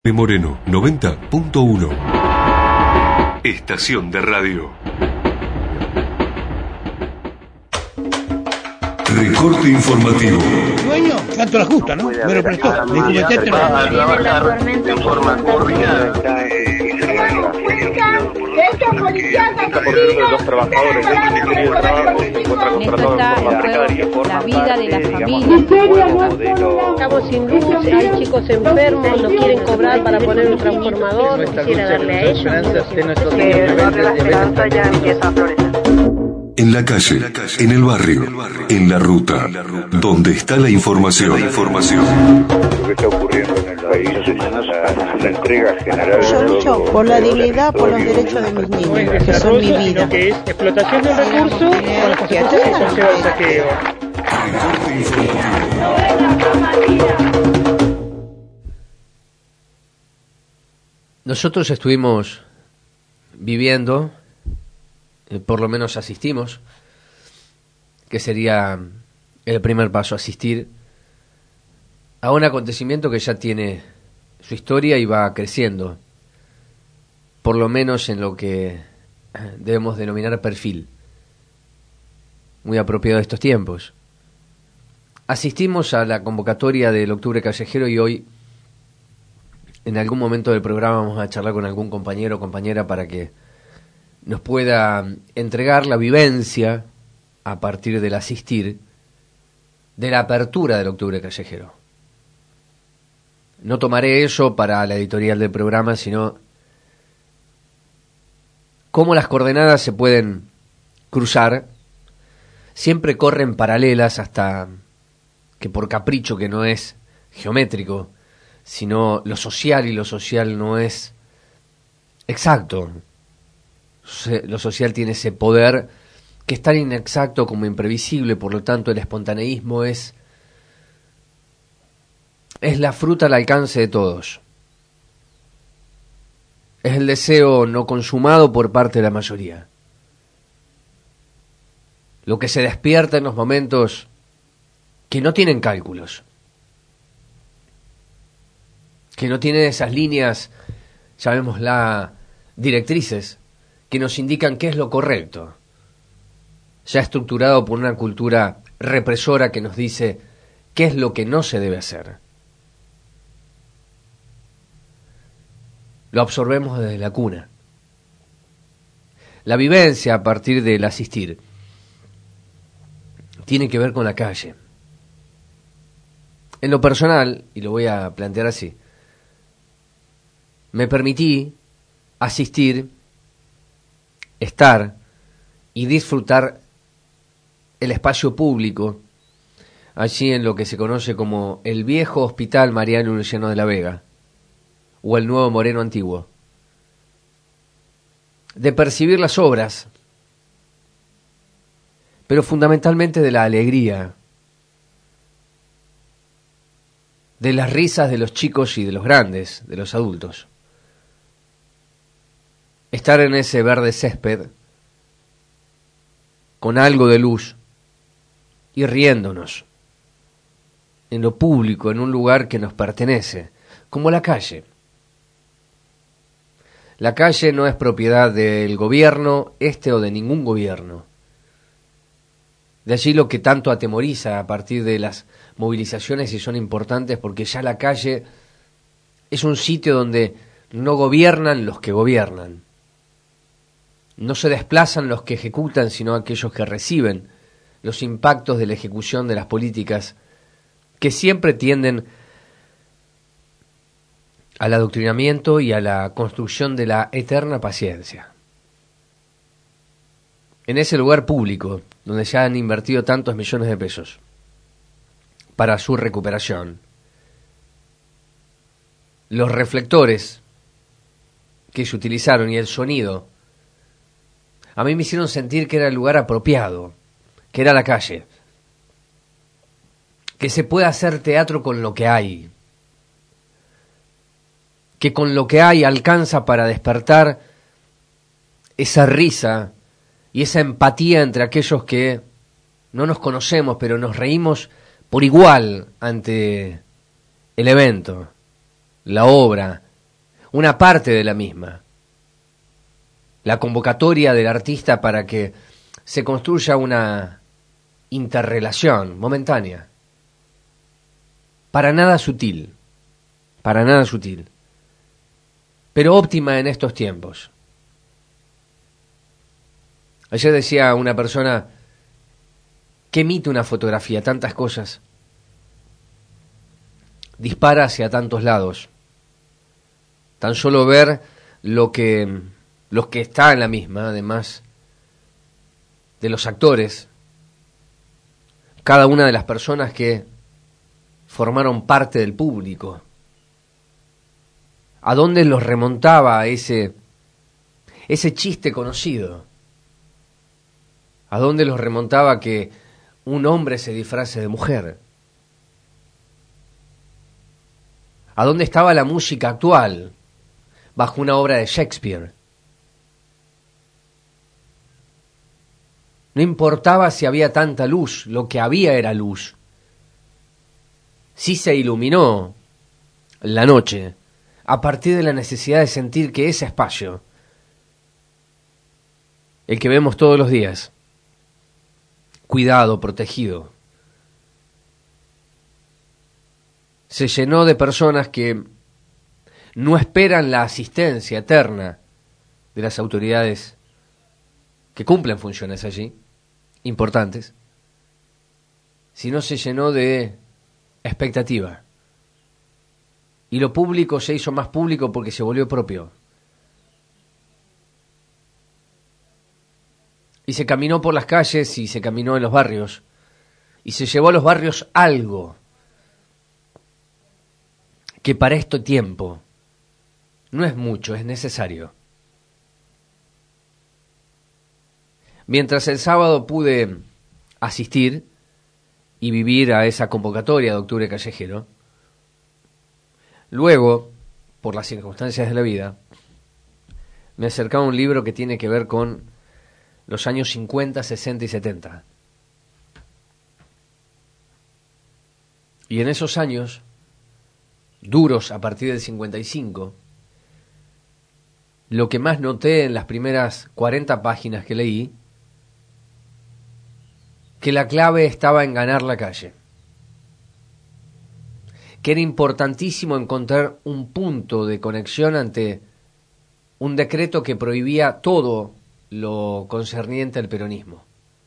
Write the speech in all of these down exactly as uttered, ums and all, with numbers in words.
de Moreno, noventa punto uno. Estación de radio. Recorte informativo. Dueño, tanto la justa, ¿no? Me lo prestó. Le comenté Viene la tormenta en forma coordinada. Estos policías asesinos, los trabajadores del Ministerio de Trabajo se encuentran contratados de forma precaria, la vida de las familias. Estamos sin luz, hay chicos enfermos, no quieren cobrar para poner un transformador, quisiera darle a ellos. Que el barrio La Esperanza ya empieza a florecer. En la calle, en el barrio, en la ruta, donde está la información. La información. Lo que está ocurriendo en el país es la, la entrega general. Yo lucho por la dignidad, por los derechos de mis niños, que son mi vida. Que es explotación del recurso con las consecuencias que conlleva el saqueo. Nosotros estuvimos viviendo, eh, por lo menos asistimos, que sería el primer paso, asistir a un acontecimiento que ya tiene su historia y va creciendo, por lo menos en lo que debemos denominar perfil, muy apropiado de estos tiempos. Asistimos a la convocatoria del Octubre Callejero y hoy, en algún momento del programa, vamos a charlar con algún compañero o compañera para que nos pueda entregar la vivencia a partir del asistir de la apertura del Octubre Callejero. No tomaré eso para la editorial del programa, sino cómo las coordenadas se pueden cruzar, siempre corren paralelas hasta que por capricho que no es geométrico, sino lo social, y lo social no es exacto. Lo social tiene ese poder que es tan inexacto como imprevisible, por lo tanto el espontaneísmo es, es la fruta al alcance de todos. Es el deseo no consumado por parte de la mayoría. Lo que se despierta en los momentos que no tienen cálculos, que no tienen esas líneas, llamémosla directrices, que nos indican qué es lo correcto, ya estructurado por una cultura represora que nos dice qué es lo que no se debe hacer. Lo absorbemos desde la cuna. La vivencia a partir del asistir tiene que ver con la calle. En lo personal, y lo voy a plantear así, me permití asistir, estar y disfrutar el espacio público allí en lo que se conoce como el viejo Hospital Mariano Luciano de la Vega o el nuevo Moreno Antiguo, de percibir las obras, pero fundamentalmente de la alegría, de las risas de los chicos y de los grandes, de los adultos. Estar en ese verde césped con algo de luz y riéndonos en lo público, en un lugar que nos pertenece, como la calle. La calle no es propiedad del gobierno, este o de ningún gobierno. De allí lo que tanto atemoriza a partir de las movilizaciones, y son importantes porque ya la calle es un sitio donde no gobiernan los que gobiernan. No se desplazan los que ejecutan, sino aquellos que reciben los impactos de la ejecución de las políticas que siempre tienden al adoctrinamiento y a la construcción de la eterna paciencia. En ese lugar público, donde se han invertido tantos millones de pesos para su recuperación, los reflectores que se utilizaron y el sonido a mí me hicieron sentir que era el lugar apropiado, que era la calle, que se puede hacer teatro con lo que hay, que con lo que hay alcanza para despertar esa risa y esa empatía entre aquellos que no nos conocemos, pero nos reímos por igual ante el evento, la obra, una parte de la misma. La convocatoria del artista para que se construya una interrelación momentánea. Para nada sutil, para nada sutil, pero óptima en estos tiempos. Ayer decía una persona, ¿qué emite una fotografía? Tantas cosas. Dispara hacia tantos lados. Tan solo ver lo que, lo que está en la misma, además de los actores, cada una de las personas que formaron parte del público. ¿A dónde los remontaba ese, ese chiste conocido? ¿A dónde los remontaba que un hombre se disfrace de mujer? ¿A dónde estaba la música actual bajo una obra de Shakespeare? No importaba si había tanta luz, lo que había era luz. Sí se iluminó la noche a partir de la necesidad de sentir que ese espacio, el que vemos todos los días, cuidado, protegido, se llenó de personas que no esperan la asistencia eterna de las autoridades que cumplen funciones allí, importantes, sino se llenó de expectativa. Y lo público se hizo más público porque se volvió propio. Y se caminó por las calles y se caminó en los barrios. Y se llevó a los barrios algo que para este tiempo no es mucho, es necesario. Mientras el sábado pude asistir y vivir a esa convocatoria de Octubre Callejero, luego, por las circunstancias de la vida, me acercaba a un libro que tiene que ver con los años cincuenta, sesenta y setenta. Y en esos años, duros a partir del cincuenta y cinco, lo que más noté en las primeras cuarenta páginas que leí, que la clave estaba en ganar la calle. Que era importantísimo encontrar un punto de conexión ante un decreto que prohibía todo lo concerniente al peronismo.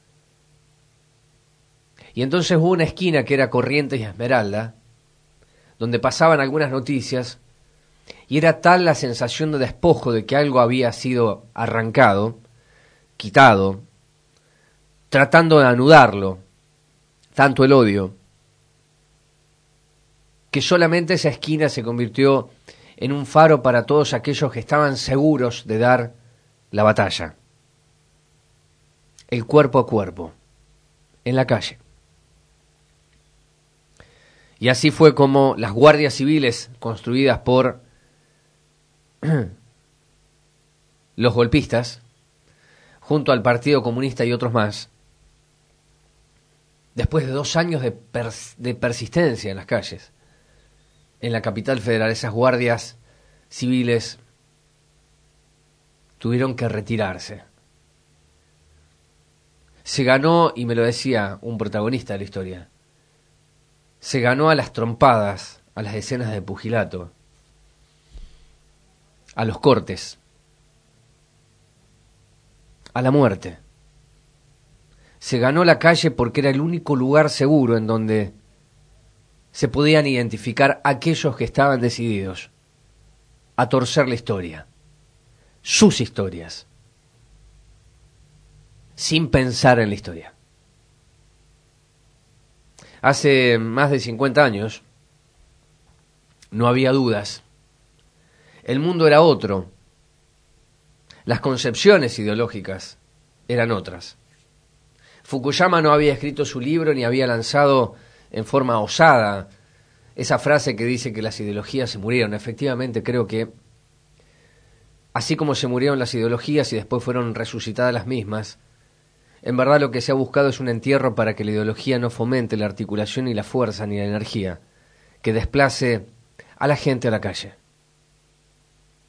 Y entonces hubo una esquina que era Corrientes y Esmeralda, donde pasaban algunas noticias, y era tal la sensación de despojo de que algo había sido arrancado, quitado, tratando de anudarlo, tanto el odio, que solamente esa esquina se convirtió en un faro para todos aquellos que estaban seguros de dar la batalla. El cuerpo a cuerpo, en la calle. Y así fue como las guardias civiles construidas por los golpistas, junto al Partido Comunista y otros más, después de dos años de, pers- de persistencia en las calles, en la capital federal, esas guardias civiles tuvieron que retirarse. Se ganó, y me lo decía un protagonista de la historia, se ganó a las trompadas, a las escenas de pugilato, a los cortes, a la muerte. Se ganó la calle porque era el único lugar seguro en donde se podían identificar aquellos que estaban decididos a torcer la historia, sus historias, sin pensar en la historia. Hace más de cincuenta años no había dudas. El mundo era otro. Las concepciones ideológicas eran otras. Fukuyama no había escrito su libro ni había lanzado en forma osada esa frase que dice que las ideologías se murieron. Efectivamente, creo que así como se murieron las ideologías y después fueron resucitadas las mismas, en verdad lo que se ha buscado es un entierro para que la ideología no fomente la articulación ni la fuerza ni la energía que desplace a la gente a la calle.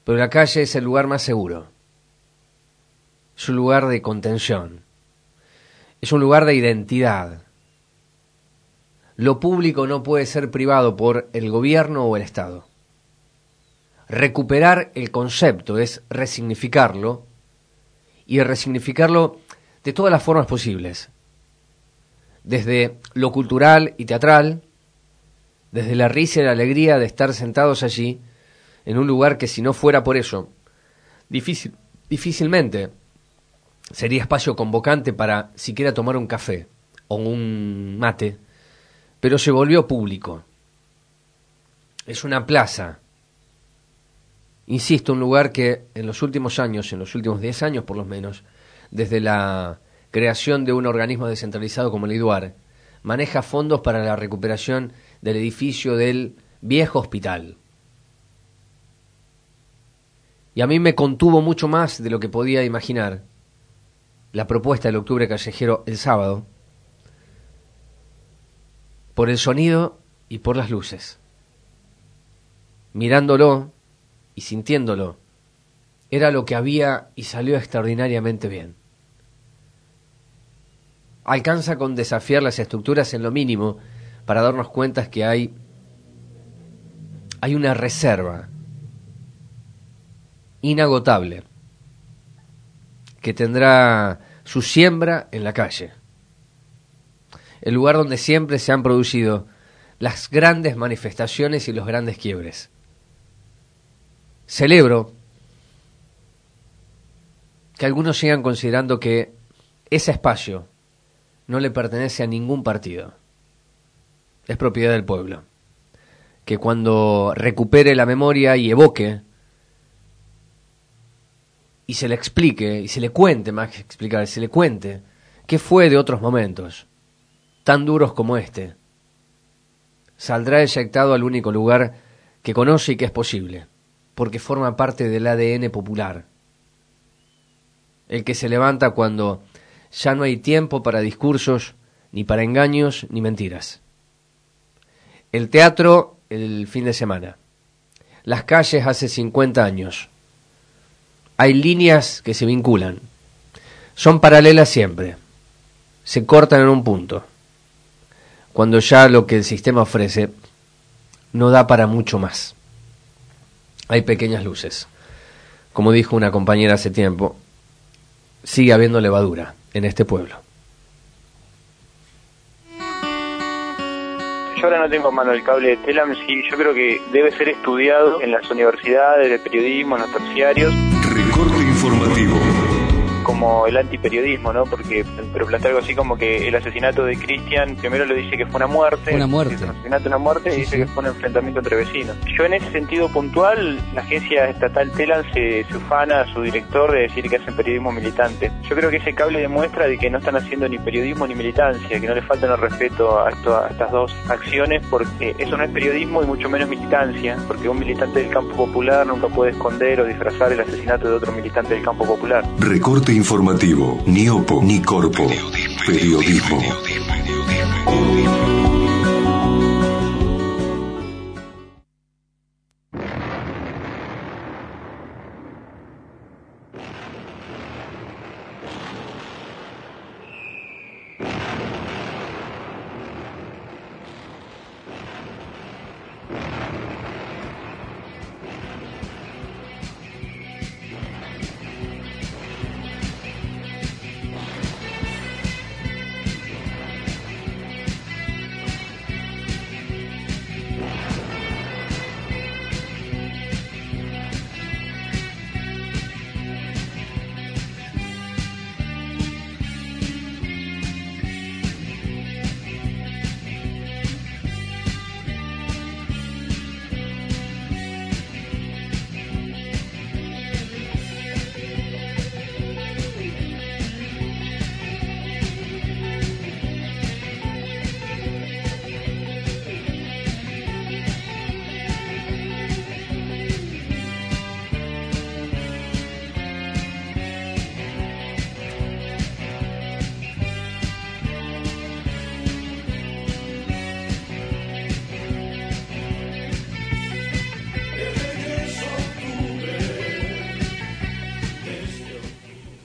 pero la calle es el lugar más seguro. Es un lugar de contención. Es un lugar de identidad. Lo público no puede ser privado por el gobierno o el Estado. Recuperar el concepto es resignificarlo, y resignificarlo de todas las formas posibles. Desde lo cultural y teatral, desde la risa y la alegría de estar sentados allí, en un lugar que si no fuera por eso, difícil, difícilmente sería espacio convocante para siquiera tomar un café o un mate, pero se volvió público. Es una plaza, insisto, un lugar que en los últimos años, en los últimos diez años por lo menos, desde la creación de un organismo descentralizado como el IDUAR, maneja fondos para la recuperación del edificio del viejo hospital. Y a mí me contuvo mucho más de lo que podía imaginar la propuesta del Octubre Callejero el sábado, por el sonido y por las luces. Mirándolo y sintiéndolo, era lo que había y salió extraordinariamente bien. Alcanza con desafiar las estructuras en lo mínimo para darnos cuenta que hay, hay una reserva inagotable que tendrá su siembra en la calle, el lugar donde siempre se han producido las grandes manifestaciones y los grandes quiebres. Celebro que algunos sigan considerando que ese espacio no le pertenece a ningún partido, es propiedad del pueblo, que cuando recupere la memoria y evoque y se le explique, y se le cuente, más que explicar, se le cuente qué fue de otros momentos tan duros como este, saldrá eyectado al único lugar que conoce y que es posible, porque forma parte del A D N popular, el que se levanta cuando ya no hay tiempo para discursos, ni para engaños, ni mentiras. El teatro el fin de semana, las calles hace cincuenta años. Hay líneas que se vinculan, son paralelas siempre, se cortan en un punto, cuando ya lo que el sistema ofrece no da para mucho más. Hay pequeñas luces. Como dijo una compañera hace tiempo, sigue habiendo levadura en este pueblo. Yo ahora no tengo en mano el cable de Telam, sí, yo creo que debe ser estudiado en las universidades de periodismo, en los terciarios. Recorte informativo. Como el antiperiodismo, ¿no? Porque, pero plantea algo así como que el asesinato de Cristian, primero le dice que fue una muerte. Una muerte. Un asesinato, una muerte, sí, y dice sí. que fue un enfrentamiento entre vecinos. Yo en ese sentido puntual, la agencia estatal Telam se, se ufana a su director de decir que hacen periodismo militante. Yo creo que ese cable demuestra de que no están haciendo ni periodismo ni militancia, que no le faltan el respeto a, esto, a estas dos acciones, porque eso no es periodismo y mucho menos militancia, porque un militante del campo popular nunca puede esconder o disfrazar el asesinato de otro militante del campo popular. Recorte informativo, ni opo, ni corpo. Periodismo. Periodismo.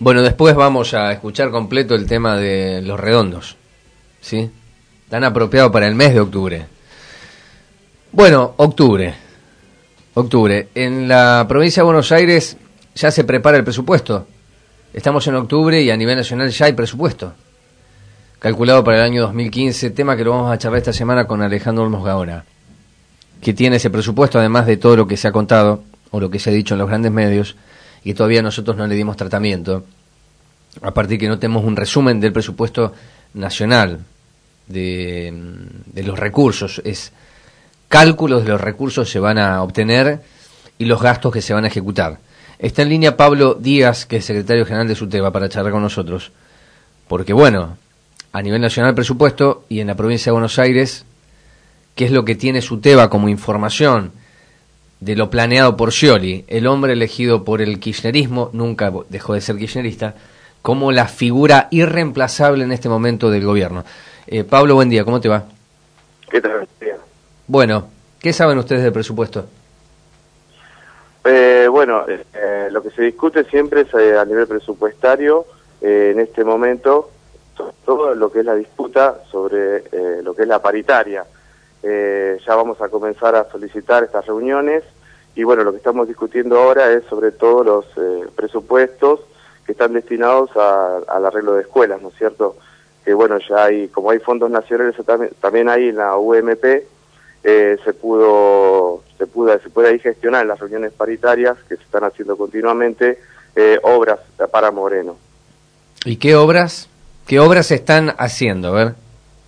Bueno, después vamos a escuchar completo el tema de Los Redondos, ¿sí? Tan apropiado para el mes de octubre. Bueno, octubre. Octubre. En la provincia de Buenos Aires ya se prepara el presupuesto. Estamos en octubre y a nivel nacional ya hay presupuesto calculado para el año dos mil quince, tema que lo vamos a charlar esta semana con Alejandro Olmos Gaona, que tiene ese presupuesto, además de todo lo que se ha contado o lo que se ha dicho en los grandes medios, y todavía nosotros no le dimos tratamiento, a partir que no tenemos un resumen del presupuesto nacional, de, de los recursos, es cálculos de los recursos que se van a obtener y los gastos que se van a ejecutar. Está en línea Pablo Díaz, que es secretario general de SUTEBA, para charlar con nosotros, porque bueno, a nivel nacional presupuesto y en la provincia de Buenos Aires, ¿qué es lo que tiene SUTEBA como información de lo planeado por Scioli, el hombre elegido por el kirchnerismo, nunca dejó de ser kirchnerista, como la figura irreemplazable en este momento del gobierno? Eh, Pablo, buen día, ¿cómo te va? ¿Qué tal? Bueno, ¿qué saben ustedes del presupuesto? Eh, bueno, eh, lo que se discute siempre es eh, a nivel presupuestario, eh, en este momento, sobre todo lo que es la disputa sobre eh, lo que es la paritaria. Eh, ya vamos a comenzar a solicitar estas reuniones y bueno, lo que estamos discutiendo ahora es sobre todo los eh, presupuestos que están destinados a, al arreglo de escuelas, ¿no es cierto? Que bueno, ya hay, como hay fondos nacionales también, también ahí en la U M P, eh, se pudo, se pudo, se puede ahí gestionar en las reuniones paritarias que se están haciendo continuamente, eh, obras para Moreno. ¿Y qué obras? ¿Qué obras se están haciendo? A ver.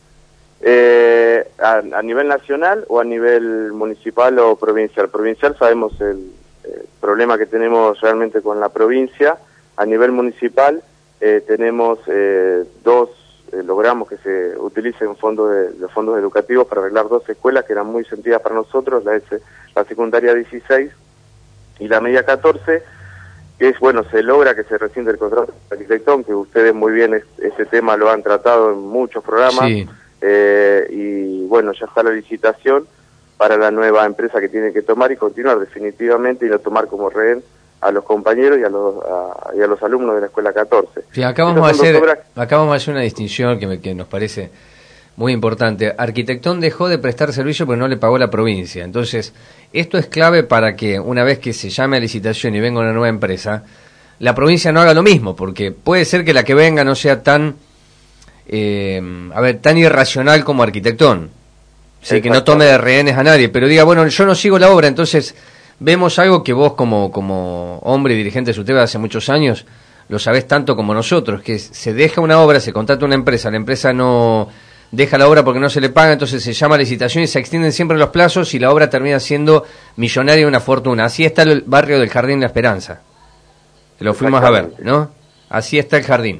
Eh, a, a nivel nacional o a nivel municipal o provincial. Provincial sabemos el, el problema que tenemos realmente con la provincia. A nivel municipal eh, tenemos eh, dos, eh, logramos que se utilicen fondos de, los fondos educativos para arreglar dos escuelas que eran muy sentidas para nosotros, la, S, la secundaria dieciséis y la media catorce, que es, bueno, se logra que se rescinde el contrato de Arquitectón, que ustedes muy bien es, ese tema lo han tratado en muchos programas. Sí. Eh, y bueno, ya está la licitación para la nueva empresa que tiene que tomar y continuar definitivamente y no tomar como rehén a los compañeros y a los a, y a los alumnos de la escuela catorce. Sí, acá vamos a hacer obras... acá vamos a hacer una distinción que, me, que nos parece muy importante. Arquitectón dejó de prestar servicio porque no le pagó la provincia. Entonces, esto es clave para que una vez que se llame a licitación y venga una nueva empresa, la provincia no haga lo mismo, porque puede ser que la que venga no sea tan Eh, a ver, tan irracional como Arquitectón, sí, que no tome de rehenes a nadie, pero diga, bueno, yo no sigo la obra. Entonces vemos algo que vos como, como hombre y dirigente de SUTEBA hace muchos años lo sabés tanto como nosotros, que se deja una obra, se contrata una empresa, la empresa no deja la obra porque no se le paga, entonces se llama a licitación y se extienden siempre los plazos y la obra termina siendo millonaria y una fortuna. Así está el barrio del Jardín La Esperanza, que lo fuimos a ver, ¿no? Así está el jardín.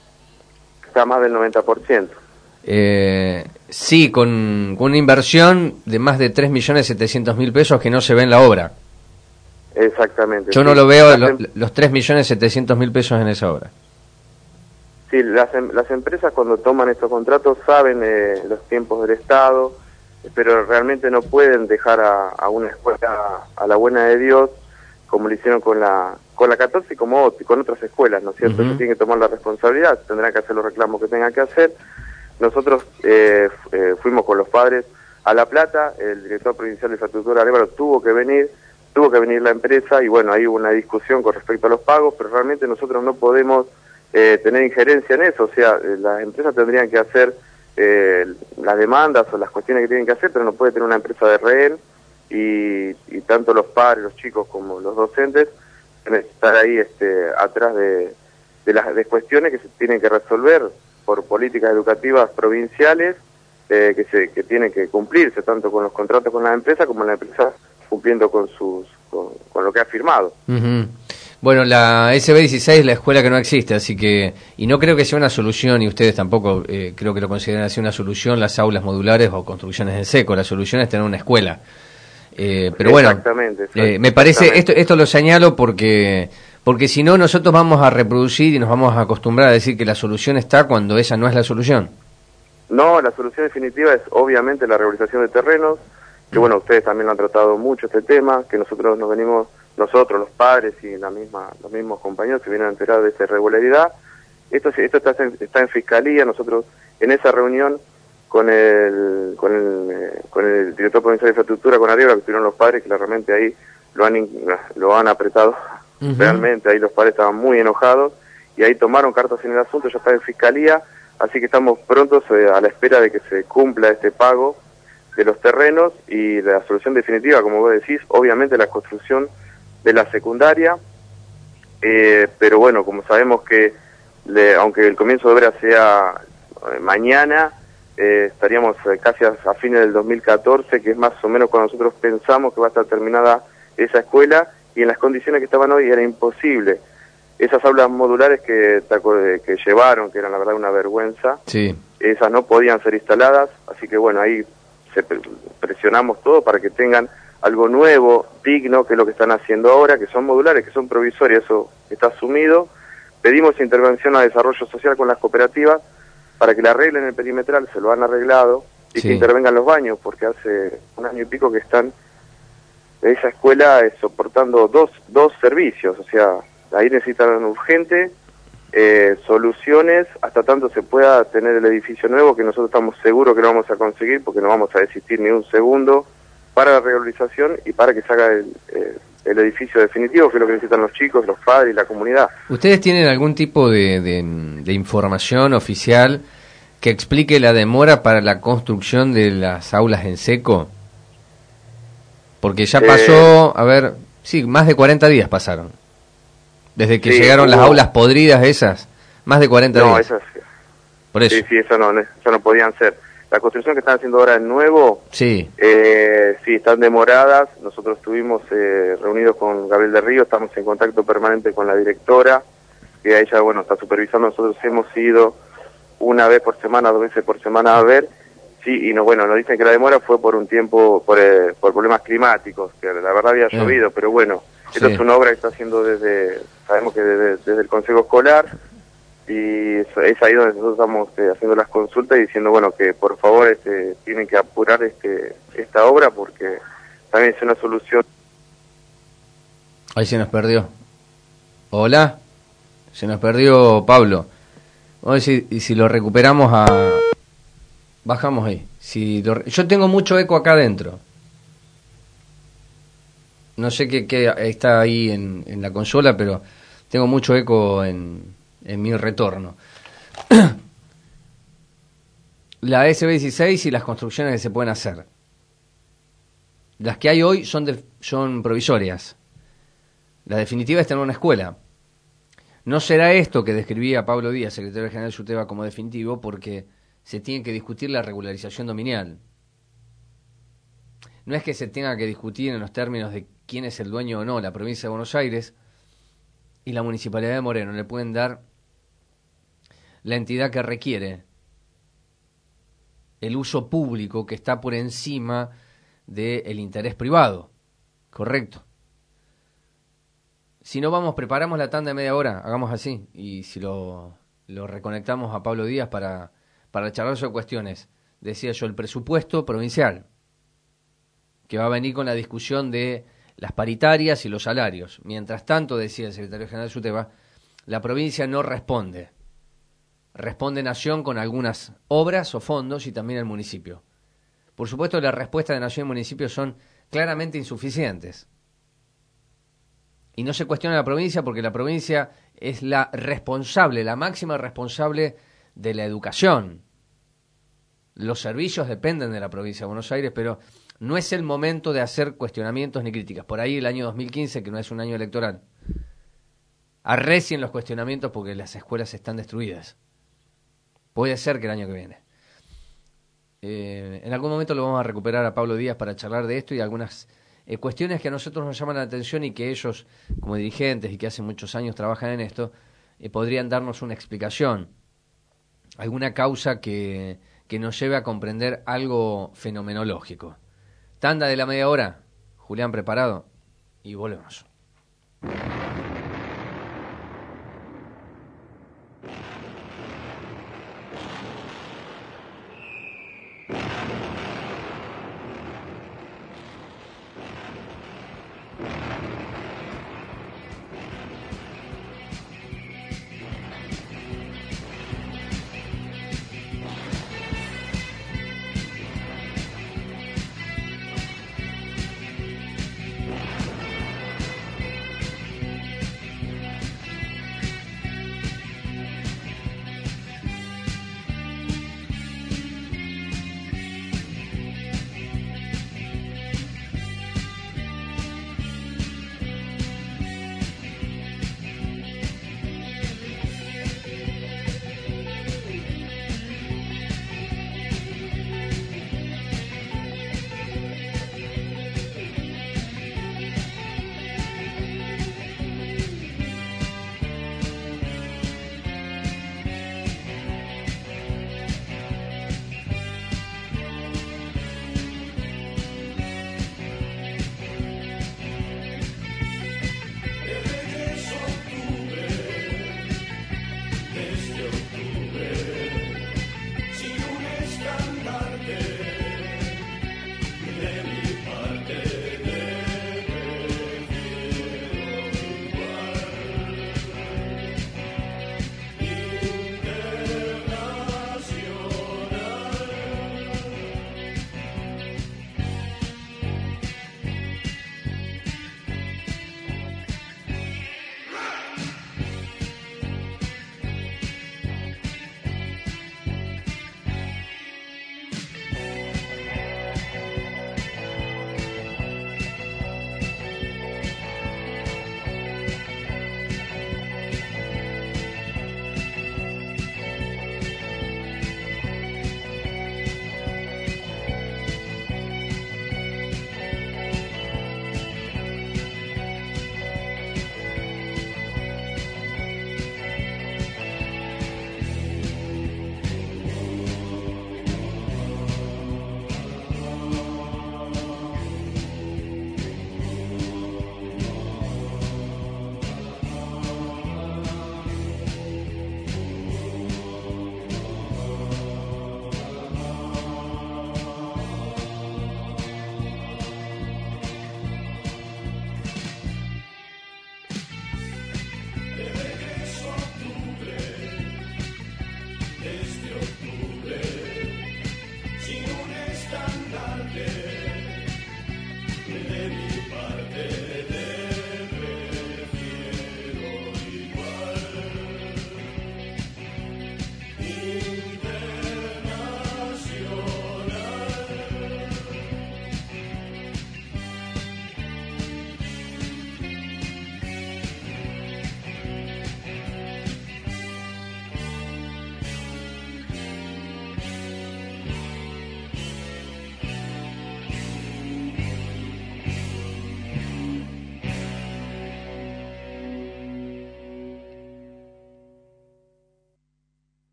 Más del noventa por ciento. Eh, sí, con, con una inversión de más de tres millones setecientos mil pesos que no se ve en la obra. Exactamente. Yo sí. no lo veo, las lo, em... los tres millones setecientos mil pesos en esa obra. Sí, las, em, las empresas cuando toman estos contratos saben eh, los tiempos del Estado, pero realmente no pueden dejar a, a una escuela a la buena de Dios, como lo hicieron con la con la catorce y como con otras escuelas, ¿no es cierto? Uh-huh. Ellos tienen que tomar la responsabilidad, tendrán que hacer los reclamos que tengan que hacer. Nosotros eh, eh, fuimos con los padres a La Plata, el director provincial de infraestructura Arévalo tuvo que venir, tuvo que venir la empresa y bueno, ahí hubo una discusión con respecto a los pagos, pero realmente nosotros no podemos eh, tener injerencia en eso, o sea, eh, las empresas tendrían que hacer eh, las demandas o las cuestiones que tienen que hacer, pero no puede tener una empresa de rehén y, y tanto los padres, los chicos como los docentes estar ahí este, atrás de, de las de cuestiones que se tienen que resolver por políticas educativas provinciales eh, que se que tienen que cumplirse tanto con los contratos con las empresas como la empresa cumpliendo con sus con, con lo que ha firmado. Uh-huh. Bueno, la S B dieciséis es la escuela que no existe, así que y no creo que sea una solución y ustedes tampoco eh, creo que lo consideran así una solución las aulas modulares o construcciones en seco. La solución es tener una escuela. Eh, pero bueno, eh, me parece, esto esto lo señalo porque porque si no nosotros vamos a reproducir y nos vamos a acostumbrar a decir que la solución está cuando esa no es la solución. No, la solución definitiva es obviamente la regularización de terrenos, que bueno, ustedes también lo han tratado mucho este tema, que nosotros nos venimos nosotros, los padres y la misma, los mismos compañeros se vienen a enterar de esa irregularidad. Esto, esto está, en, está en fiscalía. Nosotros en esa reunión con el con el, eh, con el director provincial de infraestructura, con Arriba, que estuvieron los padres, que realmente ahí lo han lo han apretado. Uh-huh. Realmente ahí los padres estaban muy enojados y ahí tomaron cartas en el asunto. Ya está en fiscalía, así que estamos prontos eh, a la espera de que se cumpla este pago de los terrenos y la solución definitiva, como vos decís, obviamente la construcción de la secundaria, eh, pero bueno, como sabemos que le, aunque el comienzo de obra sea eh, mañana, eh, estaríamos eh, casi a, a fines del dos mil catorce, que es más o menos cuando nosotros pensamos que va a estar terminada esa escuela, y en las condiciones que estaban hoy era imposible. Esas aulas modulares que, que llevaron, que eran la verdad una vergüenza, sí. Esas no podían ser instaladas, así que bueno, ahí se presionamos todo para que tengan algo nuevo, digno, que es lo que están haciendo ahora, que son modulares, que son provisorias, eso está asumido. Pedimos intervención a desarrollo social con las cooperativas para que le arreglen el perimetral, se lo han arreglado, y sí. Que intervengan los baños, porque hace un año y pico que están esa escuela eh, soportando dos, dos servicios, o sea, ahí necesitan urgente eh, soluciones hasta tanto se pueda tener el edificio nuevo, que nosotros estamos seguros que lo vamos a conseguir, porque no vamos a desistir ni un segundo para la regularización y para que se haga el, eh, el edificio definitivo, que es lo que necesitan los chicos, los padres y la comunidad. ¿Ustedes tienen algún tipo de, de, de información oficial que explique la demora para la construcción de las aulas en seco? Porque ya pasó, eh, a ver, sí, más de cuarenta días pasaron. Desde que sí, llegaron hubo... las aulas podridas esas, más de cuarenta no, días. Esas, Por eso. Sí, sí, eso no, eso no podían ser. La construcción que están haciendo ahora en nuevo, sí, eh, sí, están demoradas. Nosotros estuvimos eh, reunidos con Gabriel de Río, estamos en contacto permanente con la directora, que ella, bueno, está supervisando. Nosotros hemos ido una vez por semana, dos veces por semana a ver. Sí, y no, bueno, nos dicen que la demora fue por un tiempo, por, eh, por problemas climáticos, que la verdad había llovido, eh. pero bueno, sí. Esto es una obra que está haciendo desde, sabemos que desde, desde el Consejo Escolar, y es ahí donde nosotros estamos eh, haciendo las consultas y diciendo, bueno, que por favor este, tienen que apurar este esta obra, porque también es una solución. Ahí se nos perdió. Hola, se nos perdió Pablo. Vamos a ver si, y si lo recuperamos a... Bajamos ahí. Si lo... Yo tengo mucho eco acá adentro. No sé qué, qué está ahí en, en la consola, pero tengo mucho eco en, en mi retorno. La S B dieciséis y las construcciones que se pueden hacer. Las que hay hoy son, de, son provisorias. La definitiva es tener una escuela. No será esto que describía Pablo Díaz, secretario general de SUTEBA, como definitivo, porque se tiene que discutir la regularización dominial. No es que se tenga que discutir en los términos de quién es el dueño o no. La provincia de Buenos Aires y la Municipalidad de Moreno le pueden dar la entidad que requiere el uso público que está por encima del interés privado. Correcto. Si no vamos, preparamos la tanda de media hora, hagamos así, y si lo, lo reconectamos a Pablo Díaz para, para charlar sobre cuestiones, decía yo, el presupuesto provincial, que va a venir con la discusión de las paritarias y los salarios. Mientras tanto, decía el secretario general de SUTEBA, la provincia no responde. Responde Nación con algunas obras o fondos y también el municipio. Por supuesto, las respuestas de Nación y municipio son claramente insuficientes. Y no se cuestiona la provincia porque la provincia es la responsable, la máxima responsable de la educación. Los servicios dependen de la provincia de Buenos Aires, pero no es el momento de hacer cuestionamientos ni críticas. Por ahí el año dos mil quince, que no es un año electoral, arrecien los cuestionamientos porque las escuelas están destruidas. Puede ser que el año que viene. Eh, en algún momento lo vamos a recuperar a Pablo Díaz para charlar de esto y algunas eh, cuestiones que a nosotros nos llaman la atención y que ellos, como dirigentes y que hace muchos años trabajan en esto, eh, podrían darnos una explicación. Alguna causa que, que nos lleve a comprender algo fenomenológico. Tanda de la media hora. Julián, preparado. Y volvemos.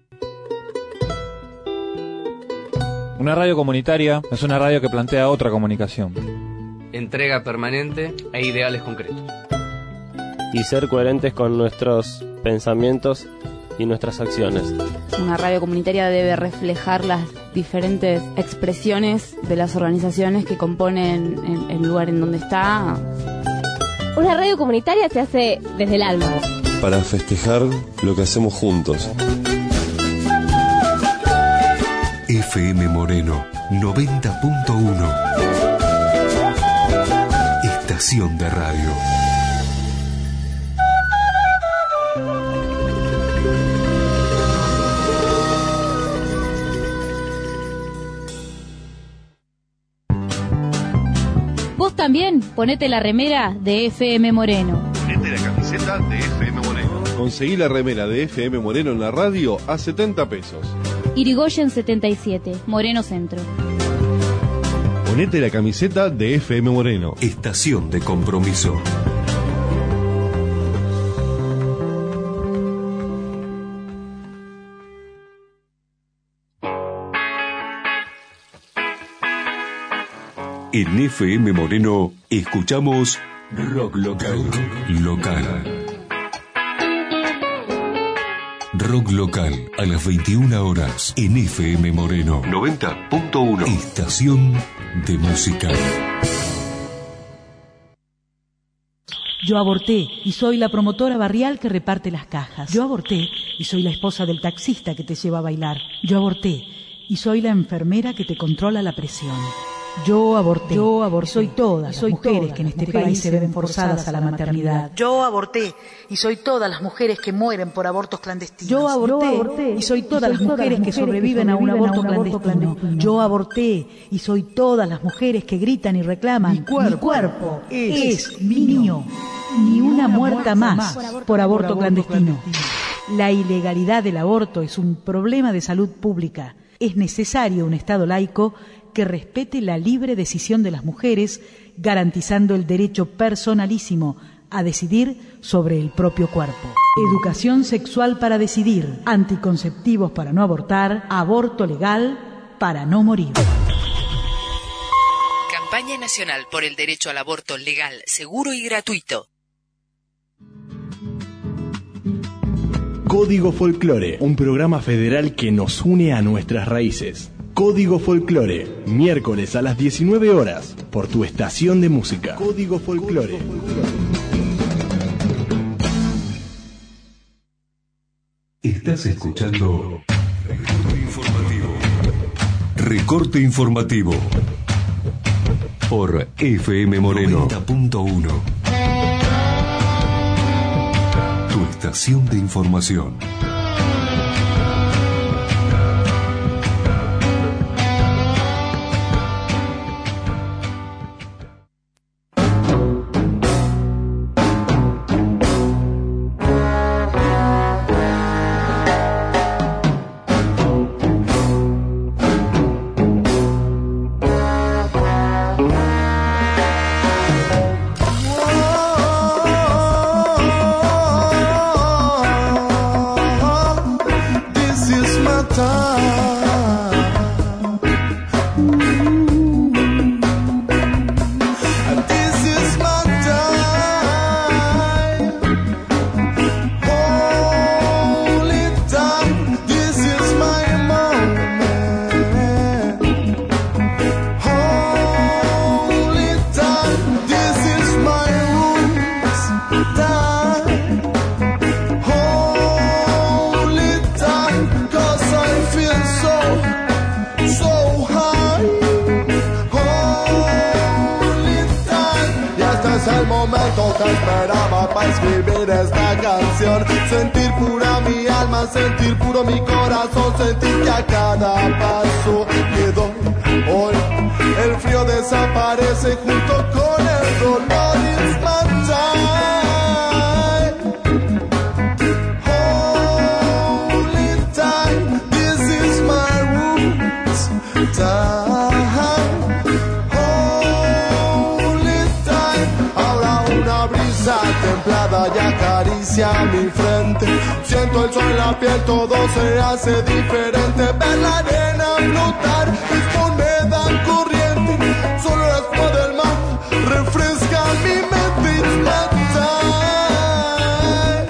Una radio comunitaria es una radio que plantea otra comunicación. Entrega permanente e ideales concretos. Y ser coherentes con nuestros pensamientos y nuestras acciones. Una radio comunitaria debe reflejar las diferentes expresiones de las organizaciones que componen el, el lugar en donde está. Una radio comunitaria se hace desde el alma. Para festejar lo que hacemos juntos. F M Moreno noventa punto uno. Estación de radio. Vos también ponete la remera de F M Moreno. Ponete la camiseta de F M Moreno. Conseguí la remera de F M Moreno en la radio a setenta pesos. Irigoyen setenta y siete, Moreno Centro. Ponete la camiseta de F M Moreno. Estación de compromiso. En F M Moreno escuchamos rock local. Local. Rock local a las veintiuna horas en F M Moreno noventa punto uno. Estación de música. Yo aborté y soy la promotora barrial que reparte las cajas. Yo aborté y soy la esposa del taxista que te lleva a bailar. Yo aborté y soy la enfermera que te controla la presión. Yo aborté. Yo aborté. Soy todas las soy mujeres todas que en este país se ven forzadas a la maternidad. Yo aborté y soy todas las mujeres que mueren por abortos clandestinos. Yo aborté, Yo aborté y soy todas, y soy las, mujeres todas las mujeres que sobreviven, que sobreviven a un aborto, a un aborto clandestino. clandestino. Yo aborté y soy todas las mujeres que gritan y reclaman. Mi cuerpo, mi cuerpo es, es mío. Ni una muerta más por aborto, por aborto, por aborto clandestino. clandestino. La ilegalidad del aborto es un problema de salud pública. Es necesario un Estado laico que respete la libre decisión de las mujeres, garantizando el derecho personalísimo a decidir sobre el propio cuerpo. Educación sexual para decidir, anticonceptivos para no abortar, aborto legal para no morir. Campaña Nacional por el Derecho al Aborto Legal, Seguro y Gratuito. Código Folclore, un programa federal que nos une a nuestras raíces. Código Folclore, miércoles a las diecinueve horas, por tu estación de música. Código Folclore. Estás escuchando Recorte Informativo. Recorte Informativo. Por F M Moreno noventa punto uno. Tu estación de información. Sentir pura mi alma, sentir puro mi corazón, sentir que a cada paso que doy hoy el frío desaparece junto con el dolor. It's my time, holy time, this is my roots time, holy time. Ahora una brisa templada y acaricia hacia mi frente. Siento el sol en la piel, todo se hace diferente. Ver la arena flotar es moneda corriente. Solo las flores del mar refrescan mi mente. It's my time.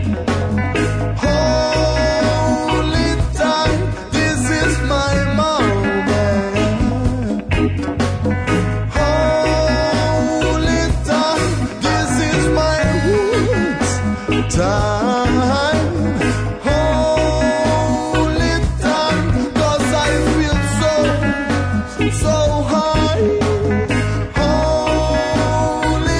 Holy time, this is my moment. Holy time, this is my roots. Time. Holy time, 'cause I feel so, so high. Holy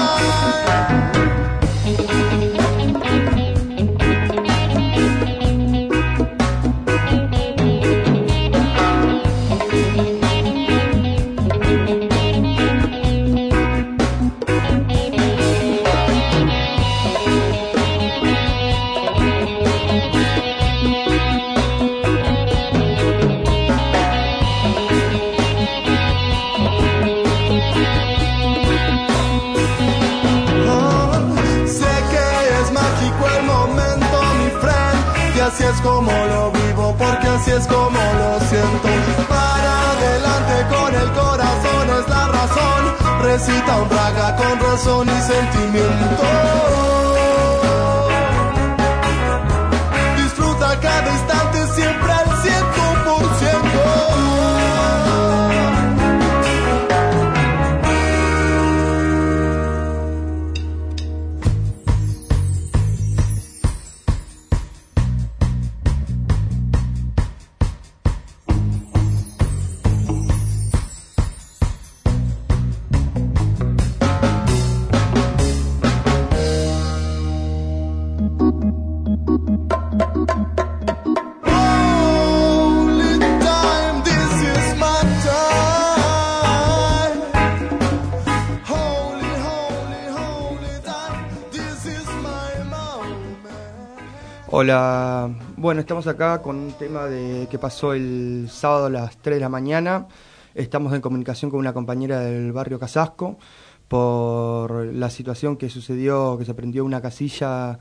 así es como lo vivo, porque así es como lo siento. Para adelante con el corazón es la razón. Recita un raga con razón y sentimiento. Disfruta cada instante siempre al ciento por ciento. Hola, bueno, estamos acá con un tema de que pasó el sábado a las tres de la mañana. Estamos en comunicación con una compañera del barrio Casasco por la situación que sucedió, que se prendió una casilla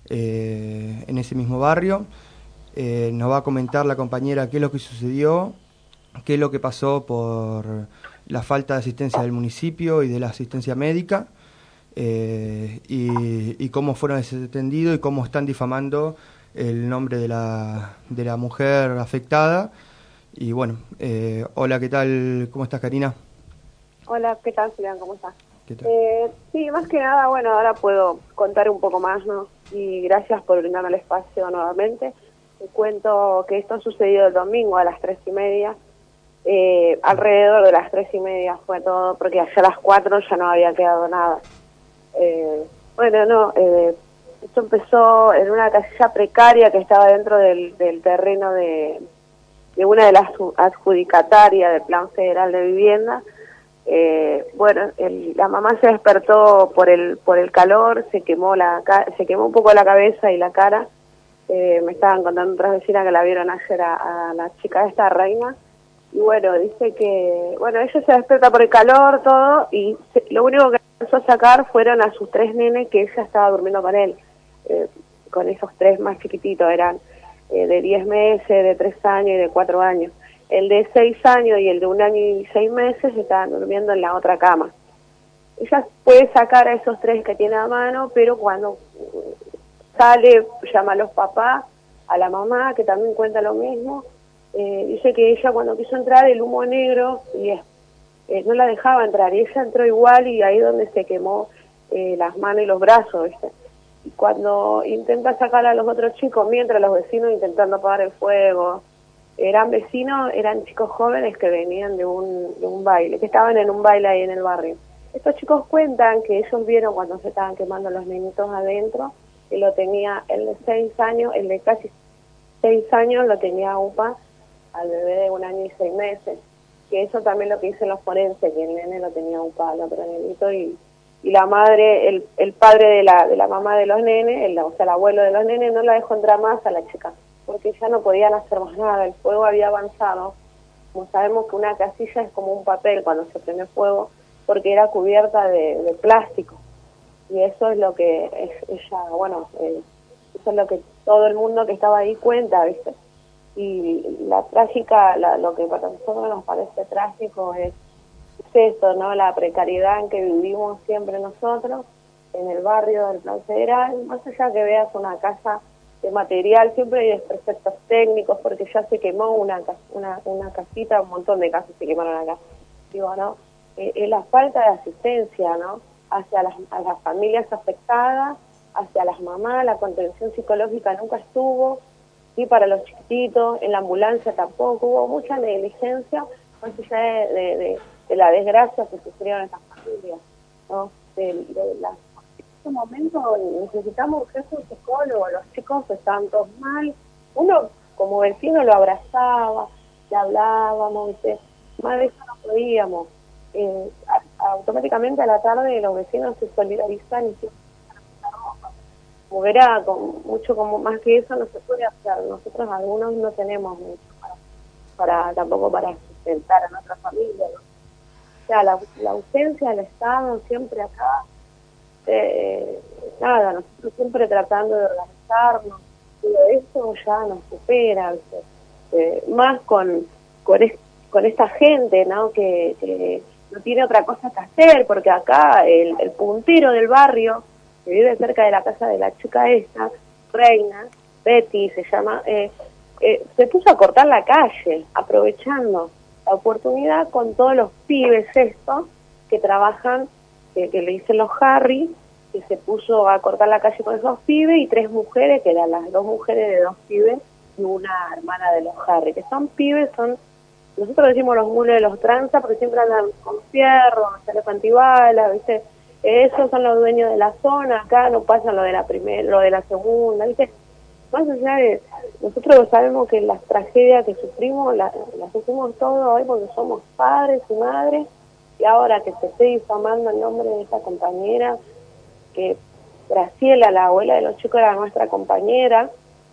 eh, en ese mismo barrio. Eh, nos va a comentar la compañera qué es lo que sucedió, qué es lo que pasó por la falta de asistencia del municipio y de la asistencia médica. Eh, y, y cómo fueron desatendidos y cómo están difamando el nombre de la, de la mujer afectada. Y bueno, eh, hola, ¿qué tal? ¿Cómo estás, Karina? Hola, ¿qué tal, Julián? ¿Cómo estás? ¿Qué tal? Eh, sí, más que nada, bueno, ahora puedo contar un poco más, ¿no? Y gracias por brindarme el espacio nuevamente. Te cuento que esto sucedió el domingo a las tres y media. Eh, alrededor de las tres y media fue todo, porque allá a las cuatro ya no había quedado nada. Eh, bueno, no, eh, esto empezó en una casilla precaria que estaba dentro del, del terreno de, de una de las adjudicatarias del Plan Federal de Vivienda. Eh, bueno, el, la mamá se despertó por el por el calor, se quemó la se quemó un poco la cabeza y la cara. Eh, me estaban contando otras vecinas que la vieron ayer a, a la chica esta, Reina. Y bueno, dice que, bueno, ella se despierta por el calor, todo, y se, lo único que empezó a sacar fueron a sus tres nenes que ella estaba durmiendo con él, eh, con esos tres más chiquititos, eran eh, de diez meses, de tres años y de cuatro años. El de seis años y el de un año y seis meses estaban durmiendo en la otra cama. Ella puede sacar a esos tres que tiene a mano, pero cuando sale, llama a los papás, a la mamá, que también cuenta lo mismo. Eh, dice que ella cuando quiso entrar el humo negro y eh, no la dejaba entrar, y ella entró igual, y ahí donde se quemó eh, las manos y los brazos, ¿viste? Y cuando intenta sacar a los otros chicos, mientras los vecinos intentando apagar el fuego, eran vecinos, eran chicos jóvenes que venían de un, de un baile, que estaban en un baile ahí en el barrio. Estos chicos cuentan que ellos vieron cuando se estaban quemando los niñitos adentro, que lo tenía el de seis años, el de casi seis años lo tenía UPA, al bebé de un año y seis meses, que eso también lo que dicen los forenses, que el nene lo tenía UPA, el otro nenito, y, y la madre, el, el padre de la de la mamá de los nenes, el, o sea, el abuelo de los nenes, no la dejó entrar más a la chica, porque ya no podían hacer más nada, el fuego había avanzado. Como sabemos que una casilla es como un papel cuando se prende fuego, porque era cubierta de, de plástico. y eso es lo que es, ella, bueno, eh, eso es lo que todo el mundo que estaba ahí cuenta, ¿viste? Y la trágica, la, lo que para nosotros nos parece trágico es, es esto, ¿no? La precariedad en que vivimos siempre nosotros, en el barrio del Plan Federal, más allá que veas una casa de material, siempre hay desperfectos técnicos, porque ya se quemó una, una, una casita, un montón de casas se quemaron acá. Digo, ¿no? Eh, eh, la falta de asistencia, ¿no? Hacia las, a las familias afectadas, hacia las mamás, la contención psicológica nunca estuvo, y para los chiquititos, en la ambulancia tampoco, hubo mucha negligencia, más allá de, de, de, de la desgracia que sufrieron estas familias, ¿no? De, de las En este momento necesitamos urgente un psicólogo, los chicos están todos mal, uno como vecino lo abrazaba, le hablábamos, dice, más de eso no podíamos, eh, a, automáticamente a la tarde los vecinos se solidarizan y se como verá, con mucho como más que eso no se puede hacer, nosotros algunos no tenemos mucho para, para tampoco para sustentar a nuestra familia, ¿no? O sea, la, la ausencia del Estado siempre acá, Eh, nada, nosotros siempre tratando de organizarnos, pero eso ya nos supera, ¿viste? Eh, más con con, es, con esta gente, ¿no? Que, que no tiene otra cosa que hacer, porque acá el, el puntero del barrio, que vive cerca de la casa de la chica esta, Reina, Betty se llama, eh, eh, se puso a cortar la calle, aprovechando la oportunidad con todos los pibes estos que trabajan, que, que le dicen los Harry, que se puso a cortar la calle con esos pibes, y tres mujeres, que eran las dos mujeres de dos pibes y una hermana de los Harry, que son pibes, son, nosotros decimos los mules de los tranza, porque siempre andan con fierro, chaleco antibalas, ¿viste? Esos son los dueños de la zona, acá no pasa lo de la primera, lo de la segunda, ¿viste? Más allá de, nosotros sabemos que las tragedias que sufrimos, las, las sufrimos todos hoy porque somos padres y madres, y ahora que se esté difamando el nombre de esta compañera, que Graciela, la abuela de los chicos, era nuestra compañera,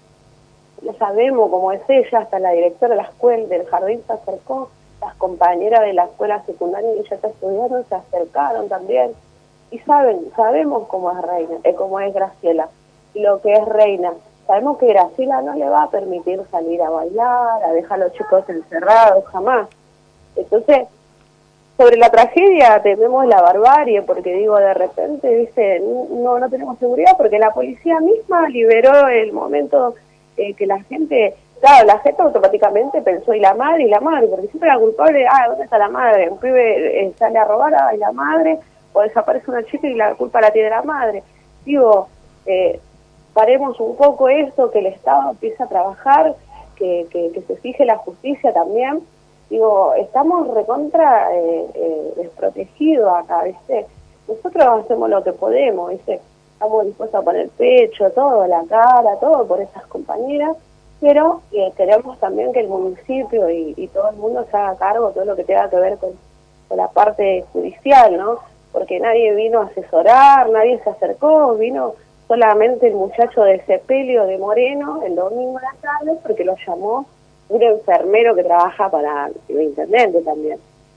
ya sabemos cómo es ella, hasta la directora de la escuela, del jardín se acercó, las compañeras de la escuela secundaria que ella está estudiando se acercaron también, y saben, sabemos cómo es Reina, eh, cómo es Graciela, y lo que es Reina. Sabemos que Graciela no le va a permitir salir a bailar, a dejar a los chicos encerrados, jamás. Entonces, sobre la tragedia tenemos la barbarie, porque digo, de repente, dice, no no tenemos seguridad, porque la policía misma liberó el momento eh, que la gente, claro, la gente automáticamente pensó, y la madre, y la madre, porque siempre la culpable, ah, ¿dónde está la madre? Un pibe eh, sale a robar, ah, y la madre, o desaparece una chica y la culpa la tiene la madre. Digo, eh, paremos un poco esto, que el Estado empiece a trabajar, que, que, que se fije la justicia también. Digo, estamos recontra eh, eh, desprotegidos acá, ¿viste? Nosotros hacemos lo que podemos, ¿viste? Estamos dispuestos a poner pecho, todo, la cara, todo por esas compañeras, pero eh, queremos también que el municipio y, y todo el mundo se haga cargo de todo lo que tenga que ver con, con la parte judicial, ¿no? Porque nadie vino a asesorar, nadie se acercó, vino solamente el muchacho de Sepelio de Moreno el domingo a la tarde, porque lo llamó un enfermero que trabaja para el intendente también,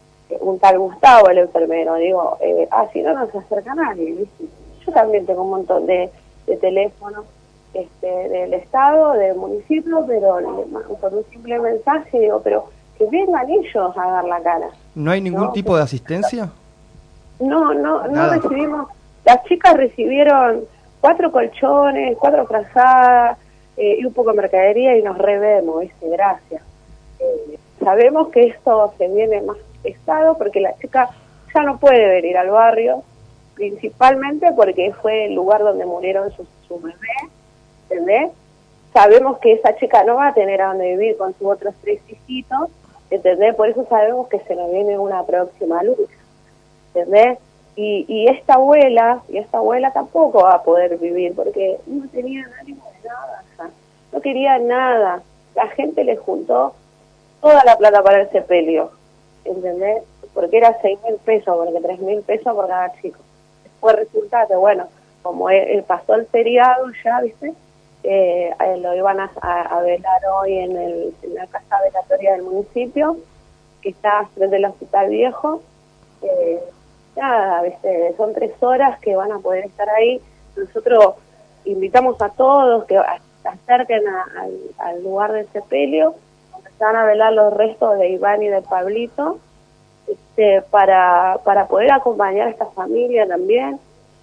un tal Gustavo, el enfermero. Digo, eh, ah, si no, no se acerca nadie, ¿viste? Yo también tengo un montón de, de teléfonos este, del Estado, del municipio, pero con un simple mensaje digo, pero que vengan ellos a dar la cara. ¿No hay ningún ¿no? tipo de asistencia? No, no, no Nada. recibimos. Las chicas recibieron cuatro colchones, cuatro frazadas eh, y un poco de mercadería, y nos revemos, ¿viste? Gracias. Eh, sabemos que esto se viene más pesado porque la chica ya no puede venir al barrio, principalmente porque fue el lugar donde murieron sus su bebés, ¿entendés? Sabemos que esa chica no va a tener a dónde vivir con sus otros tres hijitos, ¿entendés? Por eso sabemos que se nos viene una próxima lucha, ¿entendés? Y, y esta abuela, y esta abuela tampoco va a poder vivir, porque no tenía ánimo de nada, o sea, no quería nada. La gente le juntó toda la plata para el sepelio, ¿entendés? Porque era seis mil pesos, porque tres mil pesos por cada chico. Después resulta que, bueno, como él, él pasó el feriado ya, ¿viste? Eh, eh, lo iban a, a, a velar hoy en, el, en la casa velatoria del municipio, que está frente al hospital viejo, eh, nada, ¿viste? Son tres horas que van a poder estar ahí. Nosotros invitamos a todos que se acerquen a, al, al lugar del sepelio, donde se van a velar los restos de Iván y de Pablito, este, para, para poder acompañar a esta familia también.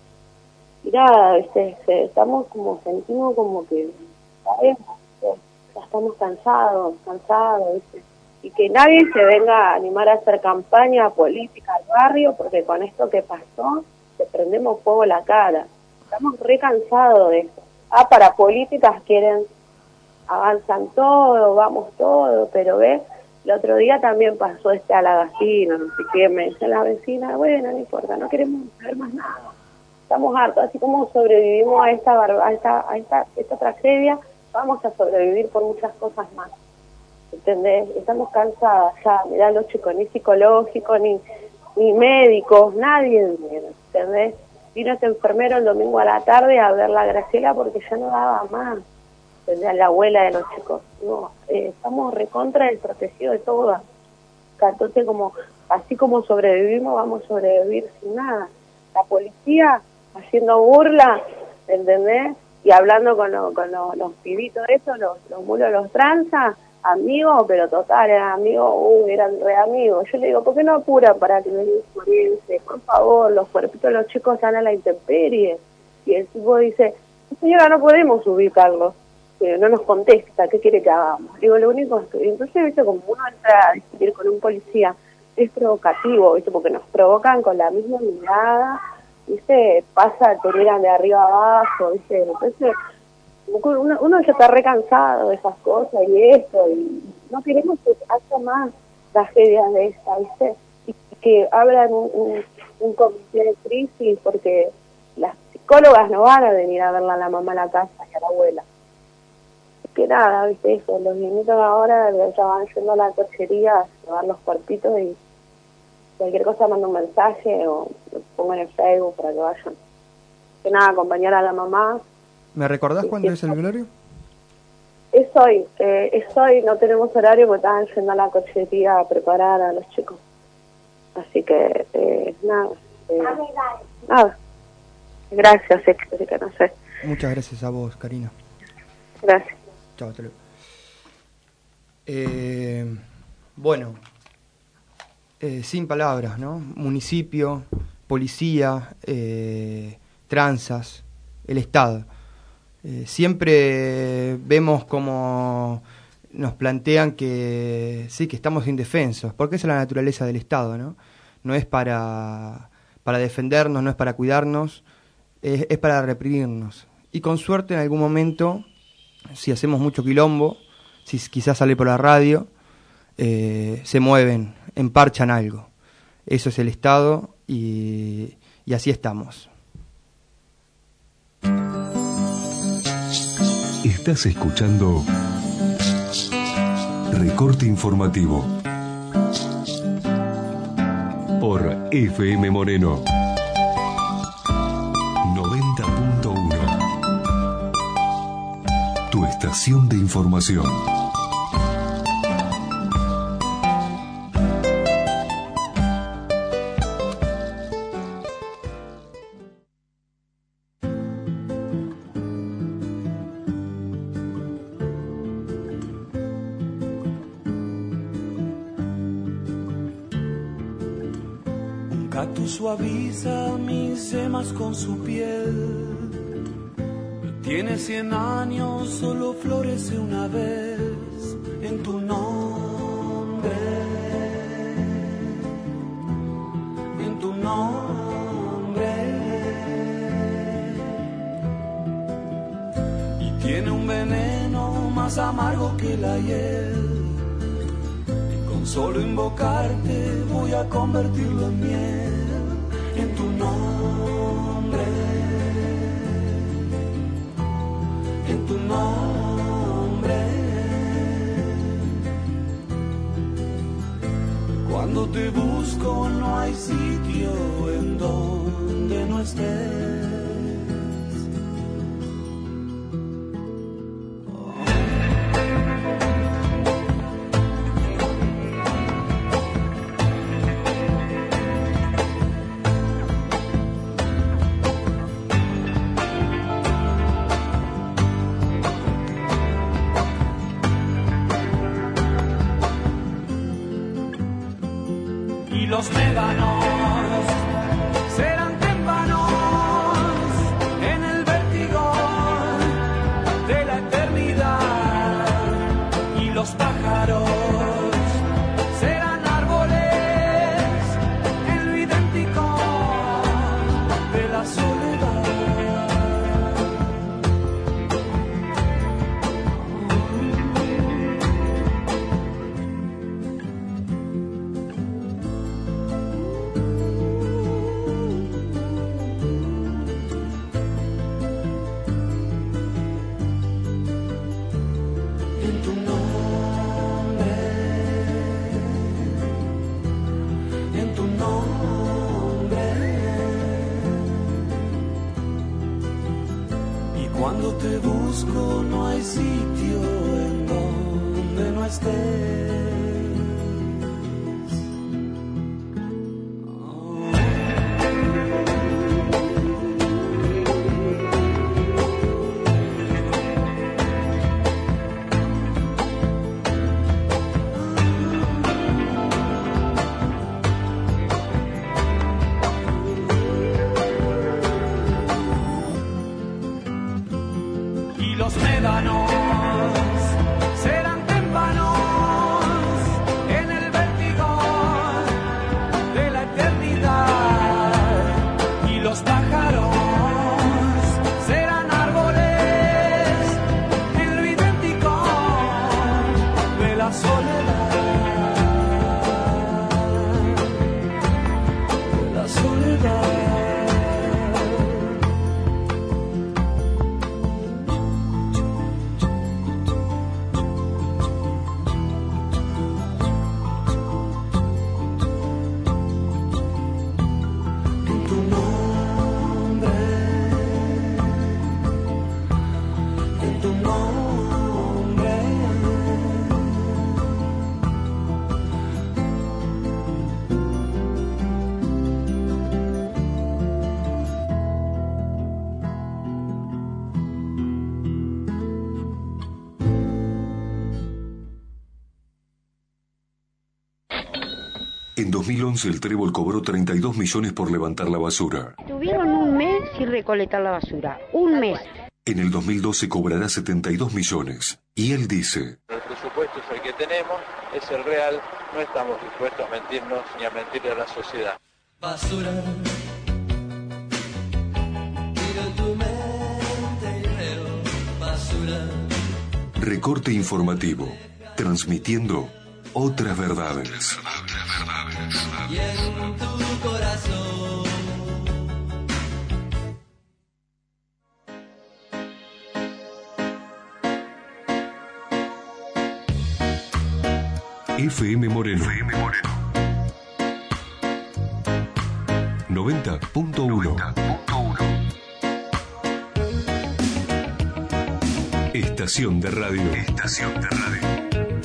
Y nada, ¿viste? Estamos como, sentimos como que, ¿sabes? Ya estamos cansados, cansados, ¿viste? Y que nadie se venga a animar a hacer campaña política al barrio, porque con esto que pasó, te prendemos fuego la cara. Estamos re cansados de eso. Ah, para políticas quieren, avanzan todo, vamos todo, pero ves, el otro día también pasó este a la vecina, no sé qué, me dice la vecina, bueno, no importa, no queremos saber más nada. Estamos hartos, así como sobrevivimos a esta, barba, a esta, a esta, esta tragedia, vamos a sobrevivir por muchas cosas más. ¿Entendés? Estamos cansadas ya, mirá los chicos, ni psicológicos, ni, ni médicos, nadie viene, ¿entendés? Vino este enfermero el domingo a la tarde a ver la Graciela porque ya no daba más, ¿entendés? La abuela de los chicos. No, eh, estamos recontra del protegido de todas. Entonces, como, así como sobrevivimos, vamos a sobrevivir sin nada. La policía haciendo burla, ¿entendés? Y hablando con, lo, con lo, los pibitos esos, los, los mulos, los tranzas, amigos, pero total, eran amigos, uh, eran re amigos. Yo le digo, ¿por qué no apuran para que vengan a morirse? Por favor, los cuerpitos de los chicos están a la intemperie. Y el tipo dice, señora, no podemos ubicarlos. Pero no nos contesta, ¿qué quiere que hagamos? Digo, lo único es que, entonces, viste, como uno entra a discutir con un policía, es provocativo, viste, porque nos provocan con la misma mirada, viste, pasa, te miran de arriba abajo, viste, entonces uno, uno ya está re cansado de esas cosas y esto, y no queremos que haya más tragedias de esta, viste, y que abran un, un, un comité de crisis, porque las psicólogas no van a venir a verla a la mamá a la casa y a la abuela. Que nada, viste, eso, los niñitos ahora ya van yendo a la cochería a llevar los cuerpitos y cualquier cosa mando un mensaje o lo pongo en el Facebook para que vayan. Que nada, acompañar a la mamá. ¿Me recordás cuándo es el velorio? Es hoy, eh, es hoy, no tenemos horario porque estaban yendo a la cochería a preparar a los chicos. Así que, eh, nada, eh, nada. Gracias, es que, que no sé. Muchas gracias a vos, Karina. Gracias. Chao, hasta luego. Eh, bueno, eh, sin palabras, ¿no? Municipio, policía, eh, tranzas, el Estado. Eh, siempre vemos como nos plantean que sí, que estamos indefensos, porque esa es la naturaleza del Estado, ¿no? No es para, para defendernos, no es para cuidarnos, es, es para reprimirnos. Y con suerte en algún momento, si hacemos mucho quilombo, si quizás sale por la radio, eh, se mueven, emparchan algo. Eso es el Estado y, y así estamos. Estás escuchando Recorte Informativo por F M Moreno noventa punto uno. Tu estación de información. Suaviza mis yemas con su piel. Tiene cien años, solo florece una vez en tu nombre, en tu nombre. Y tiene un veneno más amargo que la hiel. Y con solo invocarte voy a convertirlo en miel. En tu nombre, en tu nombre. Cuando te busco no hay sitio en donde no estés. y los médanos serán témpanos en el vértigo de la eternidad, y los pájaros serán árboles en lo idéntico de la soledad. Cuando te busco no hay sitio en donde no estés. Y los médanos serán témpanos en el vértigo de la eternidad, y los pájaros serán árboles en lo idéntico de la soledad, de la soledad. En dos mil once el Trébol cobró treinta y dos millones por levantar la basura. Tuvieron un mes sin recolectar la basura. Un mes. En el dos mil doce cobrará setenta y dos millones. Y él dice: el presupuesto es el que tenemos, es el real, no estamos dispuestos a mentirnos ni a mentirle a la sociedad. Basura. Miro tu mente y veo basura. Recorte informativo, transmitiendo otras verdades. Y en tu corazón F M Moreno. F M Moreno. noventa punto uno. Estación de radio. Estación de radio.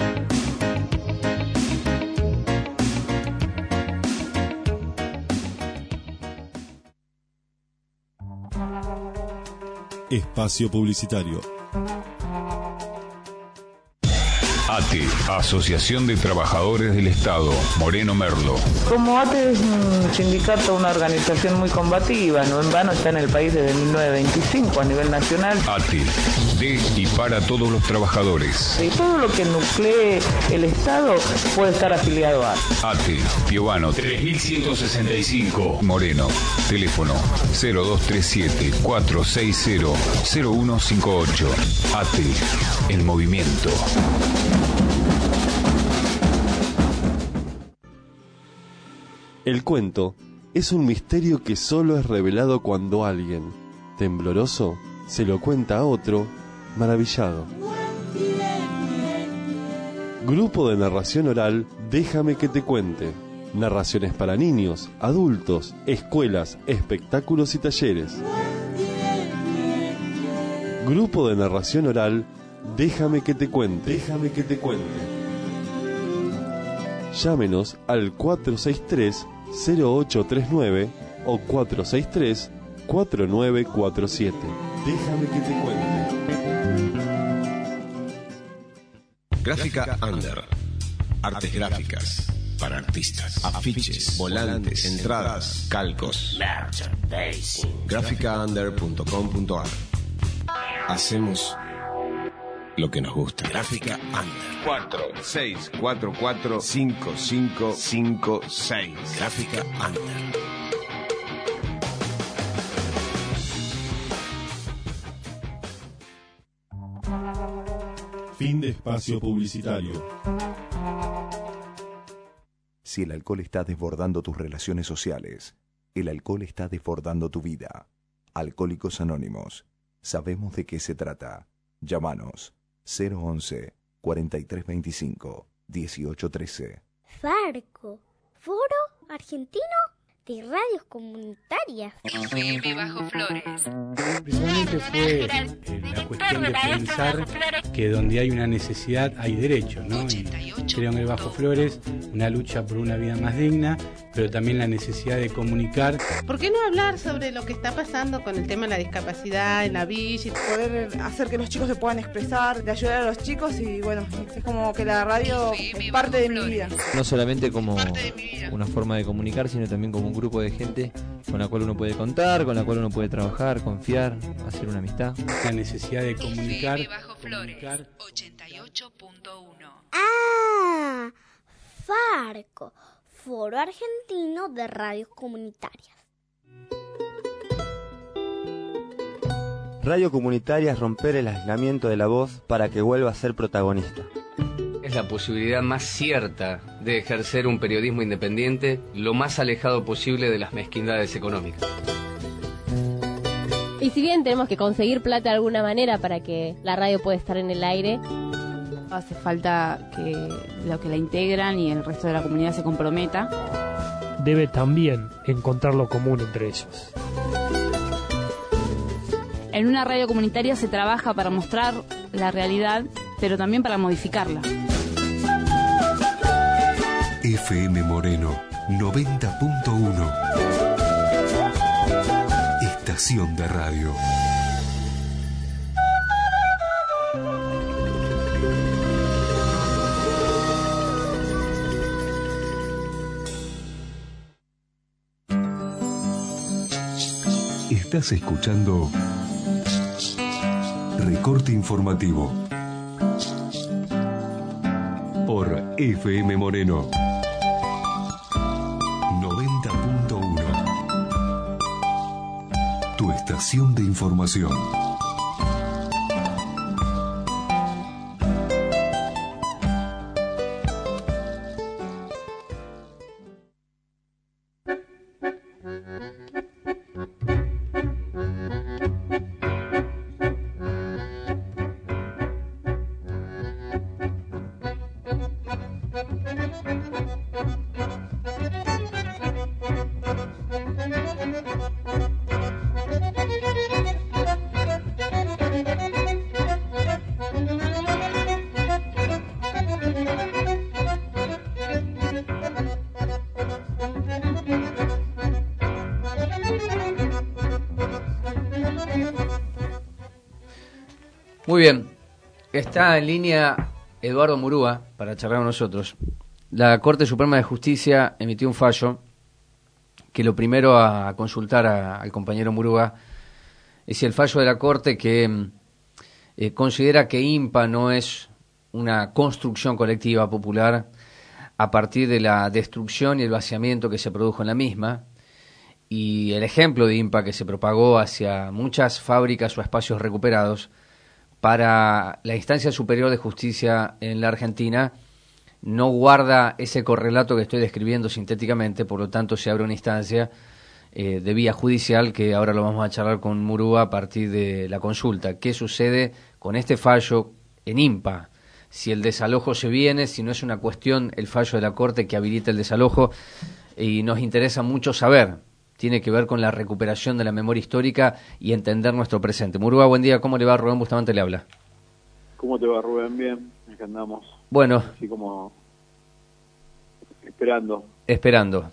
Espacio publicitario. A T E, Asociación de Trabajadores del Estado, Moreno Merlo. Como A T E es un sindicato, una organización muy combativa, no en vano está en el país desde mil novecientos veinticinco a nivel nacional. A T E, de y para todos los trabajadores. Y todo lo que nuclee el Estado puede estar afiliado a A T E, Piovano tres mil ciento sesenta y cinco, Moreno. Teléfono cero dos tres siete, cuatro seis cero, cero uno cinco ocho. A T E, el movimiento. El cuento es un misterio que solo es revelado cuando alguien, tembloroso, se lo cuenta a otro, maravillado. Grupo de narración oral, Déjame que te cuente. Narraciones para niños, adultos, escuelas, espectáculos y talleres. Grupo de narración oral, Déjame que te cuente. Déjame que te cuente. Llámenos al cuatro seis tres, cero ocho tres nueve o cuatro seis tres, cuatro nueve cuatro siete. Déjame que te cuente. Gráfica Under. Artes gráficas. para artistas. Afiches, volantes, entradas, calcos. gráfica under punto com punto ar. Hacemos lo que nos gusta. Gráfica Under. cuatro seis cuatro cuatro cinco cinco cinco seis. Gráfica Under. Fin de espacio publicitario. Si el alcohol está desbordando tus relaciones sociales, el alcohol está desbordando tu vida. Alcohólicos Anónimos. Sabemos de qué se trata. Llámanos cero once, cuarenta y tres veinticinco, dieciocho trece. Farco, Foro Argentino de Radios Comunitarias. F M Bajo Flores. Principalmente fue eh, la cuestión de pensar que donde hay una necesidad hay derecho, ¿no? Y creo en el Bajo Flores una lucha por una vida más digna, pero también la necesidad de comunicar. ¿Por qué no hablar sobre lo que está pasando con el tema de la discapacidad en la villa? Poder hacer que los chicos se puedan expresar, de ayudar a los chicos y bueno, es como que la radio es parte de mi vida. No solamente como una forma de comunicar, sino también como un grupo de gente con la cual uno puede contar, con la cual uno puede trabajar, confiar, hacer una amistad. La necesidad de comunicar. F M Bajo Flores, ochenta y ocho punto uno. Ah, Farco, Foro Argentino de Radios Comunitarias. Radio Comunitaria es romper el aislamiento de la voz para que vuelva a ser protagonista. Es la posibilidad más cierta de ejercer un periodismo independiente lo más alejado posible de las mezquindades económicas. Y si bien tenemos que conseguir plata de alguna manera para que la radio pueda estar en el aire, hace falta que lo que la integran y el resto de la comunidad se comprometa. Debe también encontrar lo común entre ellos. En una radio comunitaria se trabaja para mostrar la realidad, pero también para modificarla. F M Moreno noventa punto uno. Estación de radio. Estás escuchando Recorte Informativo por F M Moreno noventa punto uno. Tu estación de información. Muy bien, está en línea Eduardo Murúa para charlar con nosotros. La Corte Suprema de Justicia emitió un fallo que lo primero a consultar a, al compañero Murúa es el fallo de la Corte que eh, considera que INPA no es una construcción colectiva popular a partir de la destrucción y el vaciamiento que se produjo en la misma, y el ejemplo de INPA que se propagó hacia muchas fábricas o espacios recuperados para la instancia superior de justicia en la Argentina no guarda ese correlato que estoy describiendo sintéticamente, por lo tanto se abre una instancia eh, de vía judicial que ahora lo vamos a charlar con Murúa a partir de la consulta. ¿Qué sucede con este fallo en INPA? Si el desalojo se viene, si no es una cuestión el fallo de la Corte que habilita el desalojo, y nos interesa mucho saber. Tiene que ver con la recuperación de la memoria histórica y entender nuestro presente. Murúa, buen día. ¿Cómo le va? Rubén Bustamante le habla. ¿Cómo te va, Rubén? Bien, acá andamos. Bueno. Así como esperando. Esperando.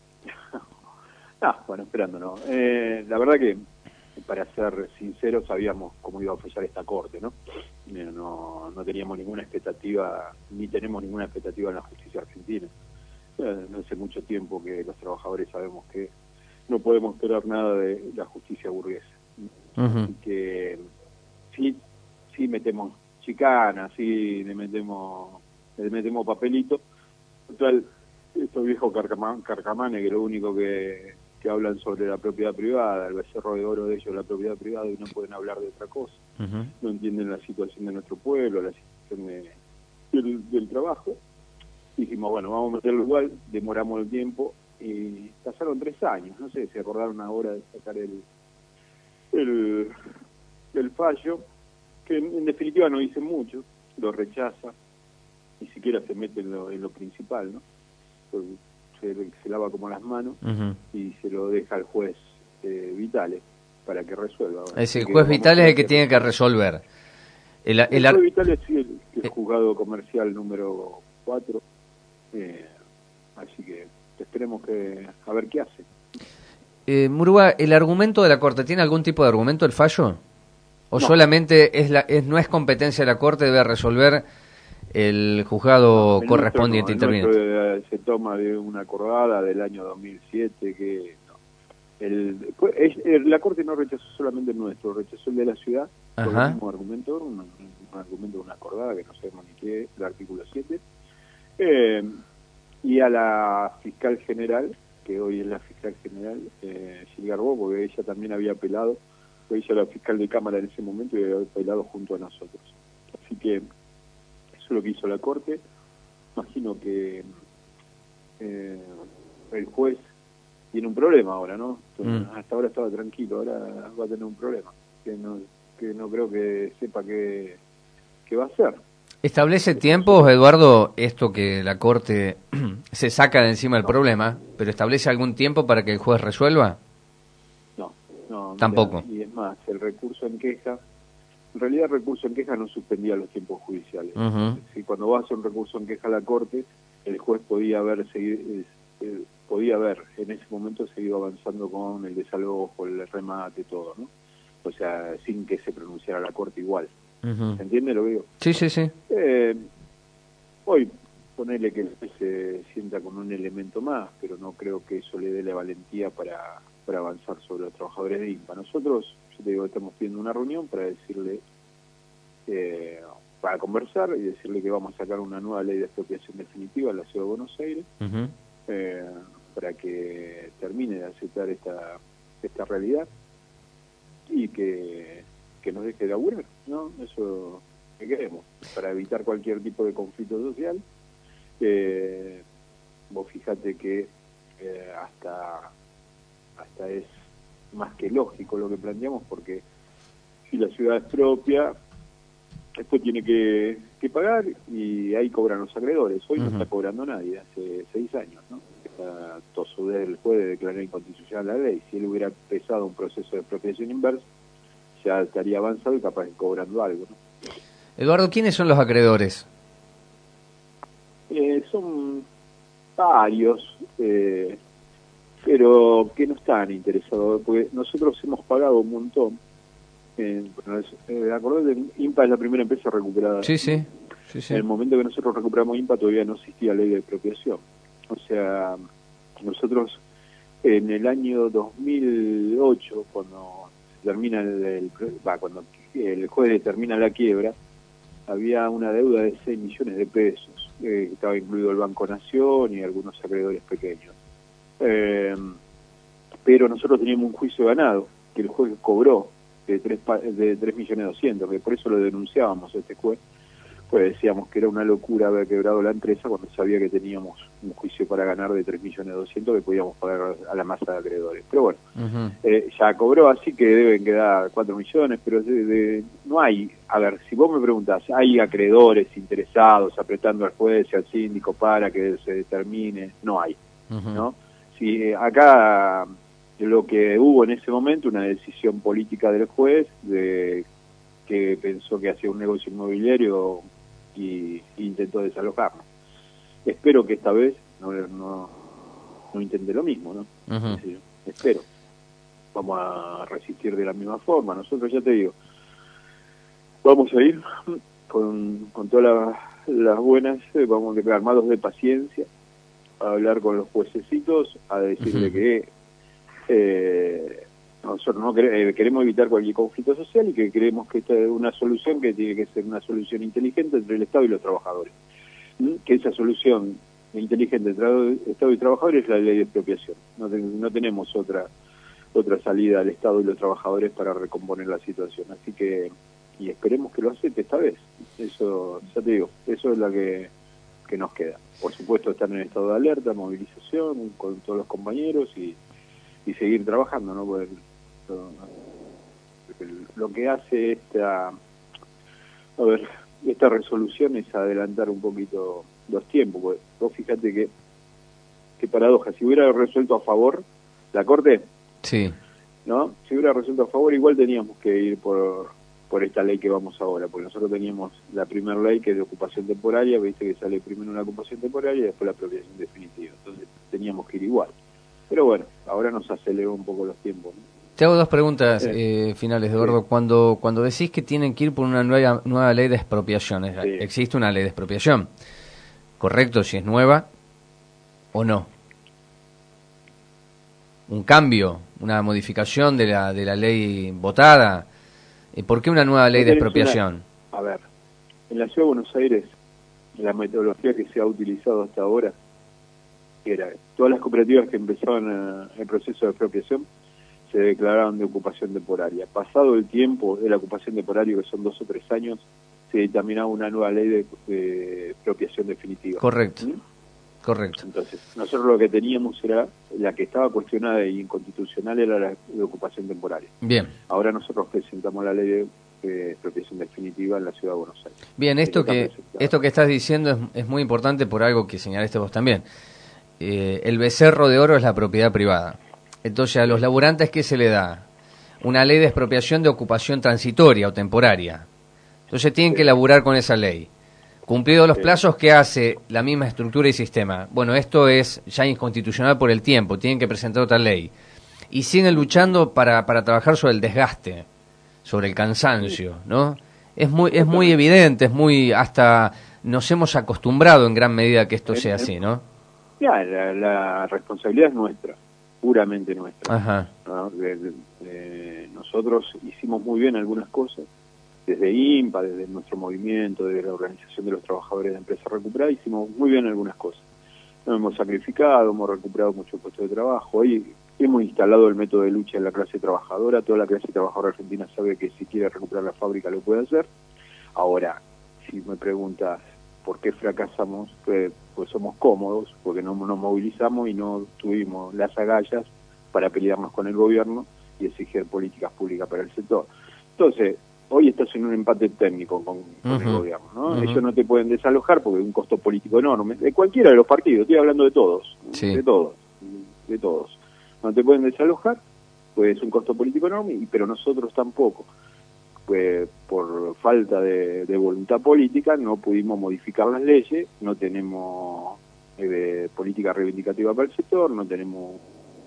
Ah, bueno, esperando, ¿no? Eh, la verdad que, para ser sinceros, sabíamos cómo iba a fallar esta Corte, ¿no? Eh, no, no teníamos ninguna expectativa, ni tenemos ninguna expectativa en la justicia argentina. Eh, no hace mucho tiempo que los trabajadores sabemos que no podemos esperar nada de la justicia burguesa. Uh-huh. Así que sí, sí metemos chicanas, sí le metemos, le metemos papelito. Total, estos viejos carcama, carcamanes que lo único que, que hablan sobre la propiedad privada, el becerro de oro de ellos, la propiedad privada, y no pueden hablar de otra cosa. Uh-huh. No entienden la situación de nuestro pueblo, la situación de, del, del trabajo. Dijimos, bueno, vamos a meterlo igual, demoramos el tiempo y pasaron tres años, no sé, se acordaron ahora de sacar el el, el fallo, que en, en definitiva no dice mucho, lo rechaza, ni siquiera se mete en lo, en lo principal, ¿no? Se, se lava como las manos uh-huh. y se lo deja al juez eh, Vitale para que resuelva. Es el juez Vitale es el que tiene que resolver. El, el, el juez Vitale es el, el juzgado comercial número cuatro. Eh, así que esperemos que a ver qué hace. Eh, Murúa, ¿el argumento de la Corte tiene algún tipo de argumento, el fallo? ¿O no. solamente es la es no es competencia de la Corte, debe resolver el juzgado no, correspondiente no, interviniente? Nuestro, se toma de una acordada del año dos mil siete que no. el, es, el, la Corte no rechazó solamente el nuestro, rechazó el de la ciudad. Ajá. Por el mismo argumento, un, un argumento de una acordada que no sabemos ni qué es, el artículo siete. Eh, y a la fiscal general, que hoy es la fiscal general, eh, Gil Garbó, porque ella también había apelado, fue ella la fiscal de Cámara en ese momento y había apelado junto a nosotros. Así que eso es lo que hizo la Corte. Imagino que eh, el juez tiene un problema ahora, ¿no? Entonces, mm. Hasta ahora estaba tranquilo, ahora va a tener un problema, que no, que no creo que sepa qué, qué va a hacer. ¿Establece tiempos, Eduardo, esto que la Corte se saca de encima del problema, pero establece algún tiempo para que el juez resuelva? No, no. Tampoco. Mira, y es más, el recurso en queja, en realidad el recurso en queja no suspendía los tiempos judiciales. Uh-huh. Si cuando vas a hacer un recurso en queja a la Corte, el juez podía haber seguido, eh, podía haber en ese momento seguido avanzando con el desalojo, el remate, todo, ¿no? O sea, sin que se pronunciara la Corte igual. Uh-huh. ¿Se entiende lo que digo? Sí, sí, sí. Eh, hoy ponerle que se sienta con un elemento más, pero no creo que eso le dé la valentía para, para avanzar sobre los trabajadores de I N P A. Nosotros, yo te digo, estamos pidiendo una reunión para decirle, eh, para conversar y decirle que vamos a sacar una nueva ley de expropiación definitiva en la Ciudad de Buenos Aires, uh-huh. eh, para que termine de aceptar esta, esta realidad y que que nos deje de laburar, ¿no? Eso que queremos, para evitar cualquier tipo de conflicto social. Eh, vos fijate que eh, hasta hasta es más que lógico lo que planteamos, porque si la ciudad es propia, esto tiene que, que pagar y ahí cobran los acreedores. Hoy uh-huh. no está cobrando nadie, hace seis años, ¿no? Está Tosudé, el juez, de declarar inconstitucional la ley. Si él hubiera empezado un proceso de expropiación inversa, ya estaría avanzado y capaz de cobrando algo, ¿no? Eduardo, ¿quiénes son los acreedores? Eh, son varios, eh, pero que no están interesados, porque nosotros hemos pagado un montón. Eh, bueno, eh, acordate, I N P A es la primera empresa recuperada. Sí, sí, sí, sí. En el momento que nosotros recuperamos I N P A todavía no existía ley de expropiación. O sea, nosotros en el año dos mil ocho, cuando termina el, el va, cuando el juez determina la quiebra, había una deuda de seis millones de pesos, eh, estaba incluido el Banco Nación y algunos acreedores pequeños. Eh, pero nosotros teníamos un juicio ganado, que el juez cobró de tres, de tres millones doscientos, que por eso lo denunciábamos a este juez, pues decíamos que era una locura haber quebrado la empresa cuando sabía que teníamos un juicio para ganar de tres millones doscientos que podíamos pagar a la masa de acreedores. Pero bueno, uh-huh. eh, ya cobró, así que deben quedar cuatro millones, pero de, de, no hay, a ver, si vos me preguntás, ¿hay acreedores interesados apretando al juez y al síndico para que se determine? No hay, uh-huh. ¿no? Si eh, acá lo que hubo en ese momento, una decisión política del juez, de que pensó que hacía un negocio inmobiliario y, y intentó desalojarnos. Espero que esta vez no, no, no intente lo mismo, ¿no? Uh-huh. Sí, espero. Vamos a resistir de la misma forma. Nosotros, ya te digo, vamos a ir con, con todas las, las buenas, eh, vamos a quedar armados de paciencia, a hablar con los juececitos, a decirle uh-huh. que eh, nosotros no queremos, eh, queremos evitar cualquier conflicto social y que creemos que esta es una solución que tiene que ser una solución inteligente entre el Estado y los trabajadores. ¿Mm? Que esa solución inteligente entre el Estado y trabajadores es la ley de expropiación. No, te, no tenemos otra otra salida al Estado y los trabajadores para recomponer la situación. Así que, y esperemos que lo acepte esta vez. Eso, ya te digo, eso es la que, que nos queda. Por supuesto, estar en estado de alerta, movilización con todos los compañeros y, y seguir trabajando, ¿no? Porque lo, lo que hace esta, a ver, esta resolución es adelantar un poquito los tiempos. Porque vos fíjate que, qué paradoja, si hubiera resuelto a favor la Corte, sí, ¿no? Si hubiera resuelto a favor, igual teníamos que ir por por esta ley que vamos ahora, porque nosotros teníamos la primera ley que es de ocupación temporaria, viste que sale primero una ocupación temporaria y después la apropiación definitiva, entonces teníamos que ir igual. Pero bueno, ahora nos aceleró un poco los tiempos, ¿no? Te hago dos preguntas eh, eh, finales, Eduardo. Sí. Cuando cuando decís que tienen que ir por una nueva nueva ley de expropiación, sí. ¿existe una ley de expropiación? ¿Correcto? Si es nueva o no. Un cambio, una modificación de la de la ley votada. ¿Por qué una nueva ley de expropiación? Una, a ver, en la Ciudad de Buenos Aires, la metodología que se ha utilizado hasta ahora era todas las cooperativas que empezaban a, el proceso de expropiación se declararon de ocupación temporaria. Pasado el tiempo de la ocupación temporaria, que son dos o tres años, se dictaminaba una nueva ley de, de expropiación definitiva. Correcto. ¿Mm? Correcto. Entonces, nosotros lo que teníamos era, la que estaba cuestionada e inconstitucional era la de ocupación temporaria. Bien. Ahora nosotros presentamos la ley de eh, expropiación definitiva en la Ciudad de Buenos Aires. Bien, esto que esto que estás diciendo es, es muy importante por algo que señalaste vos también. Eh, el becerro de oro es la propiedad privada. Entonces, a los laburantes, ¿qué se le da? Una ley de expropiación de ocupación transitoria o temporaria. Entonces, tienen sí. que laburar con esa ley. Cumplidos los plazos, ¿qué hace la misma estructura y sistema? Bueno, esto es ya inconstitucional por el tiempo, tienen que presentar otra ley. Y siguen luchando para, para trabajar sobre el desgaste, sobre el cansancio, ¿no? Es muy es muy evidente, es muy hasta nos hemos acostumbrado en gran medida a que esto sea así, ¿no? Ya, la, la responsabilidad es nuestra, puramente nuestra. Ajá. ¿No? De, de, de, nosotros hicimos muy bien algunas cosas. Desde I M P A, desde nuestro movimiento, desde la Organización de los Trabajadores de Empresa Recuperada, hicimos muy bien algunas cosas. Nos hemos sacrificado, hemos recuperado muchos puestos de trabajo. Hoy hemos instalado el método de lucha en la clase trabajadora. Toda la clase trabajadora argentina sabe que si quiere recuperar la fábrica lo puede hacer. Ahora, si me preguntas por qué fracasamos, pues, pues somos cómodos, porque no nos movilizamos y no tuvimos las agallas para pelearnos con el gobierno y exigir políticas públicas para el sector. Entonces, hoy estás en un empate técnico con, con uh-huh. el gobierno, ¿no? Uh-huh. Ellos no te pueden desalojar porque hay un costo político enorme, de cualquiera de los partidos, estoy hablando de todos, sí. de todos, de todos. No te pueden desalojar, pues es un costo político enorme, y, pero nosotros tampoco. Pues por falta de, de voluntad política no pudimos modificar las leyes, no tenemos eh, política reivindicativa para el sector, no tenemos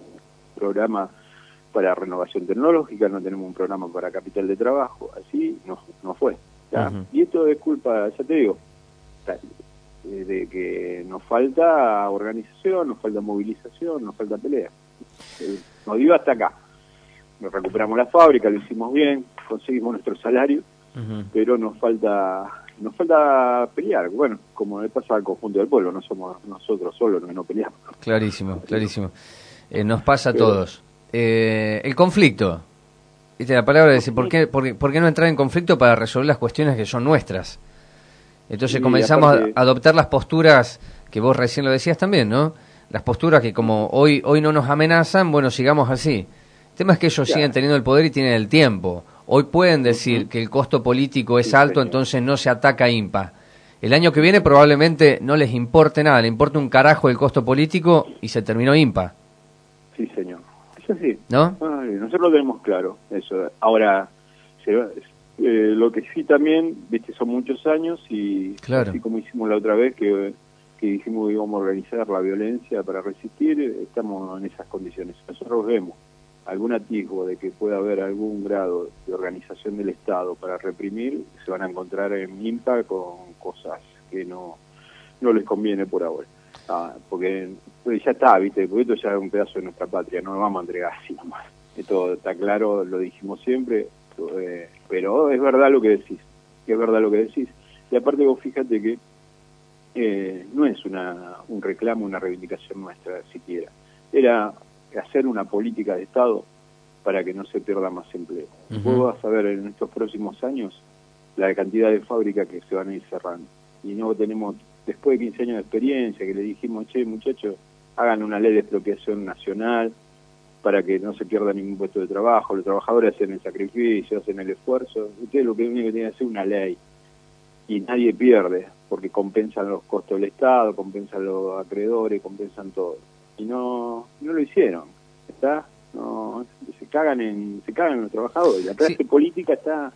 programa para renovación tecnológica, no tenemos un programa para capital de trabajo, así no, no fue. ¿ya? Uh-huh. Y esto es culpa, ya te digo, de que nos falta organización, nos falta movilización, nos falta pelea. Nos dio hasta acá. Nos recuperamos la fábrica, lo hicimos bien, conseguimos nuestro salario, uh-huh. pero nos falta nos falta pelear. Bueno, como le pasa al conjunto del pueblo, no somos nosotros solos los que no peleamos. Clarísimo, clarísimo. Eh, nos pasa a pero, todos. Eh, el conflicto. ¿Viste la palabra? De decir, ¿por qué, por, ¿por qué no entrar en conflicto para resolver las cuestiones que son nuestras? Entonces comenzamos aparte, a adoptar las posturas que vos recién lo decías también, ¿no? Las posturas que como hoy hoy no nos amenazan, bueno, sigamos así. El tema es que ellos ya. siguen teniendo el poder y tienen el tiempo. Hoy pueden decir uh-huh. que el costo político es sí, alto, señor. Entonces no se ataca a I M P A. El año que viene probablemente no les importe nada, le importa un carajo el costo político y se terminó I M P A. Sí, señor. Es así. ¿No? Ay, nosotros lo tenemos claro, eso. Ahora, se, eh, lo que sí también, viste, son muchos años y claro. así como hicimos la otra vez que, que dijimos que íbamos a organizar la violencia para resistir, estamos en esas condiciones. Nosotros vemos algún atisbo de que pueda haber algún grado de organización del Estado para reprimir, se van a encontrar en I M P A con cosas que no, no les conviene por ahora. Ah, porque pues ya está, ¿viste? Porque esto ya es un pedazo de nuestra patria, no nos vamos a entregar así nomás. Esto está claro, lo dijimos siempre, eh, pero es verdad lo que decís, es verdad lo que decís. Y aparte vos fíjate que eh, no es una un reclamo, una reivindicación nuestra siquiera. Era hacer una política de Estado para que no se pierda más empleo. Uh-huh. Vos vas a ver en estos próximos años la cantidad de fábricas que se van a ir cerrando. Y no tenemos, después de quince años de experiencia, que le dijimos, che, muchachos, hagan una ley de expropiación nacional para que no se pierda ningún puesto de trabajo, los trabajadores hacen el sacrificio, hacen el esfuerzo, ustedes lo que único que tienen que hacer es una ley, y nadie pierde, porque compensan los costos del Estado, compensan los acreedores, compensan todo, y no no lo hicieron, ¿está? No, se cagan en se cagan en los trabajadores, la clase sí. política está,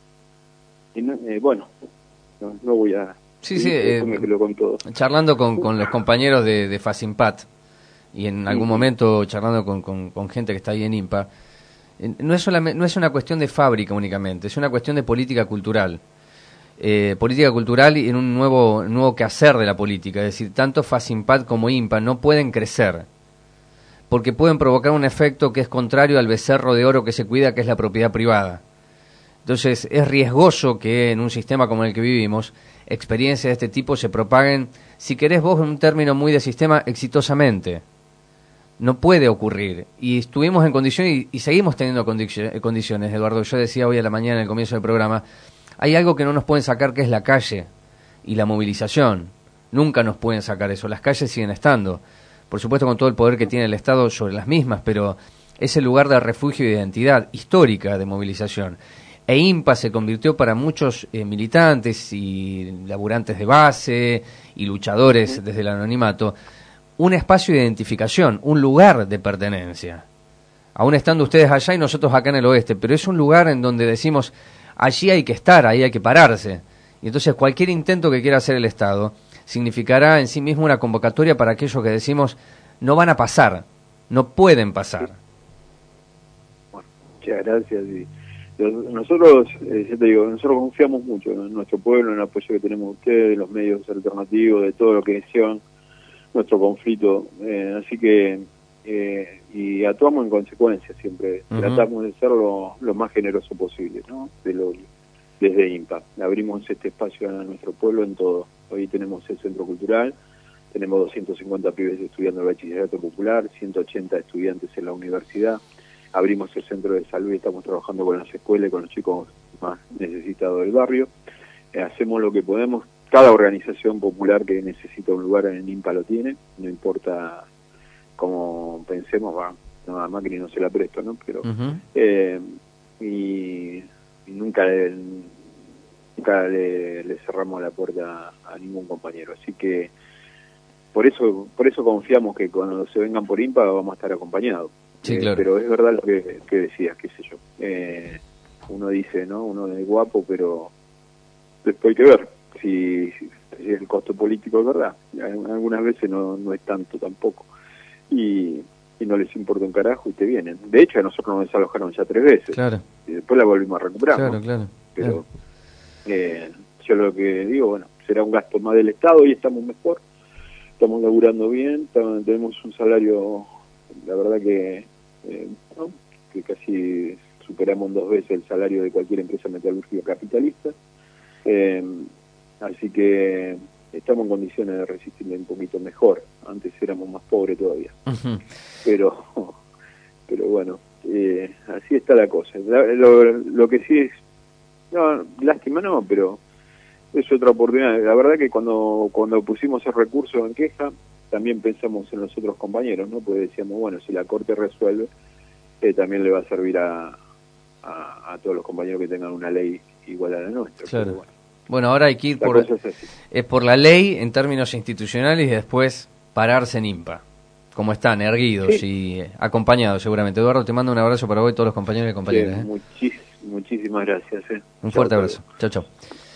en, eh, bueno, no, no voy a... Sí, sí, eh, me quedo con todo. Charlando con, con los compañeros de, de Facimpat, y en algún uh-huh. momento charlando con, con, con gente que está ahí en IMPA, no es, solamente, no es una cuestión de fábrica únicamente, es una cuestión de política cultural. Eh, política cultural y en un nuevo, nuevo quehacer de la política. Es decir, tanto Facimpat como IMPA no pueden crecer, porque pueden provocar un efecto que es contrario al becerro de oro que se cuida, que es la propiedad privada. Entonces, es riesgoso que en un sistema como el que vivimos, experiencias de este tipo se propaguen, si querés vos, en un término muy de sistema, exitosamente. No puede ocurrir. Y estuvimos en condiciones, y, y seguimos teniendo condicio, condiciones, Eduardo. Yo decía hoy a la mañana, en el comienzo del programa, hay algo que no nos pueden sacar, que es la calle y la movilización. Nunca nos pueden sacar eso. Las calles siguen estando. Por supuesto, con todo el poder que tiene el Estado sobre las mismas, pero es el lugar de refugio y de identidad histórica de movilización. E IMPA se convirtió para muchos eh, militantes y laburantes de base y luchadores desde el anonimato un espacio de identificación, un lugar de pertenencia. Aún estando ustedes allá y nosotros acá en el oeste, pero es un lugar en donde decimos, allí hay que estar, ahí hay que pararse. Y entonces cualquier intento que quiera hacer el Estado significará en sí mismo una convocatoria para aquellos que decimos, no van a pasar, no pueden pasar. Bueno, muchas gracias. Y nosotros, eh, ya te digo, nosotros confiamos mucho en nuestro pueblo, en el apoyo que tenemos ustedes, los medios alternativos, de todo lo que decían nuestro conflicto, eh, así que eh, y actuamos en consecuencia siempre, uh-huh. tratamos de ser lo, lo más generoso posible, ¿no? De lo, desde IMPA abrimos este espacio a nuestro pueblo en todo. Hoy tenemos el centro cultural, tenemos doscientos cincuenta pibes estudiando el bachillerato popular, ciento ochenta estudiantes en la universidad, abrimos el centro de salud y estamos trabajando con las escuelas y con los chicos más necesitados del barrio, eh, hacemos lo que podemos. Cada organización popular que necesita un lugar en IMPA lo tiene, no importa cómo pensemos, va, no, a Macri no se la presto, ¿no? Pero uh-huh. eh, y, y nunca, le, nunca le, le cerramos la puerta a ningún compañero, así que por eso por eso confiamos que cuando se vengan por IMPA vamos a estar acompañados. Sí, eh, claro. Pero es verdad lo que, que decías, qué sé yo. Eh, uno dice, ¿no? Uno es guapo, pero después hay que ver. Si, si, si el costo político es verdad, algunas veces no, no es tanto tampoco, y, y no les importa un carajo y te vienen. De hecho a nosotros nos desalojaron ya tres veces, claro. Y después la volvimos a recuperar, claro, ¿no? claro, pero claro. Eh, yo lo que digo, bueno, será un gasto más del Estado y estamos mejor, estamos laburando bien, estamos, tenemos un salario, la verdad que eh, ¿no? que casi superamos dos veces el salario de cualquier empresa metalúrgica capitalista. Eh, Así que estamos en condiciones de resistirle un poquito mejor. Antes éramos más pobres todavía. Uh-huh. Pero pero bueno, eh, así está la cosa. La, lo, lo que sí es, no, lástima no, pero es otra oportunidad. La verdad que cuando cuando pusimos el recurso en queja, también pensamos en los otros compañeros, ¿no? Porque decíamos, bueno, si la Corte resuelve, eh, también le va a servir a, a, a todos los compañeros que tengan una ley igual a la nuestra. Claro. Pero bueno. Bueno, ahora hay que ir por, es, es por la ley en términos institucionales y después pararse en IMPA, como están, erguidos sí. y eh, acompañados seguramente. Eduardo, te mando un abrazo para vos y todos los compañeros y compañeras. Sí, ¿eh? muchis, muchísimas gracias. Eh. Un fuerte chau, abrazo. Chao, chao.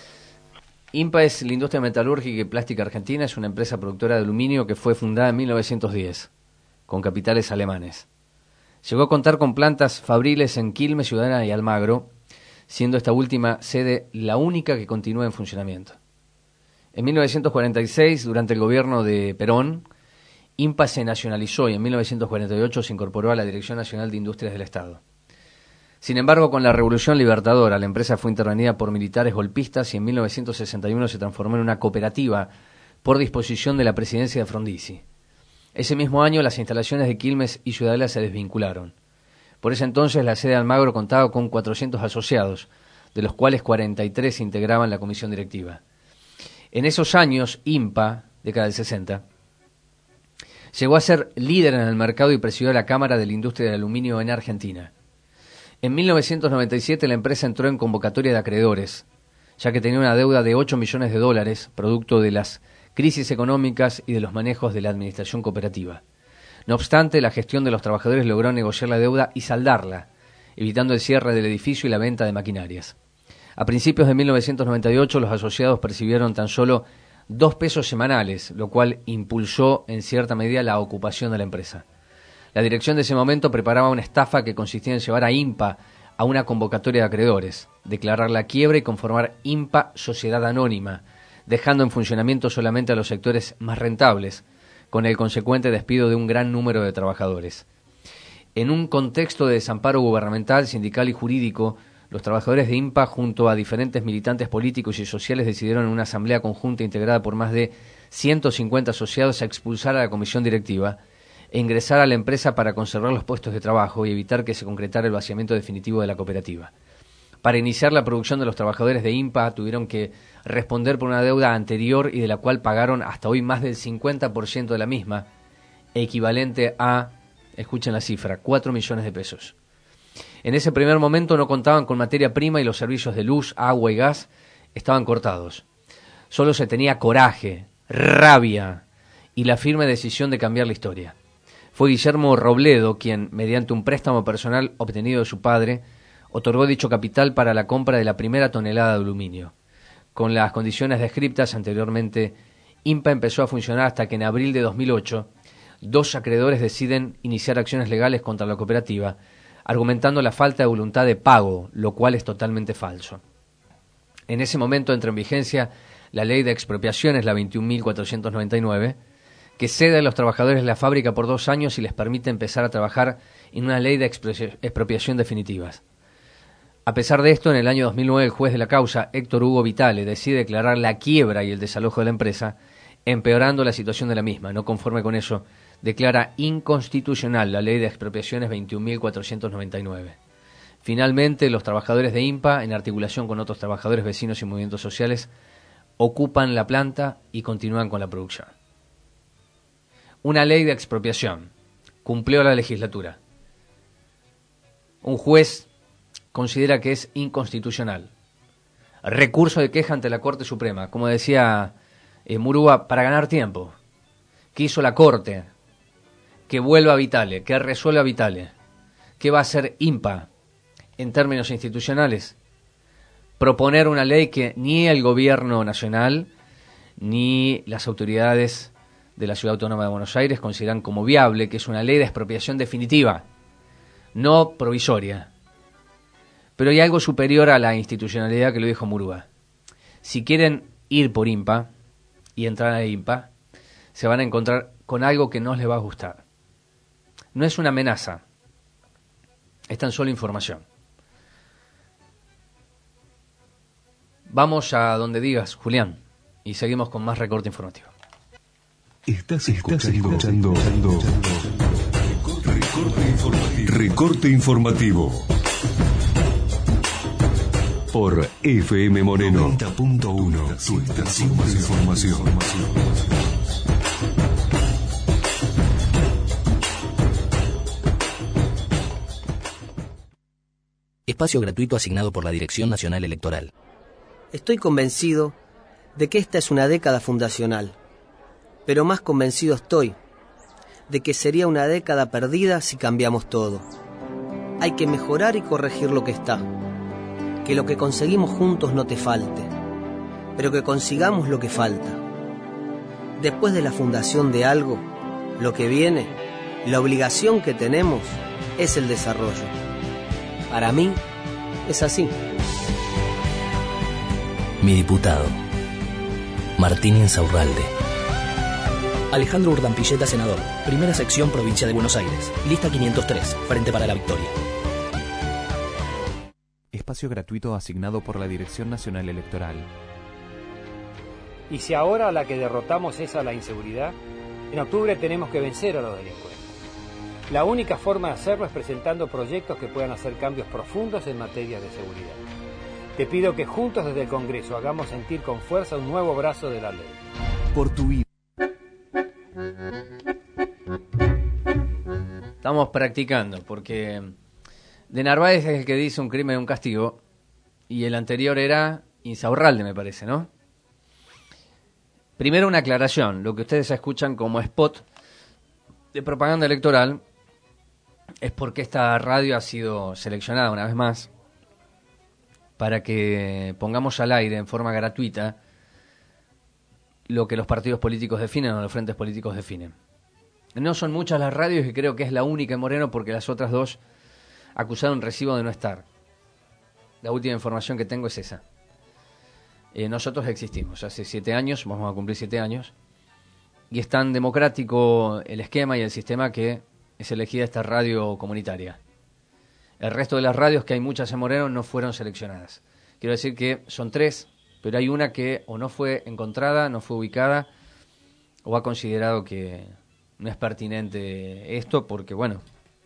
IMPA es la industria metalúrgica y plástica argentina, es una empresa productora de aluminio que fue fundada en mil novecientos diez, con capitales alemanes. Llegó a contar con plantas fabriles en Quilmes, Ciudadela y Almagro, siendo esta última sede la única que continúa en funcionamiento. En mil novecientos cuarenta y seis, durante el gobierno de Perón, INPA se nacionalizó y en mil novecientos cuarenta y ocho se incorporó a la Dirección Nacional de Industrias del Estado. Sin embargo, con la Revolución Libertadora, la empresa fue intervenida por militares golpistas y en mil novecientos sesenta y uno se transformó en una cooperativa por disposición de la presidencia de Frondizi. Ese mismo año, las instalaciones de Quilmes y Ciudadela se desvincularon. Por ese entonces, la sede de Almagro contaba con cuatrocientos asociados, de los cuales cuarenta y tres integraban la comisión directiva. En esos años, INPA, década del sesenta, llegó a ser líder en el mercado y presidió la Cámara de la Industria del Aluminio en Argentina. En mil novecientos noventa y siete la empresa entró en convocatoria de acreedores, ya que tenía una deuda de ocho millones de dólares, producto de las crisis económicas y de los manejos de la administración cooperativa. No obstante, la gestión de los trabajadores logró negociar la deuda y saldarla, evitando el cierre del edificio y la venta de maquinarias. A principios de mil novecientos noventa y ocho, los asociados percibieron tan solo dos pesos semanales, lo cual impulsó en cierta medida la ocupación de la empresa. La dirección de ese momento preparaba una estafa que consistía en llevar a INPA a una convocatoria de acreedores, declarar la quiebra y conformar INPA Sociedad Anónima, dejando en funcionamiento solamente a los sectores más rentables, con el consecuente despido de un gran número de trabajadores. En un contexto de desamparo gubernamental, sindical y jurídico, los trabajadores de INPA, junto a diferentes militantes políticos y sociales, decidieron en una asamblea conjunta integrada por más de ciento cincuenta asociados a expulsar a la comisión directiva e ingresar a la empresa para conservar los puestos de trabajo y evitar que se concretara el vaciamiento definitivo de la cooperativa. Para iniciar la producción de los trabajadores de INPA tuvieron que responder por una deuda anterior y de la cual pagaron hasta hoy más del cincuenta por ciento de la misma, equivalente a, escuchen la cifra, cuatro millones de pesos. En ese primer momento no contaban con materia prima y los servicios de luz, agua y gas estaban cortados. Solo se tenía coraje, rabia y la firme decisión de cambiar la historia. Fue Guillermo Robledo quien, mediante un préstamo personal obtenido de su padre, otorgó dicho capital para la compra de la primera tonelada de aluminio. Con las condiciones descritas anteriormente, INPA empezó a funcionar hasta que en abril de dos mil ocho, dos acreedores deciden iniciar acciones legales contra la cooperativa, argumentando la falta de voluntad de pago, lo cual es totalmente falso. En ese momento entra en vigencia la ley de expropiaciones, la veintiún mil cuatrocientos noventa y nueve, que cede a los trabajadores de la fábrica por dos años y les permite empezar a trabajar en una ley de expropiación definitivas. A pesar de esto, en el año dos mil nueve el juez de la causa, Héctor Hugo Vitale, decide declarar la quiebra y el desalojo de la empresa, empeorando la situación de la misma. No conforme con eso, declara inconstitucional la ley de expropiaciones veintiún mil cuatrocientos noventa y nueve. Finalmente, los trabajadores de INPA, en articulación con otros trabajadores, vecinos y movimientos sociales, ocupan la planta y continúan con la producción. Una ley de expropiación. Cumplió la legislatura. Un juez considera que es inconstitucional. Recurso de queja ante la Corte Suprema. Como decía eh, Murúa, para ganar tiempo. ¿Qué hizo la Corte? Que vuelva a Vitale, que resuelva a Vitale. ¿Qué va a hacer INPA en términos institucionales? Proponer una ley que ni el gobierno nacional ni las autoridades de la Ciudad Autónoma de Buenos Aires consideran como viable, que es una ley de expropiación definitiva, no provisoria. Pero hay algo superior a la institucionalidad que lo dijo Murúa. Si quieren ir por INPA y entrar a INPA, se van a encontrar con algo que no les va a gustar. No es una amenaza, es tan solo información. Vamos a donde digas, Julián, y seguimos con más recorte informativo. Estás escuchando, escuchando, escuchando recorte informativo. Recorte informativo. Por F M Moreno noventa punto uno. Tu estación de información. Espacio gratuito asignado por la Dirección Nacional Electoral. Estoy convencido de que esta es una década fundacional, pero más convencido estoy de que sería una década perdida si cambiamos todo. Hay que mejorar y corregir lo que está. Que lo que conseguimos juntos no te falte, pero que consigamos lo que falta. Después de la fundación de algo, lo que viene, la obligación que tenemos es el desarrollo. Para mí, es así. Mi diputado, Martín Insaurralde. Alejandro Urdampilleta, senador. Primera sección, Provincia de Buenos Aires. Lista quinientos tres, Frente para la Victoria. Espacio gratuito asignado por la Dirección Nacional Electoral. Y si ahora la que derrotamos es a la inseguridad, en octubre tenemos que vencer a los delincuentes. La única forma de hacerlo es presentando proyectos que puedan hacer cambios profundos en materia de seguridad. Te pido que juntos desde el Congreso hagamos sentir con fuerza un nuevo brazo de la ley. Por tu vida. Estamos practicando, porque de Narváez es el que dice un crimen, un castigo, y el anterior era Insaurralde, me parece, ¿no? Primero una aclaración, lo que ustedes escuchan como spot de propaganda electoral es porque esta radio ha sido seleccionada una vez más para que pongamos al aire en forma gratuita lo que los partidos políticos definen o los frentes políticos definen. No son muchas las radios y creo que es la única en Moreno porque las otras dos acusaron recibo de no estar. La última información que tengo es esa. Eh, nosotros existimos hace siete años, vamos a cumplir siete años, y es tan democrático el esquema y el sistema que es elegida esta radio comunitaria. El resto de las radios, que hay muchas en Moreno, no fueron seleccionadas. Quiero decir que son tres, pero hay una que o no fue encontrada, no fue ubicada, o ha considerado que no es pertinente esto porque, bueno,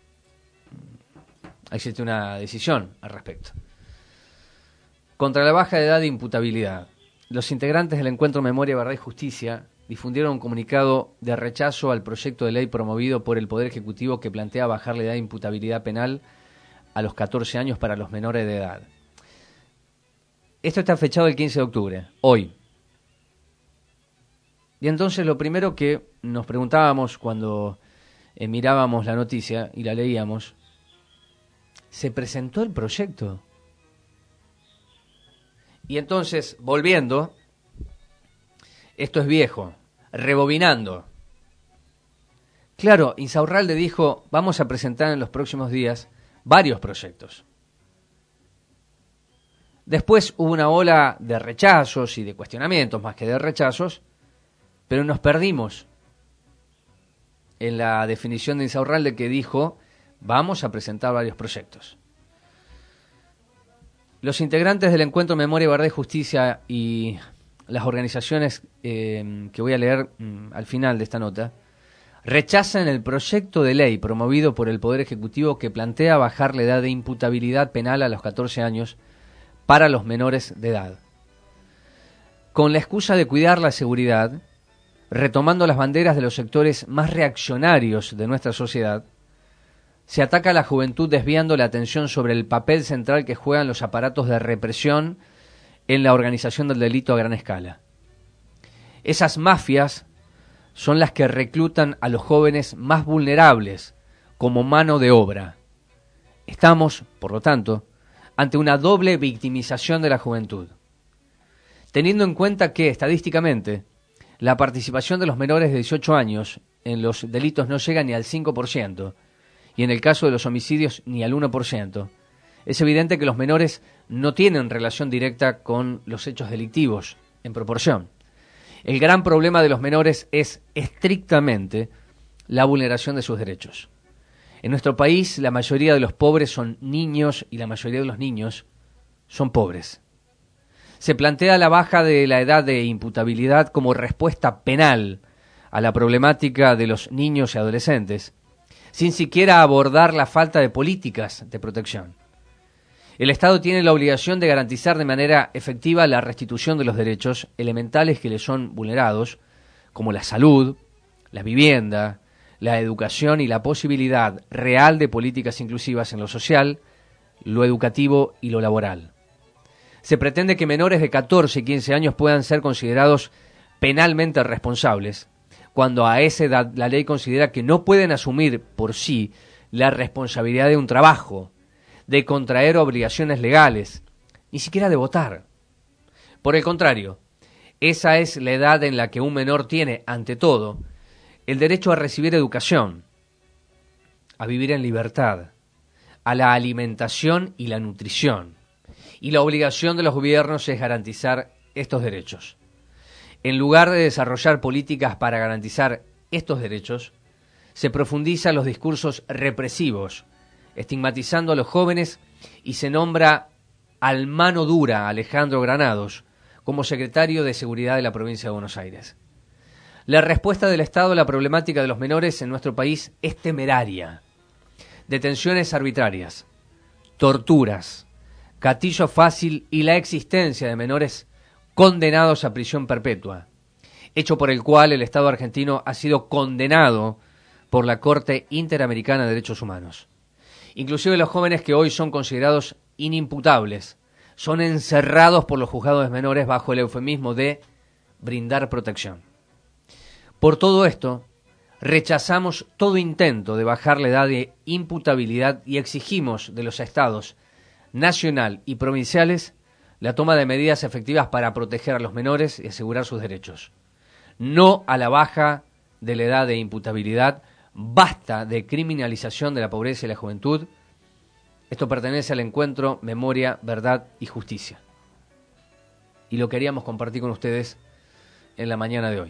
existe una decisión al respecto. Contra la baja edad de imputabilidad, los integrantes del Encuentro Memoria, Verdad y Justicia difundieron un comunicado de rechazo al proyecto de ley promovido por el Poder Ejecutivo que plantea bajar la edad de imputabilidad penal a los catorce años para los menores de edad. Esto está fechado el quince de octubre, hoy. Y entonces lo primero que nos preguntábamos cuando eh, mirábamos la noticia y la leíamos, ¿se presentó el proyecto? Y entonces, volviendo, esto es viejo, rebobinando. Claro, Insaurralde dijo, vamos a presentar en los próximos días varios proyectos. Después hubo una ola de rechazos y de cuestionamientos, más que de rechazos, pero nos perdimos en la definición de Insaurralde que dijo, vamos a presentar varios proyectos. Los integrantes del Encuentro Memoria, Verdad y Justicia y las organizaciones eh, que voy a leer mm, al final de esta nota, rechazan el proyecto de ley promovido por el Poder Ejecutivo que plantea bajar la edad de imputabilidad penal a los catorce años para los menores de edad. Con la excusa de cuidar la seguridad, retomando las banderas de los sectores más reaccionarios de nuestra sociedad, se ataca a la juventud desviando la atención sobre el papel central que juegan los aparatos de represión en la organización del delito a gran escala. Esas mafias son las que reclutan a los jóvenes más vulnerables como mano de obra. Estamos, por lo tanto, ante una doble victimización de la juventud. Teniendo en cuenta que, estadísticamente, la participación de los menores de dieciocho años en los delitos no llega ni al cinco por ciento, y en el caso de los homicidios ni al uno por ciento, es evidente que los menores no tienen relación directa con los hechos delictivos, en proporción. El gran problema de los menores es estrictamente la vulneración de sus derechos. En nuestro país, la mayoría de los pobres son niños y la mayoría de los niños son pobres. Se plantea la baja de la edad de imputabilidad como respuesta penal a la problemática de los niños y adolescentes, sin siquiera abordar la falta de políticas de protección. El Estado tiene la obligación de garantizar de manera efectiva la restitución de los derechos elementales que le son vulnerados, como la salud, la vivienda, la educación y la posibilidad real de políticas inclusivas en lo social, lo educativo y lo laboral. Se pretende que menores de catorce y quince años puedan ser considerados penalmente responsables, cuando a esa edad la ley considera que no pueden asumir por sí la responsabilidad de un trabajo, de contraer obligaciones legales, ni siquiera de votar. Por el contrario, esa es la edad en la que un menor tiene, ante todo, el derecho a recibir educación, a vivir en libertad, a la alimentación y la nutrición. Y la obligación de los gobiernos es garantizar estos derechos. En lugar de desarrollar políticas para garantizar estos derechos, se profundiza los discursos represivos, estigmatizando a los jóvenes, y se nombra al mano dura Alejandro Granados como secretario de Seguridad de la provincia de Buenos Aires. La respuesta del Estado a la problemática de los menores en nuestro país es temeraria. Detenciones arbitrarias, torturas, gatillo fácil y la existencia de menores condenados a prisión perpetua, hecho por el cual el Estado argentino ha sido condenado por la Corte Interamericana de Derechos Humanos. Inclusive los jóvenes que hoy son considerados inimputables son encerrados por los juzgados de menores bajo el eufemismo de brindar protección. Por todo esto, rechazamos todo intento de bajar la edad de imputabilidad y exigimos de los estados nacional y provinciales la toma de medidas efectivas para proteger a los menores y asegurar sus derechos. No a la baja de la edad de imputabilidad. Basta de criminalización de la pobreza y la juventud. Esto pertenece al encuentro Memoria, Verdad y Justicia. Y lo queríamos compartir con ustedes en la mañana de hoy.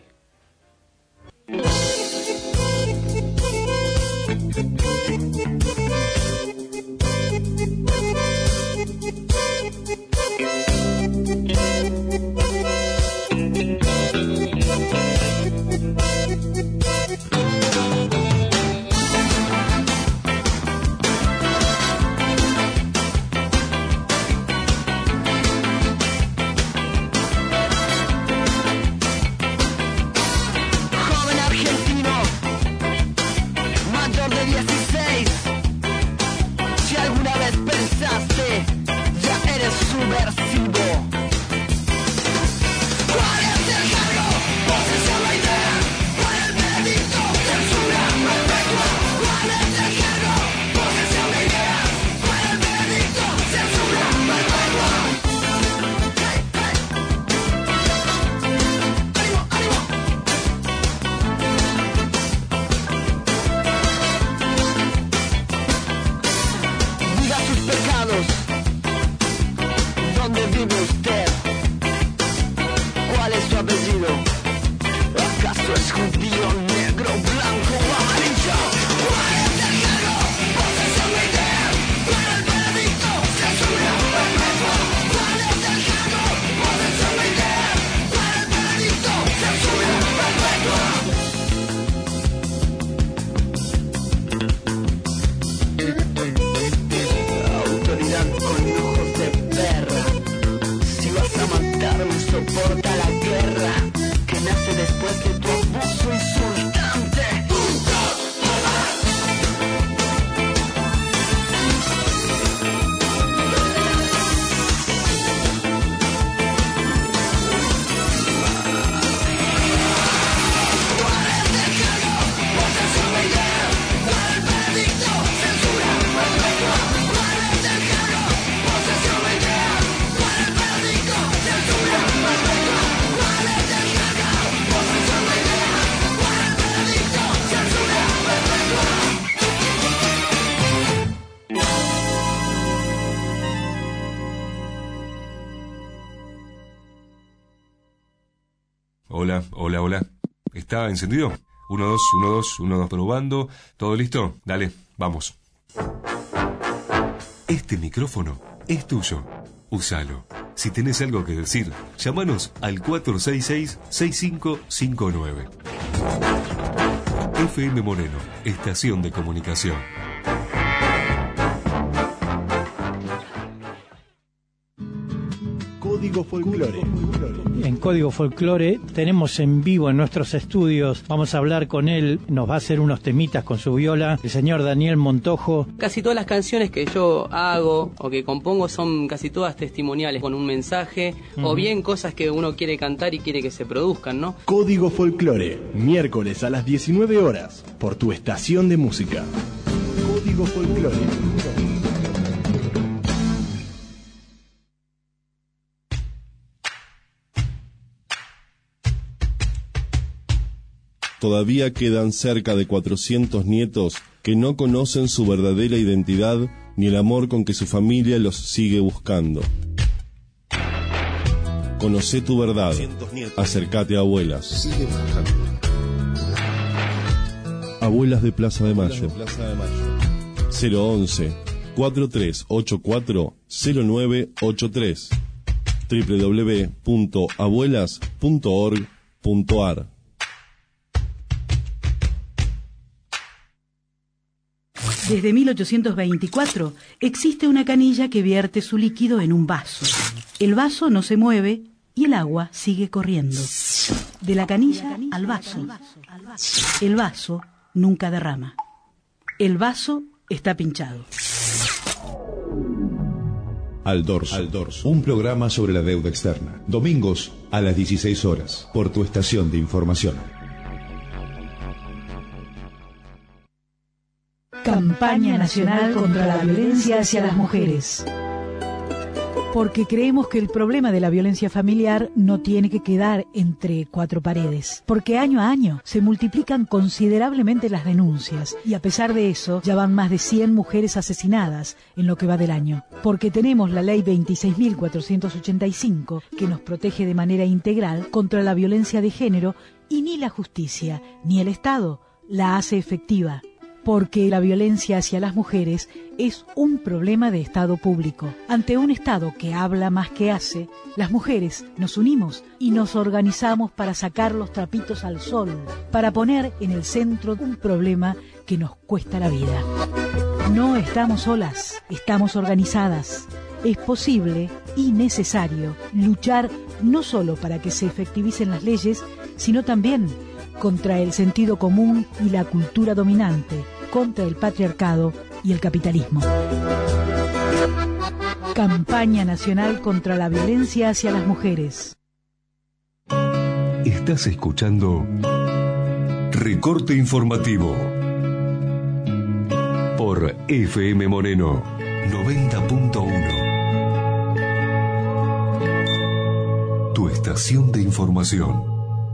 Hola, hola, hola. ¿Está encendido? uno, dos, uno, dos, uno, dos, probando. ¿Todo listo? Dale, vamos. Este micrófono es tuyo. Úsalo. Si tenés algo que decir, llámanos al cuatro seis seis, seis cinco cinco nueve. F M Moreno, estación de comunicación. Código Folclore. En Código Folclore tenemos en vivo en nuestros estudios, vamos a hablar con él, nos va a hacer unos temitas con su viola, el señor Daniel Montojo. Casi todas las canciones que yo hago o que compongo son casi todas testimoniales, con un mensaje, uh-huh. o bien cosas que uno quiere cantar y quiere que se produzcan, ¿no? Código Folclore, miércoles a las diecinueve horas, por tu estación de música. Código Folclore. Todavía quedan cerca de cuatrocientos nietos que no conocen su verdadera identidad ni el amor con que su familia los sigue buscando. Conocé tu verdad. Acércate a Abuelas. Abuelas de Plaza de Mayo. cero once, cuatro tres ocho cuatro, cero nueve ocho tres. doble u doble u doble u punto abuelas punto org punto a r. Desde mil ochocientos veinticuatro existe una canilla que vierte su líquido en un vaso. El vaso no se mueve y el agua sigue corriendo. De la canilla al vaso. El vaso nunca derrama. El vaso está pinchado. Al Dorso, Al Dorso, un programa sobre la deuda externa. Domingos a las dieciséis horas, por tu estación de información. Campaña Nacional contra la Violencia hacia las Mujeres. Porque creemos que el problema de la violencia familiar no tiene que quedar entre cuatro paredes. Porque año a año se multiplican considerablemente las denuncias y a pesar de eso ya van más de cien mujeres asesinadas en lo que va del año. Porque tenemos la ley veintiséis mil cuatrocientos ochenta y cinco que nos protege de manera integral contra la violencia de género y ni la justicia ni el Estado la hace efectiva. Porque la violencia hacia las mujeres es un problema de Estado público. Ante un Estado que habla más que hace, las mujeres nos unimos y nos organizamos para sacar los trapitos al sol, para poner en el centro un problema que nos cuesta la vida. No estamos solas, estamos organizadas. Es posible y necesario luchar no solo para que se efectivicen las leyes, sino también contra el sentido común y la cultura dominante, contra el patriarcado y el capitalismo. Campaña Nacional contra la Violencia hacia las Mujeres. Estás escuchando Recorte Informativo por F M Moreno noventa punto uno. Tu estación de información.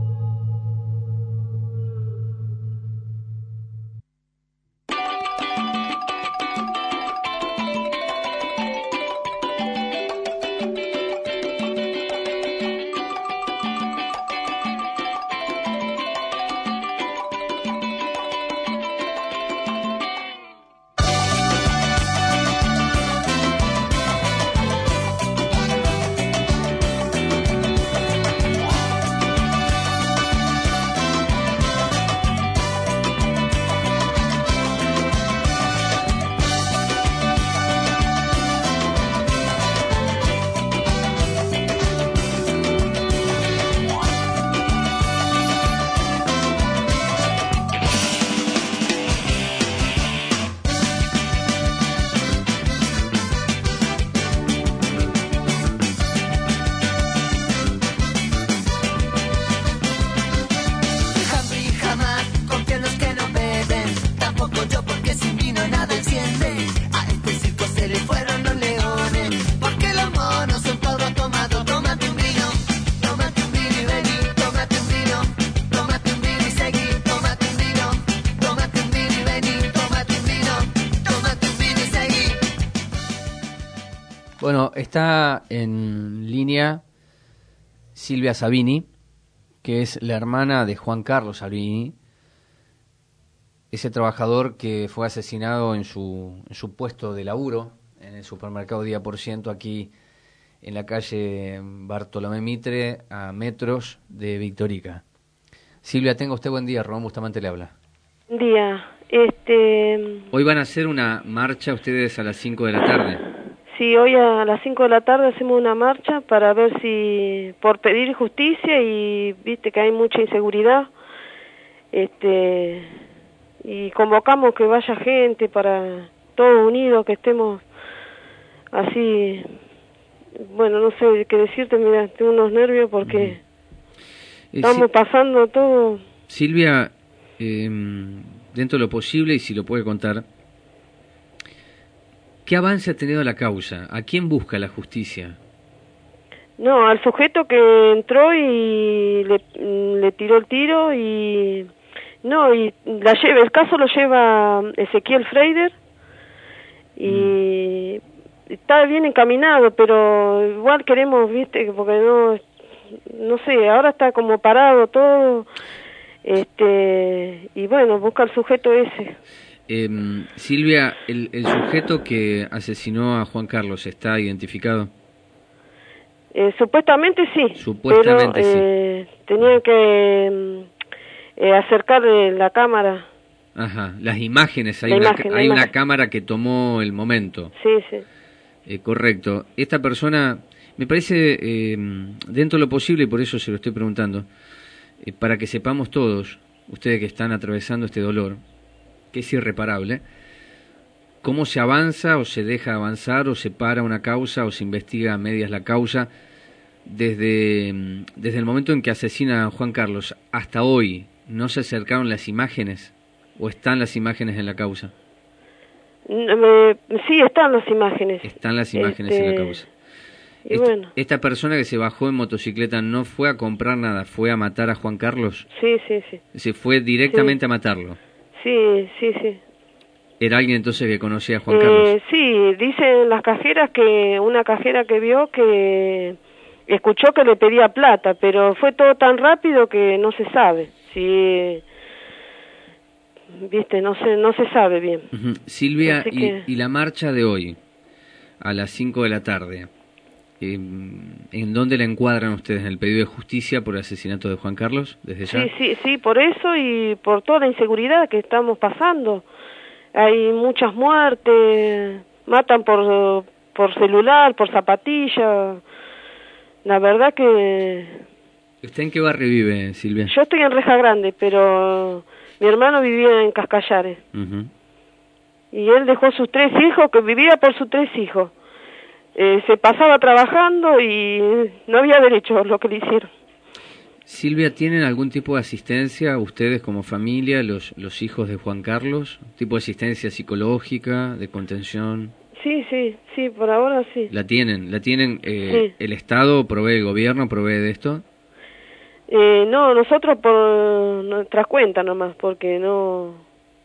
Bueno, está en línea Silvia Sabini, que es la hermana de Juan Carlos Sabini, ese trabajador que fue asesinado en su, en su puesto de laburo, en el supermercado Día por Ciento, aquí en la calle Bartolomé Mitre, a metros de Victorica. Silvia, tenga usted buen día, Román Bustamante le habla. Buen día. Este... Hoy van a hacer una marcha ustedes a las cinco de la tarde. Sí, hoy a las cinco de la tarde hacemos una marcha para ver si, por pedir justicia y viste que hay mucha inseguridad, este, y convocamos que vaya gente para todos unidos, que estemos así, bueno, no sé qué decirte, mira, tengo unos nervios porque eh, estamos sí, pasando todo. Silvia, eh, dentro de lo posible, y si lo puede contar, ¿qué avance ha tenido la causa? ¿A quién busca la justicia? No, al sujeto que entró y le, le tiró el tiro y... No, y la lleva, el caso lo lleva Ezequiel Freider y mm. está bien encaminado, pero igual queremos, viste, porque no no sé, ahora está como parado todo, este, y bueno, busca el sujeto ese. Eh, Silvia, el, ¿el sujeto que asesinó a Juan Carlos está identificado? Eh, supuestamente sí, Supuestamente pero eh, tenían que eh, acercarle la cámara. Ajá, las imágenes, hay, La una, imagen, la hay una imagen. cámara que tomó el momento. Sí, sí. Eh, correcto. Esta persona, me parece, eh, dentro de lo posible, y por eso se lo estoy preguntando, eh, para que sepamos todos, ustedes que están atravesando este dolor, que es irreparable, cómo se avanza o se deja avanzar o se para una causa o se investiga a medias la causa desde, desde el momento en que asesina a Juan Carlos hasta hoy. ¿No se acercaron las imágenes o están las imágenes en la causa? Me, sí, están las imágenes. Están las imágenes Este, en la causa. Y Esta, bueno, esta persona que se bajó en motocicleta no fue a comprar nada, fue a matar a Juan Carlos. sí, sí, sí. Se fue directamente Sí. a matarlo. Sí, sí, sí. Era alguien entonces que conocía a Juan Carlos. Eh, sí, dicen las cajeras que una cajera que vio que escuchó que le pedía plata, pero fue todo tan rápido que no se sabe. Sí, viste, no se no se sabe bien. Ujú. Silvia, Así y, que- y la marcha de hoy, a las cinco de la tarde, eh, ¿en dónde la encuadran ustedes? ¿En el pedido de justicia por el asesinato de Juan Carlos? ¿Desde ya? Sí, sí, sí, por eso y por toda la inseguridad que estamos pasando. Hay muchas muertes, matan por por celular, por zapatilla. La verdad que ¿Usted en qué barrio vive, Silvia? yo estoy en Reja Grande, pero mi hermano vivía en Cascallares. Ujú. Y él dejó sus tres hijos, que vivía por sus tres hijos. Eh, se pasaba trabajando y no había derecho a lo que le hicieron. Silvia, ¿tienen algún tipo de asistencia ustedes como familia, los, los hijos de Juan Carlos? ¿Tipo de asistencia psicológica, de contención? Sí, sí, sí, por ahora sí. ¿La tienen? ¿La tienen? Eh, Sí. ¿El Estado provee, el gobierno provee de esto? Eh, no, nosotros por nuestra cuenta nomás, porque no...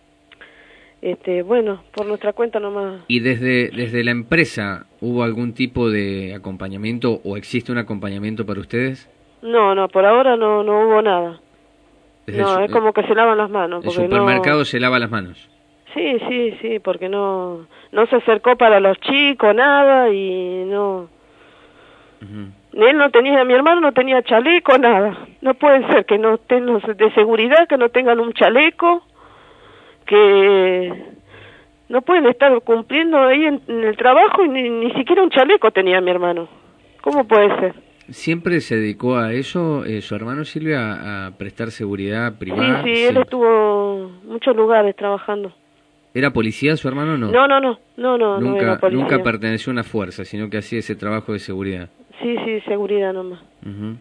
Este, bueno, por nuestra cuenta nomás. ¿Y desde, desde la empresa hubo algún tipo de acompañamiento o existe un acompañamiento para ustedes? No, no, por ahora no no hubo nada. Desde No, el, es como que se lavan las manos. el Porque supermercado no... se lava las manos. Sí, sí, sí, porque no no se acercó para los chicos, nada, y no... Él no tenía, mi hermano no tenía chaleco, nada. No puede ser que no estén los de seguridad, que no tengan un chaleco, que no pueden estar cumpliendo ahí en, en el trabajo y ni, ni siquiera un chaleco tenía mi hermano. ¿Cómo puede ser? ¿Siempre se dedicó a eso, eh, su hermano Silvia, a, a prestar seguridad Sí, privada? sí, él estuvo en muchos lugares trabajando. ¿Era policía su hermano o no? No, no, no, no, no, no nunca, era policía. nunca perteneció a una fuerza, sino que hacía ese trabajo de seguridad. Sí, sí, seguridad nomás. Ujú.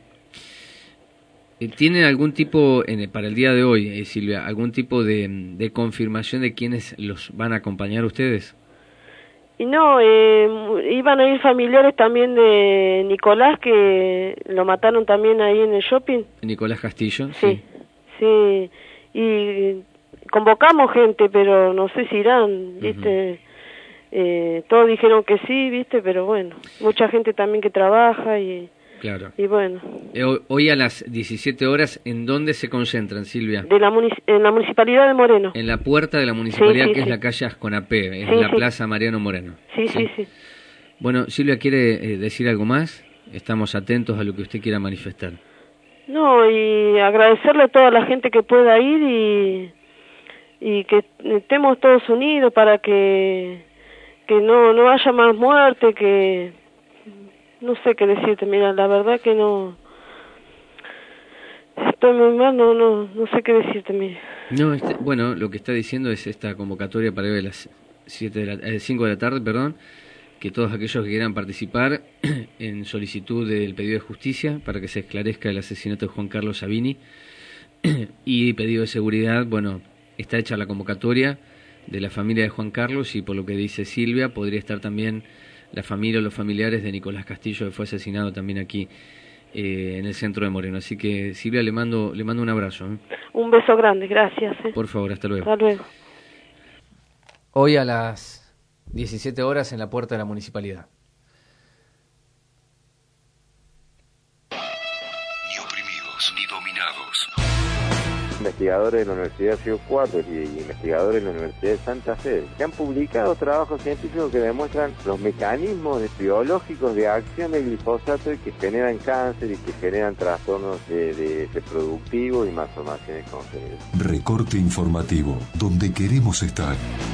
Eh, ¿Tienen algún tipo, en, para el día de hoy, eh, Silvia, algún tipo de, de confirmación de quiénes los van a acompañar ustedes? Y no, eh, iban a ir familiares también de Nicolás, que lo mataron también ahí en el shopping. Nicolás Castillo, Sí, sí, y convocamos gente, pero no sé si irán, ¿viste? Eh, todos dijeron que sí, ¿viste? Pero bueno, mucha gente también que trabaja y, claro. y bueno. Eh, hoy- hoy a las diecisiete horas, ¿en dónde se concentran, Silvia? De la munici- en la municipalidad de Moreno. En la puerta de la municipalidad, Sí, sí, que es sí. la calle Asconapé, es Sí, la sí. Plaza Mariano Moreno. Sí, sí, sí. Bueno, Silvia, ¿quiere eh, decir algo más? Estamos atentos a lo que usted quiera manifestar. No, y agradecerle a toda la gente que pueda ir y, y que estemos todos unidos para que, que no, no haya más muerte, que no sé qué decirte, mira, la verdad que no, estoy muy mal, no, no, no sé qué decirte, mira. No, este- bueno, lo que está diciendo es esta convocatoria para hoy a las siete de la, eh, cinco de la tarde, perdón, que todos aquellos que quieran participar en solicitud del pedido de justicia para que se esclarezca el asesinato de Juan Carlos Sabini y pedido de seguridad, bueno, está hecha la convocatoria de la familia de Juan Carlos y por lo que dice Silvia, podría estar también la familia o los familiares de Nicolás Castillo, que fue asesinado también aquí eh, en el centro de Moreno. Así que Silvia, le mando, le mando un abrazo. ¿eh? Un beso grande, gracias. eh. Por favor, hasta luego. Hasta luego. Hoy a las diecisiete horas en la puerta de la municipalidad. investigadores de la Universidad de Río Cuarto y investigadores de la Universidad de Santa Fe, que han publicado trabajos científicos que demuestran los mecanismos biológicos de acción del glifosato y que generan cáncer y que generan trastornos de, de reproductivos y malformaciones congénitas. Recorte informativo, donde queremos estar.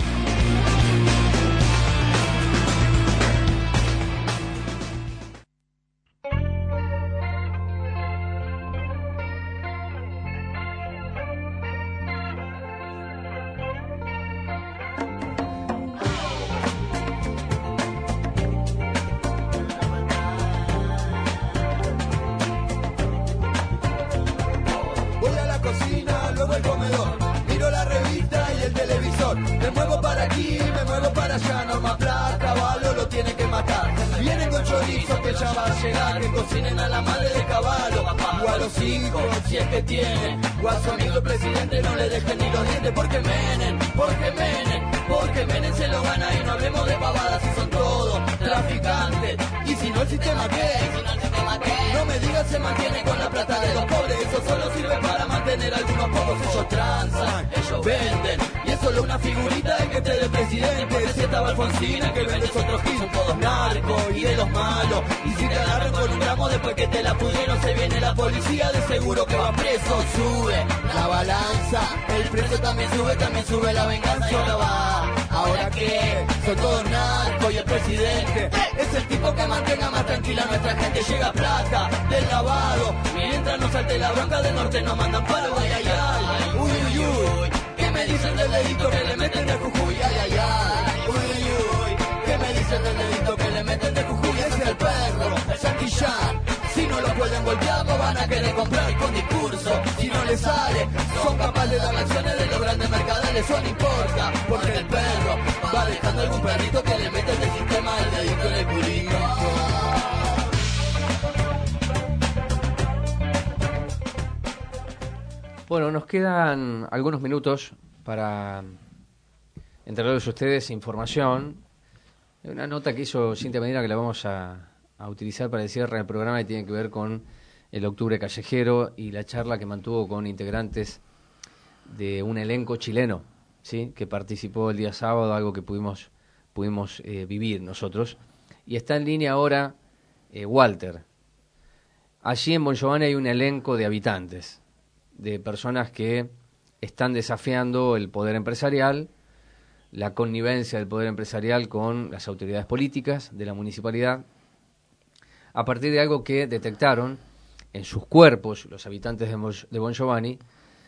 Bueno, nos quedan algunos minutos para entregarles a ustedes información. Una nota que hizo Cintia Medina que la vamos a, a utilizar para el cierre del programa y tiene que ver con el Octubre Callejero y la charla que mantuvo con integrantes de un elenco chileno, ¿sí?, que participó el día sábado, algo que pudimos, pudimos eh, vivir nosotros. Y está en línea ahora eh, Walter. Allí en Bon Giovanni hay un elenco de habitantes, de personas que están desafiando el poder empresarial, la connivencia del poder empresarial con las autoridades políticas de la municipalidad, a partir de algo que detectaron en sus cuerpos los habitantes de, Mo- de Bon Giovanni,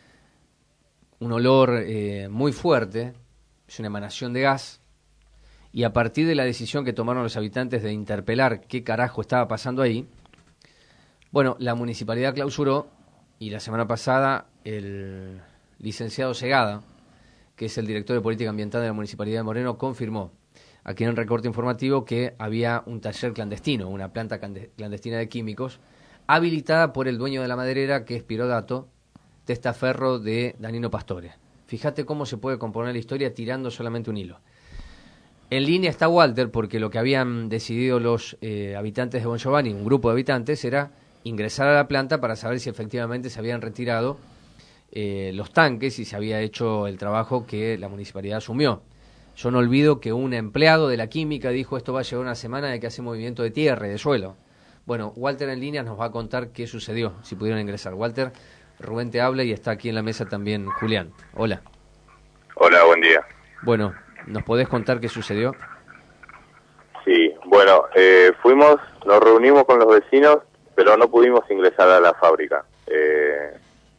un olor eh, muy fuerte, es una emanación de gas, y a partir de la decisión que tomaron los habitantes de interpelar qué carajo estaba pasando ahí, bueno, la municipalidad clausuró. Y la semana pasada el licenciado Segada, que es el director de Política Ambiental de la Municipalidad de Moreno, confirmó aquí en el recorte informativo que había un taller clandestino, una planta clandestina de químicos, habilitada por el dueño de la maderera, que es Pirodato, testaferro de Danilo Pastore. Fíjate cómo se puede componer la historia tirando solamente un hilo. En línea está Walter, porque lo que habían decidido los eh, habitantes de Bon Giovanni, un grupo de habitantes, era ingresar a la planta para saber si efectivamente se habían retirado eh, los tanques y se había hecho el trabajo que la municipalidad asumió. Yo no olvido que un empleado de la química dijo: esto va a llevar una semana de que hace movimiento de tierra y de suelo. Bueno, Walter en línea nos va a contar qué sucedió, si pudieron ingresar. Walter, Rubén te habla y está aquí en la mesa también Julián. Hola. Hola, buen día. Bueno, ¿nos podés contar qué sucedió? Sí, bueno, eh, fuimos, nos reunimos con los vecinos, pero no pudimos ingresar a la fábrica. Eh,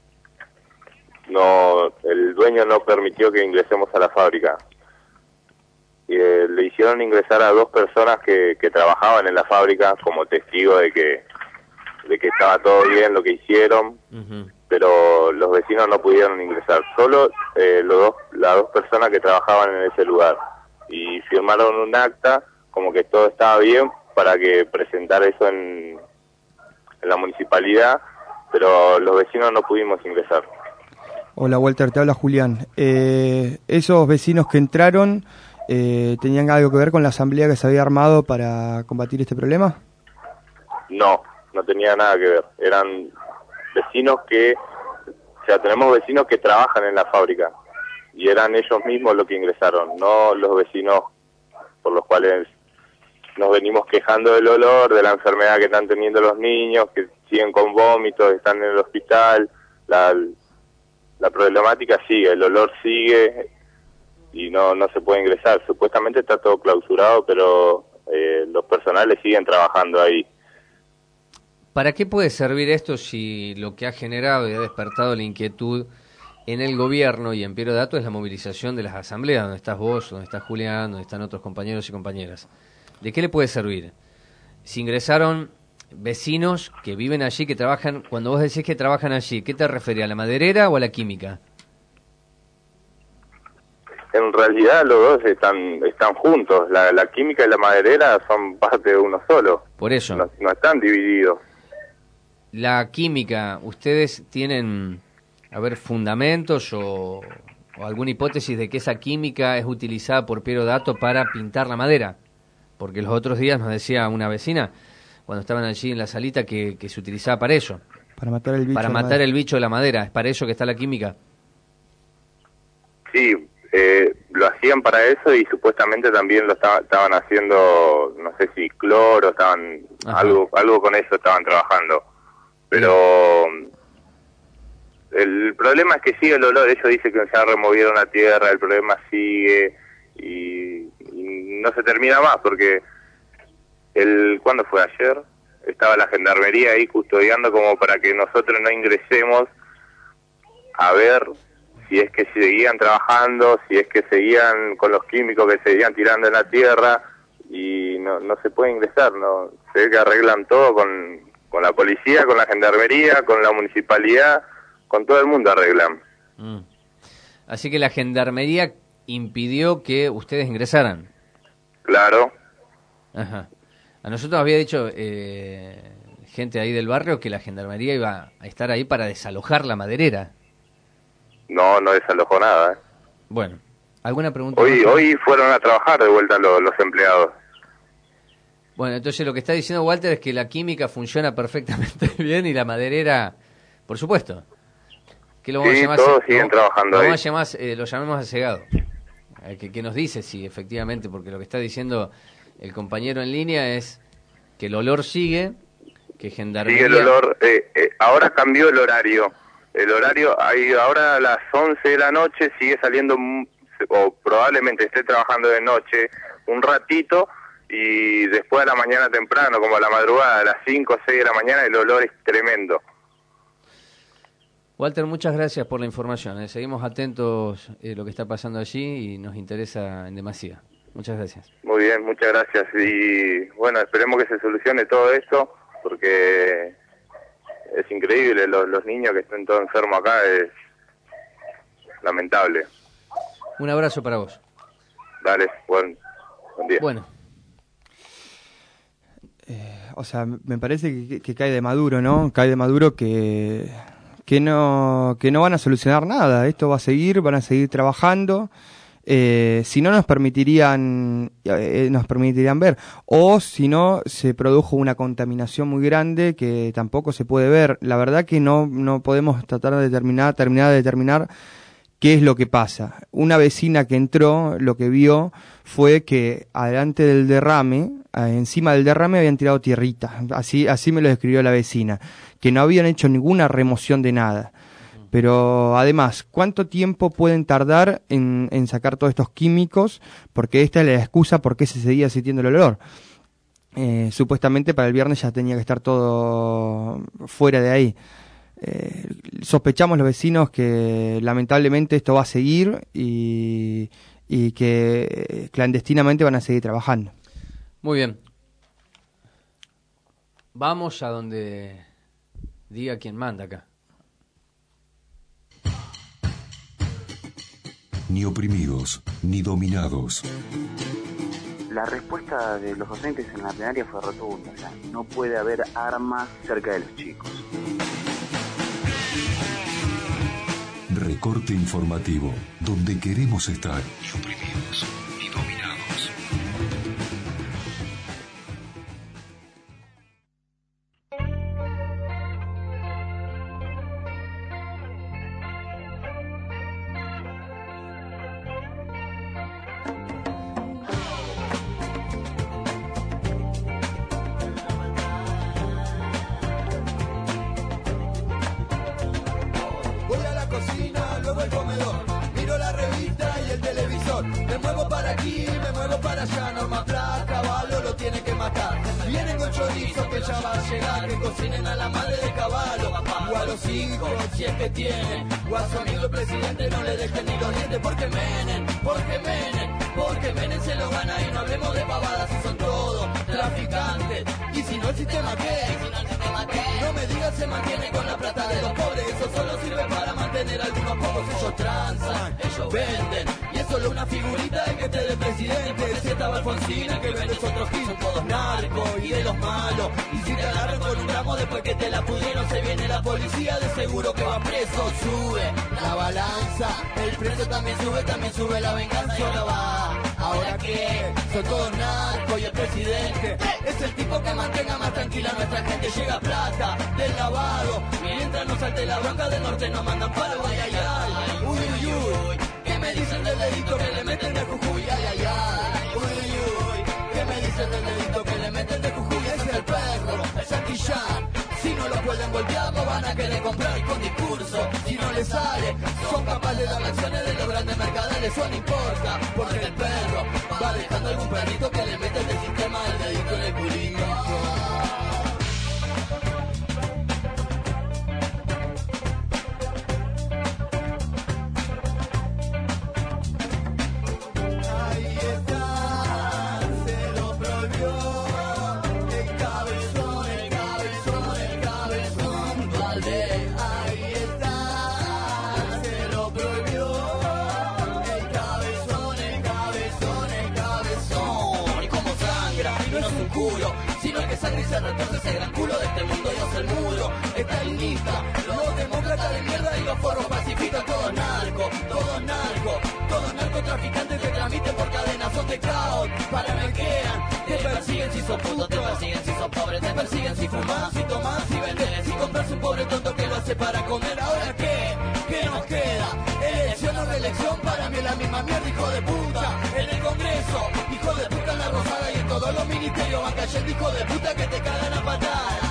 no, el dueño no permitió que ingresemos a la fábrica. Y, eh, le hicieron ingresar a dos personas que, que trabajaban en la fábrica como testigo de que de que estaba todo bien lo que hicieron, uh-huh. pero los vecinos no pudieron ingresar. Solo eh, los dos, las dos personas que trabajaban en ese lugar. Y firmaron un acta como que todo estaba bien para que presentara eso en en la municipalidad, pero los vecinos no pudimos ingresar. Hola Walter, te habla Julián. Eh, ¿Esos vecinos que entraron eh, tenían algo que ver con la asamblea que se había armado para combatir este problema? No, no tenía nada que ver. Eran vecinos que sea, tenemos vecinos que trabajan en la fábrica y eran ellos mismos los que ingresaron, no los vecinos por los cuales nos venimos quejando del olor, de la enfermedad que están teniendo los niños, que siguen con vómitos, están en el hospital. La, la problemática sigue, el olor sigue y no no se puede ingresar. Supuestamente está todo clausurado, pero eh, los personales siguen trabajando ahí. ¿Para qué puede servir esto si lo que ha generado y ha despertado la inquietud en el gobierno y en Piero Dato es la movilización de las asambleas, donde estás vos, donde está Julián, donde están otros compañeros y compañeras? ¿De qué le puede servir? Si ingresaron vecinos que viven allí, que trabajan, cuando vos decís que trabajan allí, ¿qué te refería? ¿A la maderera o a la química? En realidad los dos están están juntos, la, la química y la maderera son parte de uno solo. Por eso. No, no están divididos. La química, ¿ustedes tienen, a ver, fundamentos o, o alguna hipótesis de que esa química es utilizada por Piero Dato para pintar la madera? Porque los otros días nos decía una vecina, cuando estaban allí en la salita, que, que se utilizaba para eso. Para matar el bicho. Para matar el bicho de la madera, ¿es para eso que está la química? Sí, eh, lo hacían para eso y supuestamente también lo estaba, estaban haciendo, no sé si cloro, estaban algo algo con eso estaban trabajando. Pero el problema es que sigue el olor, ellos dicen que ya removieron la tierra, el problema sigue y, y no se termina más porque el ¿cuándo fue? Ayer estaba la gendarmería ahí custodiando como para que nosotros no ingresemos a ver si es que seguían trabajando, si es que seguían con los químicos que seguían tirando en la tierra y no no se puede ingresar, no se ve que arreglan todo con con la policía, con la gendarmería, con la municipalidad, con todo el mundo arreglan. Mm. Así que la gendarmería impidió que ustedes ingresaran. Claro. Ajá. A nosotros había dicho eh, gente ahí del barrio que la gendarmería iba a estar ahí para desalojar la maderera. No, no desalojó nada. ¿eh? Bueno, ¿alguna pregunta? Hoy más? hoy fueron a trabajar de vuelta los, los empleados. Bueno, entonces lo que está diciendo Walter es que la química funciona perfectamente bien y la maderera, por supuesto. Que lo vamos Sí, a llamar, todos ¿no? siguen trabajando lo ahí. vamos a llamar, eh, lo llamemos a Cegado. Eh, que, que nos dice si efectivamente, porque lo que está diciendo el compañero en línea es que el olor sigue, que gendarmería... Sigue el olor, eh, eh, ahora cambió el horario. El horario, ahí ahora a las once de la noche sigue saliendo, o probablemente esté trabajando de noche un ratito, y después a la mañana temprano, como a la madrugada, a las cinco o seis de la mañana, el olor es tremendo. Walter, muchas gracias por la información. Eh. Seguimos atentos a eh, lo que está pasando allí y nos interesa en demasía. Muchas gracias. Muy bien, muchas gracias. Y bueno, esperemos que se solucione todo esto, porque es increíble, los, los niños que estén todos enfermos acá es lamentable. Un abrazo para vos. Dale, buen, buen día. Bueno. Eh, o sea, me parece que, que cae de Maduro, ¿no? Cae de Maduro que, que, no, que no van a solucionar nada. Esto va a seguir, van a seguir trabajando. Eh, si no nos permitirían eh, nos permitirían ver, o si no se produjo una contaminación muy grande que tampoco se puede ver. La verdad que no no podemos tratar de determinar terminar de determinar qué es lo que pasa. Una vecina que entró, lo que vio fue que adelante del derrame, encima del derrame habían tirado tierrita. Así así me lo describió la vecina, que no habían hecho ninguna remoción de nada. Pero además, ¿cuánto tiempo pueden tardar en, en sacar todos estos químicos? Porque esta es la excusa por qué se seguía sintiendo el olor. Eh, supuestamente para el viernes ya tenía que estar todo fuera de ahí. Eh, sospechamos los vecinos que lamentablemente esto va a seguir y, y que clandestinamente van a seguir trabajando. Muy bien. Vamos a donde diga quien manda acá. Ni oprimidos, ni dominados. La respuesta de los docentes en la plenaria fue rotunda. O sea, no puede haber armas cerca de los chicos. Recorte informativo, donde queremos estar. Ni oprimidos, ni dominados. para aquí, me muevo para allá, Norma Pla, Caballo lo tiene que matar. Vienen con chorizo que ya va a llegar, que cocinen a la madre de Caballo, o a los hijos, si es que tienen, o a su amigo el presidente no le dejen ni los dientes, porque Menem, porque Menem, porque Menem se lo gana y no hablemos de pavadas, si son todos traficantes, y si no el sistema qué, no me digas se mantiene con la plata de los pobres, eso solo sirve para mantener a algunos pocos, ellos transan, ellos venden, y es solo una figurita de que esté de presidente, si estaba Alfonsina que vende otros gil, son todos narcos y de los malos, y si te agarran con un gramo después que te la pudieron, se viene la policía, de seguro que va preso, sube la balanza, el precio también sube, también sube la venganza, y ahora va, ahora que son todos narcos y el presidente es el tipo que mantenga más tranquila a nuestra gente, llega plata del lavado, mientras no salte la bronca del norte nos mandan para el ay, ay, ay, uy, uy, uy, ¿qué me dicen del dedito que le meten de Jujuy? Ay, ay, ay, uy, uy, uy, ¿qué me dicen del dedito que le meten de Jujuy? Ese es el perro, el Santillán, si no lo pueden golpear lo van a querer comprar con discurso, si no les sale, son capaces de dar acciones de los grandes mercaderes, eso no importa, porque el perro va dejando algún perrito que le mete del sistema el dedito en el culito. Sino que sangre y se retorce ese gran culo de este mundo, Dios el muro, estalinista, los demócratas de mierda y los forros pacifistas, todos narcos, todos narcos, todos narcotraficantes que transmiten por cadenas, son de caos, paranoiquean, te persiguen si sos puto, te persiguen si sos pobre, te persiguen si fumás, si tomás, si vendés, si compras un pobre tonto que lo hace para comer, ahora qué, ¿qué nos queda? Elección o reelección, para mí es la misma mierda, hijo de puta, en el Congreso, hijo de puta en la Rosada y en todos los ministerios van cayendo, hijo de puta que te cagan a patadas.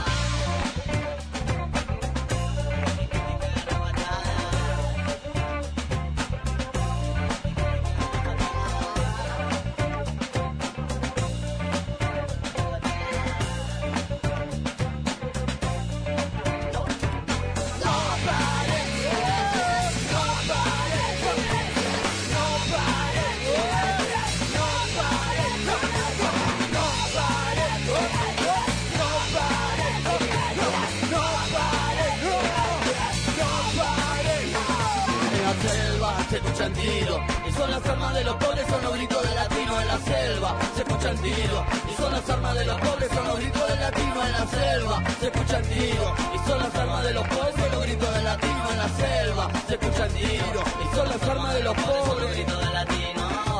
Se escuchan tiros, y son las armas de los pobres, son los gritos de latino en la selva. Se escuchan tiros, y son las armas de los pobres, son los gritos de latino en la selva. Se escuchan tiros, y son las armas de los pobres, son los gritos de latino en la selva. Se escuchan tiros, y son las armas de los pobres, son los gritos de latino.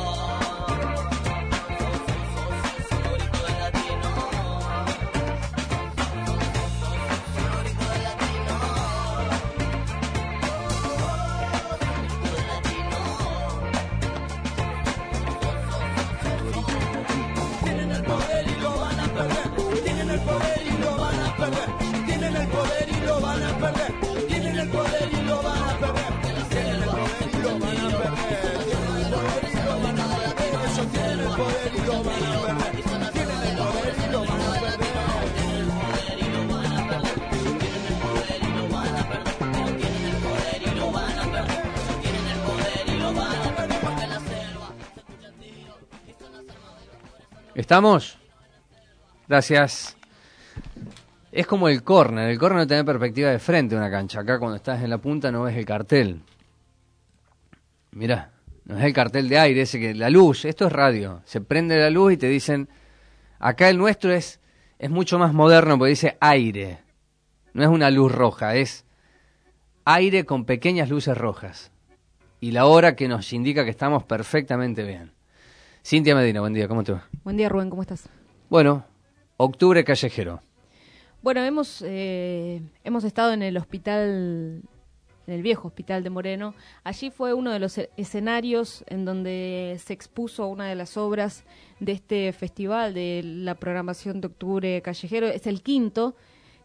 ¿Estamos? Gracias. Es como el córner. El córner no tiene perspectiva de frente a una cancha. Acá cuando estás en la punta no ves el cartel. Mirá, no es el cartel de aire, ese que la luz, esto es radio. Se prende la luz y te dicen, acá el nuestro es, es mucho más moderno porque dice aire. No es una luz roja, es aire con pequeñas luces rojas. Y la hora que nos indica que estamos perfectamente bien. Cintia Medina, buen día, ¿cómo te va? Buen día, Rubén, ¿cómo estás? Bueno, octubre callejero. Bueno, hemos eh, hemos estado en el hospital, en el viejo hospital de Moreno. Allí fue uno de los escenarios en donde se expuso una de las obras de este festival de la programación de octubre callejero. Es el quinto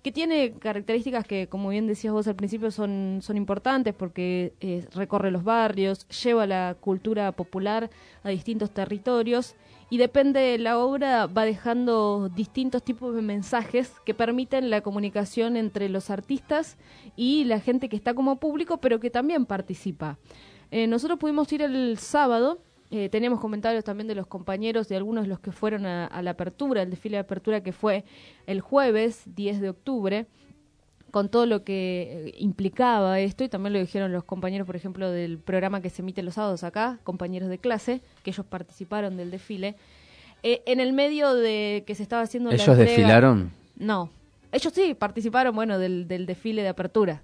que tiene características que, como bien decías vos al principio, son, son importantes porque eh, recorre los barrios, lleva la cultura popular a distintos territorios y depende de la obra, va dejando distintos tipos de mensajes que permiten la comunicación entre los artistas y la gente que está como público, pero que también participa. Eh, nosotros pudimos ir el sábado, eh, teníamos comentarios también de los compañeros, de algunos de los que fueron a, a la apertura, el desfile de apertura que fue el jueves diez de octubre, con todo lo que implicaba esto, y también lo dijeron los compañeros, por ejemplo, del programa que se emite los sábados acá, compañeros de clase, que ellos participaron del desfile. Eh, en el medio de que se estaba haciendo la ¿Ellos entrega, desfilaron? No, ellos sí participaron, bueno, del, del desfile de apertura.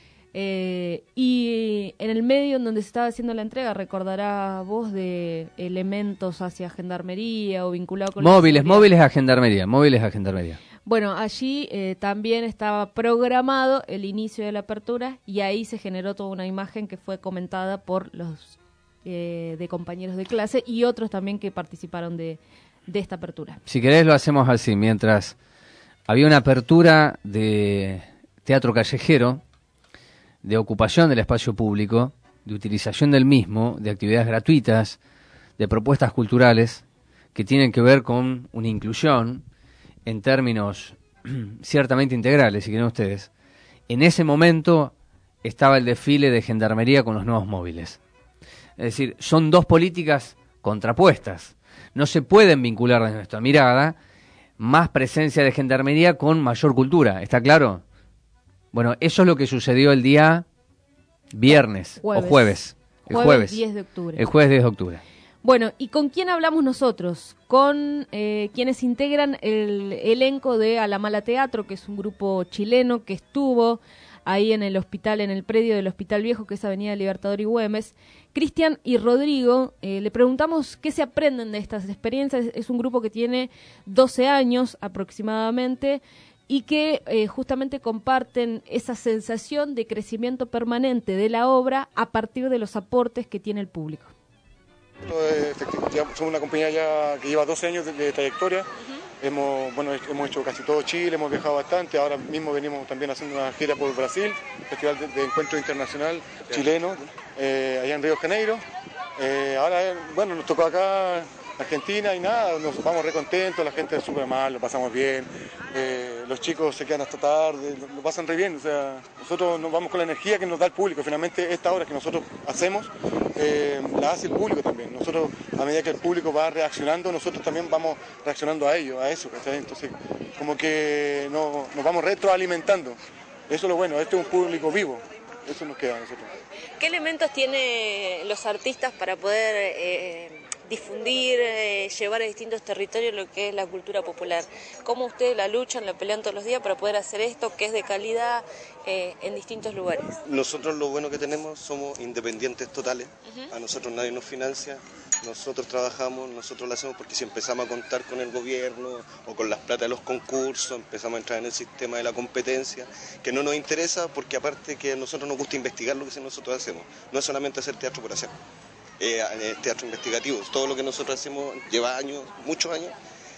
Eh, y en el medio en donde se estaba haciendo la entrega, recordará vos de elementos hacia gendarmería o vinculado con... Móviles, móviles a gendarmería, móviles a gendarmería. Bueno, allí eh, también estaba programado el inicio de la apertura y ahí se generó toda una imagen que fue comentada por los eh, de compañeros de clase y otros también que participaron de, de esta apertura. Si querés lo hacemos así, mientras había una apertura de teatro callejero, de ocupación del espacio público, de utilización del mismo, de actividades gratuitas, de propuestas culturales que tienen que ver con una inclusión en términos ciertamente integrales, si quieren ustedes. En ese momento estaba el desfile de gendarmería con los nuevos móviles. Es decir, son dos políticas contrapuestas. No se pueden vincular desde nuestra mirada más presencia de gendarmería con mayor cultura, ¿está claro? Bueno, eso es lo que sucedió el día viernes jueves. o jueves. El jueves, jueves diez de octubre. El jueves diez de octubre. Bueno, ¿y con quién hablamos nosotros? Con eh, quienes integran el elenco de A la Mala Teatro, que es un grupo chileno que estuvo ahí en el hospital, en el predio del Hospital Viejo, que es Avenida Libertador y Güemes. Cristian y Rodrigo, eh, le preguntamos qué se aprenden de estas experiencias. Es un grupo que tiene doce años aproximadamente y que eh, justamente comparten esa sensación de crecimiento permanente de la obra a partir de los aportes que tiene el público. Somos una compañía ya que lleva doce años de, de trayectoria. Uh-huh. Hemos, bueno, hemos hecho casi todo Chile, hemos viajado bastante. Ahora mismo venimos también haciendo una gira por Brasil, Festival de, de Encuentro Internacional Chileno, eh, allá en Río de Janeiro. Eh, ahora, bueno, nos tocó acá Argentina y nada, nos vamos re contentos, la gente es súper mal, lo pasamos bien, eh, los chicos se quedan hasta tarde, lo, lo pasan re bien, o sea, nosotros nos vamos con la energía que nos da el público. Finalmente esta obra que nosotros hacemos eh, la hace el público también. Nosotros, a medida que el público va reaccionando, nosotros también vamos reaccionando a ello, a eso, ¿sabes? Entonces como que no, nos vamos retroalimentando. Eso es lo bueno, este es un público vivo, eso nos queda a nosotros. ¿Qué elementos tienen los artistas para poder eh, difundir, eh, llevar a distintos territorios lo que es la cultura popular? ¿Cómo ustedes la luchan, la pelean todos los días para poder hacer esto que es de calidad eh, en distintos lugares? Nosotros lo bueno que tenemos, somos independientes totales. Uh-huh. A nosotros nadie nos financia, nosotros trabajamos, nosotros lo hacemos porque si empezamos a contar con el gobierno o con las plata de los concursos, empezamos a entrar en el sistema de la competencia, que no nos interesa porque aparte que a nosotros nos gusta investigar lo que nosotros hacemos, no es solamente hacer teatro por hacer. Eh, teatro investigativo, todo lo que nosotros hacemos lleva años, muchos años,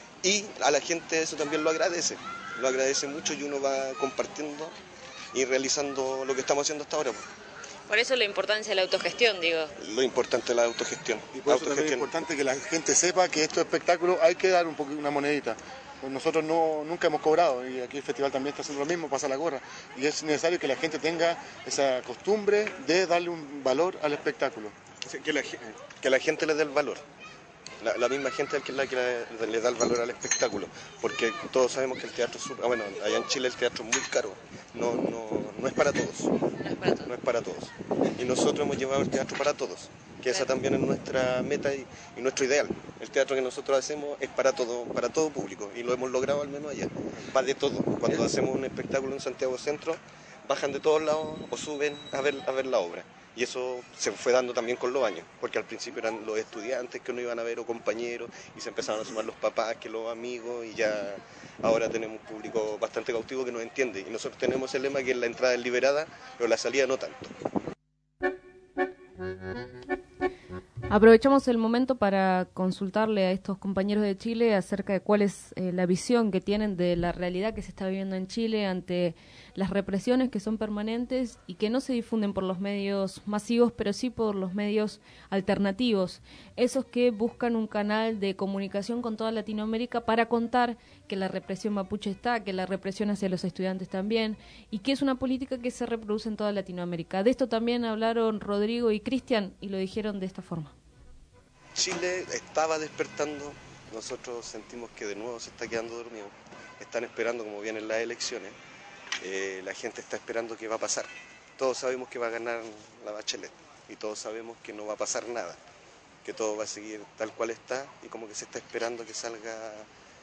y a la gente eso también lo agradece, lo agradece mucho y uno va compartiendo y realizando lo que estamos haciendo hasta ahora. Por eso la importancia de la autogestión, digo. Lo importante es la autogestión. Y por eso también es importante que la gente sepa que estos espectáculos hay que dar un poquito una monedita. Pues nosotros no, nunca hemos cobrado y aquí el festival también está haciendo lo mismo, pasa la gorra. Y es necesario que la gente tenga esa costumbre de darle un valor al espectáculo. Que la, que la gente le dé el valor. La, la misma gente es la que le, le da el valor al espectáculo, porque todos sabemos que el teatro es, bueno, allá en Chile el teatro es muy caro, no, no, no es para todos, no es para todos. No es para todos. Y nosotros hemos llevado el teatro para todos, que esa también es nuestra meta y, y nuestro ideal. El teatro que nosotros hacemos es para todo, para todo público y lo hemos logrado al menos allá. Va de todo. Cuando hacemos un espectáculo en Santiago Centro, bajan de todos lados o suben a ver, a ver la obra. Y eso se fue dando también con los años, porque al principio eran los estudiantes que no iban a ver o compañeros, y se empezaron a sumar los papás, que los amigos, y ya ahora tenemos un público bastante cautivo que nos entiende. Y nosotros tenemos el lema que la entrada es liberada, pero la salida no tanto. Aprovechamos el momento para consultarle a estos compañeros de Chile acerca de cuál es eh, la visión que tienen de la realidad que se está viviendo en Chile ante las represiones que son permanentes y que no se difunden por los medios masivos, pero sí por los medios alternativos, esos que buscan un canal de comunicación con toda Latinoamérica para contar que la represión mapuche está, que la represión hacia los estudiantes también, y que es una política que se reproduce en toda Latinoamérica. De esto también hablaron Rodrigo y Cristian y lo dijeron de esta forma. Chile estaba despertando, nosotros sentimos que de nuevo se está quedando dormido, están esperando como vienen las elecciones, eh, la gente está esperando qué va a pasar. Todos sabemos que va a ganar la Bachelet y todos sabemos que no va a pasar nada, que todo va a seguir tal cual está y como que se está esperando que salga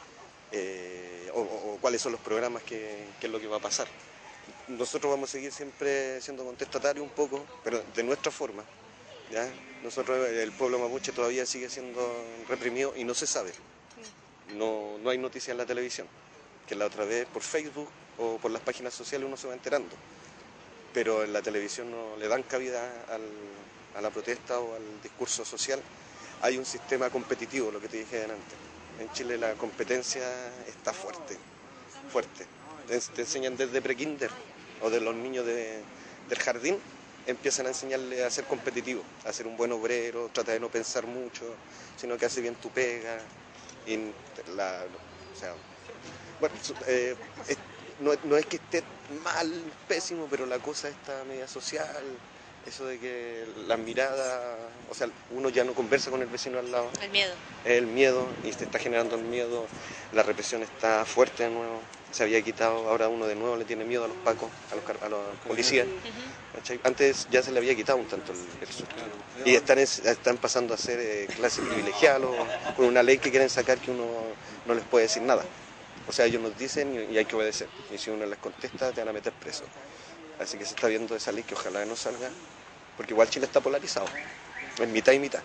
eh, o, o, o cuáles son los programas que, que es lo que va a pasar. Nosotros vamos a seguir siempre siendo contestatarios un poco, pero de nuestra forma. ¿Ya? Nosotros, el pueblo mapuche todavía sigue siendo reprimido y no se sabe. No, no hay noticia en la televisión, que la otra vez por Facebook o por las páginas sociales uno se va enterando. Pero en la televisión no le dan cabida al, a la protesta o al discurso social. Hay un sistema competitivo, lo que te dije antes. En Chile la competencia está fuerte, fuerte. Te, te enseñan desde prekinder o de los niños de, del jardín. Empiezan a enseñarle a ser competitivo, a ser un buen obrero, trata de no pensar mucho, sino que hace bien tu pega. Y la, o sea, bueno, eh, es, no, no es que esté mal, pésimo, pero la cosa está media social, eso de que la mirada, o sea, uno ya no conversa con el vecino al lado. El miedo. El miedo, y se está generando el miedo, la represión está fuerte de nuevo. Se había quitado, ahora uno de nuevo le tiene miedo a los pacos, a los, a los policías. Uh-huh. Antes ya se le había quitado un tanto el, el susto. Y están, están pasando a ser eh, clase privilegiada con una ley que quieren sacar que uno no les puede decir nada. O sea, ellos nos dicen y, y hay que obedecer. Y si uno les contesta, te van a meter preso. Así que se está viendo esa ley que ojalá no salga, porque igual Chile está polarizado, es mitad y mitad.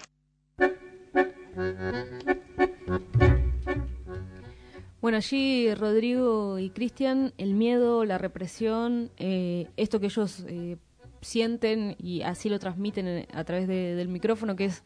Bueno, allí Rodrigo y Cristian, el miedo, la represión, eh, esto que ellos eh, sienten y así lo transmiten a través de, del micrófono, que es,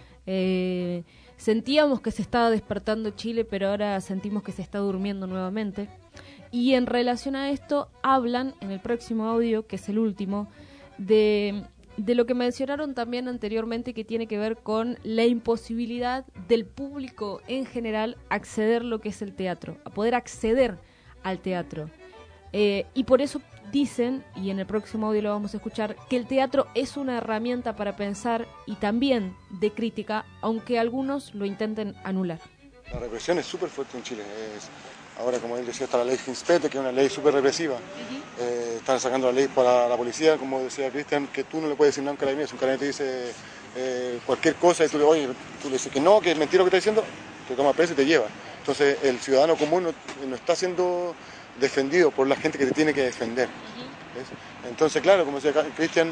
eh, sentíamos que se estaba despertando Chile, pero ahora sentimos que se está durmiendo nuevamente. Y en relación a esto, hablan en el próximo audio, que es el último, de... de lo que mencionaron también anteriormente, que tiene que ver con la imposibilidad del público en general acceder a lo que es el teatro, a poder acceder al teatro. Eh, y por eso dicen, y en el próximo audio lo vamos a escuchar, que el teatro es una herramienta para pensar y también de crítica, aunque algunos lo intenten anular. La represión es súper fuerte en Chile. Es, ahora, como él decía, está la ley Finspete, que es una ley súper represiva. Uh-huh. eh, están sacando la ley para la policía, como decía Cristian, que tú no le puedes decir nada a un carabinero. Si un carabinero te dice eh, cualquier cosa y tú le, oye, tú le dices que no, que es mentira lo que está diciendo, te toma preso y te lleva. Entonces, el ciudadano común no, no está siendo defendido por la gente que te tiene que defender. Uh-huh. Entonces, claro, como decía Cristian,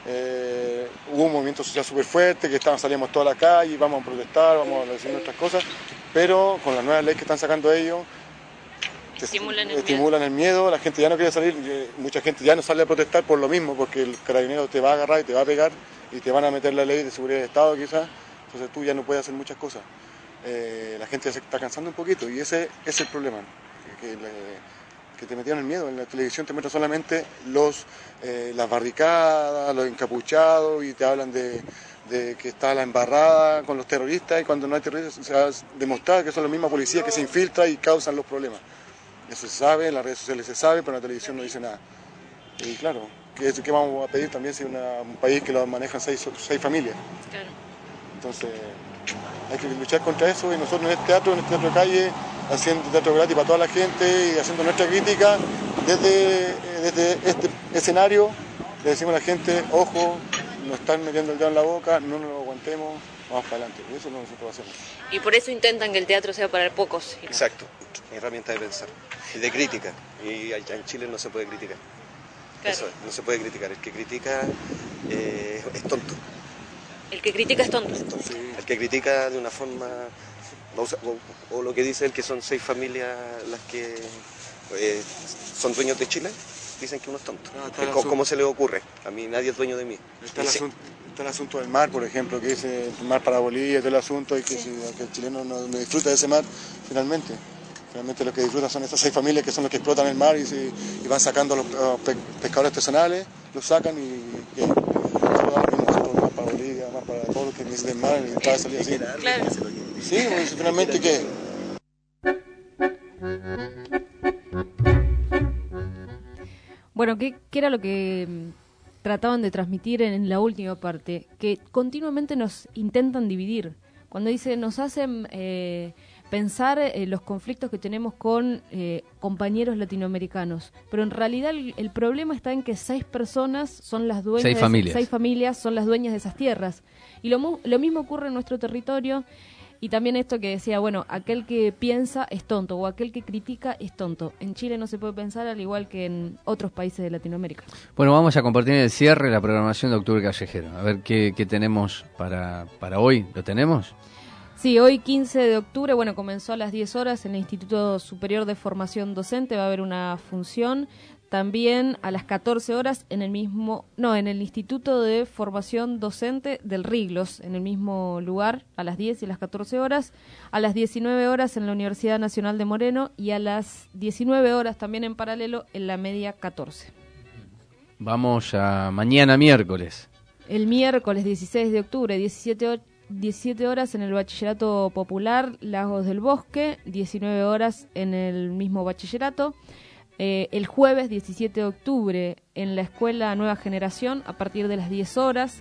eh, hubo un movimiento social súper fuerte, que estaban, salíamos toda la calle, vamos a protestar, vamos a decir nuestras cosas, pero con las nuevas leyes que están sacando ellos, estimulan el, estimulan el miedo, la gente ya no quiere salir, mucha gente ya no sale a protestar por lo mismo, porque el carabinero te va a agarrar y te va a pegar y te van a meter la ley de seguridad del Estado quizás, entonces tú ya no puedes hacer muchas cosas. Eh, la gente ya se está cansando un poquito y ese, ese es el problema, que, que, que te metieron el miedo. En la televisión te muestran solamente los, eh, las barricadas, los encapuchados y te hablan de, de que está la embarrada con los terroristas, y cuando no hay terroristas se ha demostrado que son los mismos policías que se infiltran y causan los problemas. Eso se sabe, en las redes sociales se sabe, pero en la televisión no dice nada. Y claro, ¿qué, qué vamos a pedir también si es un país que lo manejan seis, seis familias? Claro. Entonces, hay que luchar contra eso, y nosotros en este teatro, en este teatro de calle, haciendo teatro gratis para toda la gente y haciendo nuestra crítica, desde, desde este escenario, le decimos a la gente, ojo, nos están metiendo el dedo en la boca, no nos lo aguantemos, vamos para adelante. Y eso es lo que nosotros hacemos. Y por eso intentan que el teatro sea para pocos. Exacto, herramienta de pensar y de crítica. Y allá en Chile no se puede criticar. Claro. Eso es, no se puede criticar. El que critica eh, es tonto. El que critica es tonto. Sí. El que critica de una forma, o, o lo que dice él, que son seis familias las que eh, son dueños de Chile, dicen que uno es tonto. Ah, ¿Cómo, ¿Cómo se le ocurre? A mí nadie es dueño de mí. Está el, asunto, Está el asunto del mar, por ejemplo, que es el mar para Bolivia, todo el asunto, y que, si, que el chileno no, no disfruta de ese mar, finalmente. Finalmente los que disfrutan son estas seis familias que son los que explotan el mar y, se, y van sacando a los, a los pe, pescadores artesanales, los sacan y... y nosotros más para Bolivia, más para todos los que necesiten mar, y cada salida así. Claro. Sí, pues finalmente, ¿qué? Bueno, ¿qué, qué era lo que trataban de transmitir en la última parte? Que continuamente nos intentan dividir. Cuando dice, nos hacen eh, pensar eh, los conflictos que tenemos con eh, compañeros latinoamericanos. Pero en realidad el, el problema está en que seis personas son las dueñas... Seis de familias. Seis familias son las dueñas de esas tierras. Y lo, lo mismo ocurre en nuestro territorio. Y también esto que decía, bueno, aquel que piensa es tonto o aquel que critica es tonto. En Chile no se puede pensar al igual que en otros países de Latinoamérica. Bueno, vamos a compartir el cierre, la programación de Octubre Callejero. A ver qué, qué tenemos para, para hoy. ¿Lo tenemos? Sí, hoy quince de octubre, bueno, comenzó a las diez horas en el Instituto Superior de Formación Docente, va a haber una función. También a las catorce horas en el mismo, no, en el Instituto de Formación Docente del Riglos, en el mismo lugar, a las diez y a las catorce horas, a las diecinueve horas en la Universidad Nacional de Moreno y a las diecinueve horas también en paralelo en la Media catorce. Vamos a mañana miércoles. El miércoles dieciséis de octubre, diecisiete horas en el Bachillerato Popular Lagos del Bosque, diecinueve horas en el mismo bachillerato. Eh, el jueves diecisiete de octubre en la Escuela Nueva Generación a partir de las diez horas,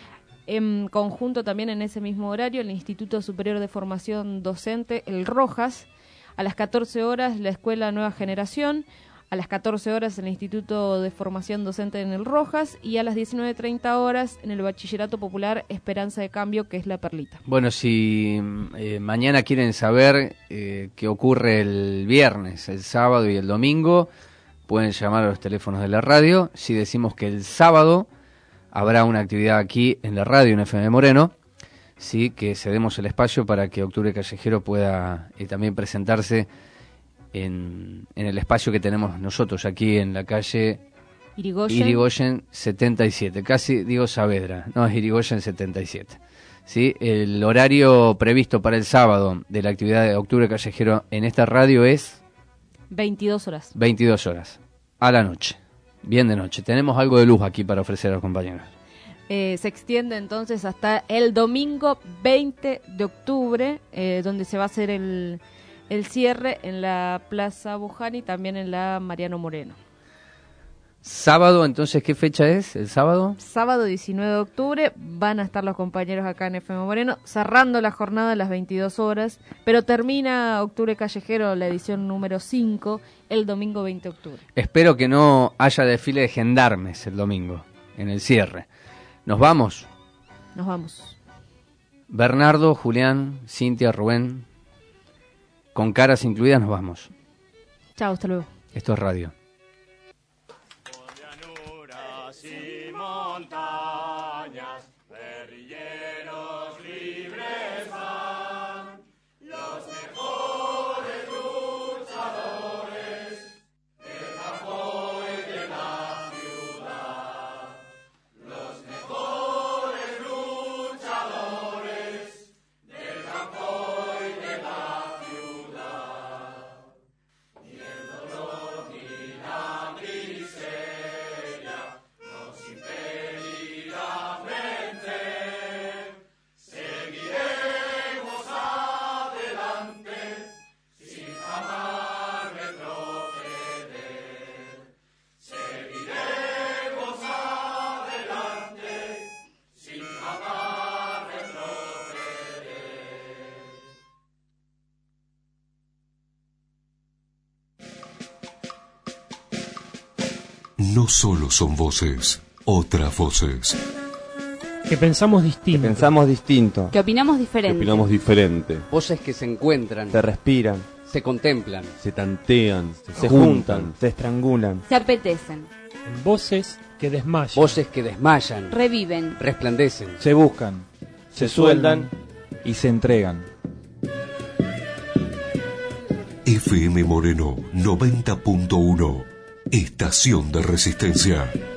en conjunto también en ese mismo horario el Instituto Superior de Formación Docente El Rojas, a las catorce horas la Escuela Nueva Generación, a las catorce horas en el Instituto de Formación Docente en El Rojas y a las diecinueve treinta horas en el Bachillerato Popular Esperanza de Cambio, que es La Perlita. Bueno, si eh, mañana quieren saber eh, qué ocurre el viernes, el sábado y el domingo, pueden llamar a los teléfonos de la radio. Si decimos que el sábado habrá una actividad aquí en la radio, en F M Moreno, sí, que cedemos el espacio para que Octubre Callejero pueda eh, también presentarse En, en el espacio que tenemos nosotros aquí en la calle Irigoyen, Irigoyen setenta y siete, casi digo Saavedra, no, es Irigoyen setenta y siete. ¿Sí? El horario previsto para el sábado de la actividad de Octubre Callejero en esta radio es veintidós horas. veintidós horas, a la noche, bien de noche. Tenemos algo de luz aquí para ofrecer a los compañeros. Eh, se extiende entonces hasta el domingo veinte de octubre, eh, donde se va a hacer el... el cierre en la Plaza Buján y también en la Mariano Moreno. Sábado, entonces, ¿qué fecha es? ¿El sábado? Sábado diecinueve de octubre van a estar los compañeros acá en F M Moreno, cerrando la jornada a las veintidós horas, pero termina Octubre Callejero, la edición número cinco, el domingo veinte de octubre. Espero que no haya desfile de gendarmes el domingo, en el cierre. ¿Nos vamos? Nos vamos. Bernardo, Julián, Cintia, Rubén... con caras incluidas nos vamos. Chao, hasta luego. Esto es radio. No solo son voces, otras voces. Que pensamos distinto. Que pensamos distinto. Que opinamos diferente. Que opinamos diferente. Voces que se encuentran. Se respiran. Se contemplan. Se tantean. Se, se juntan, juntan. Se estrangulan. Se apetecen. En voces que desmayan. Voces que desmayan. Reviven. Resplandecen. Se buscan. Se, se sueldan. Y se entregan. F M Moreno noventa punto uno. Estación de Resistencia.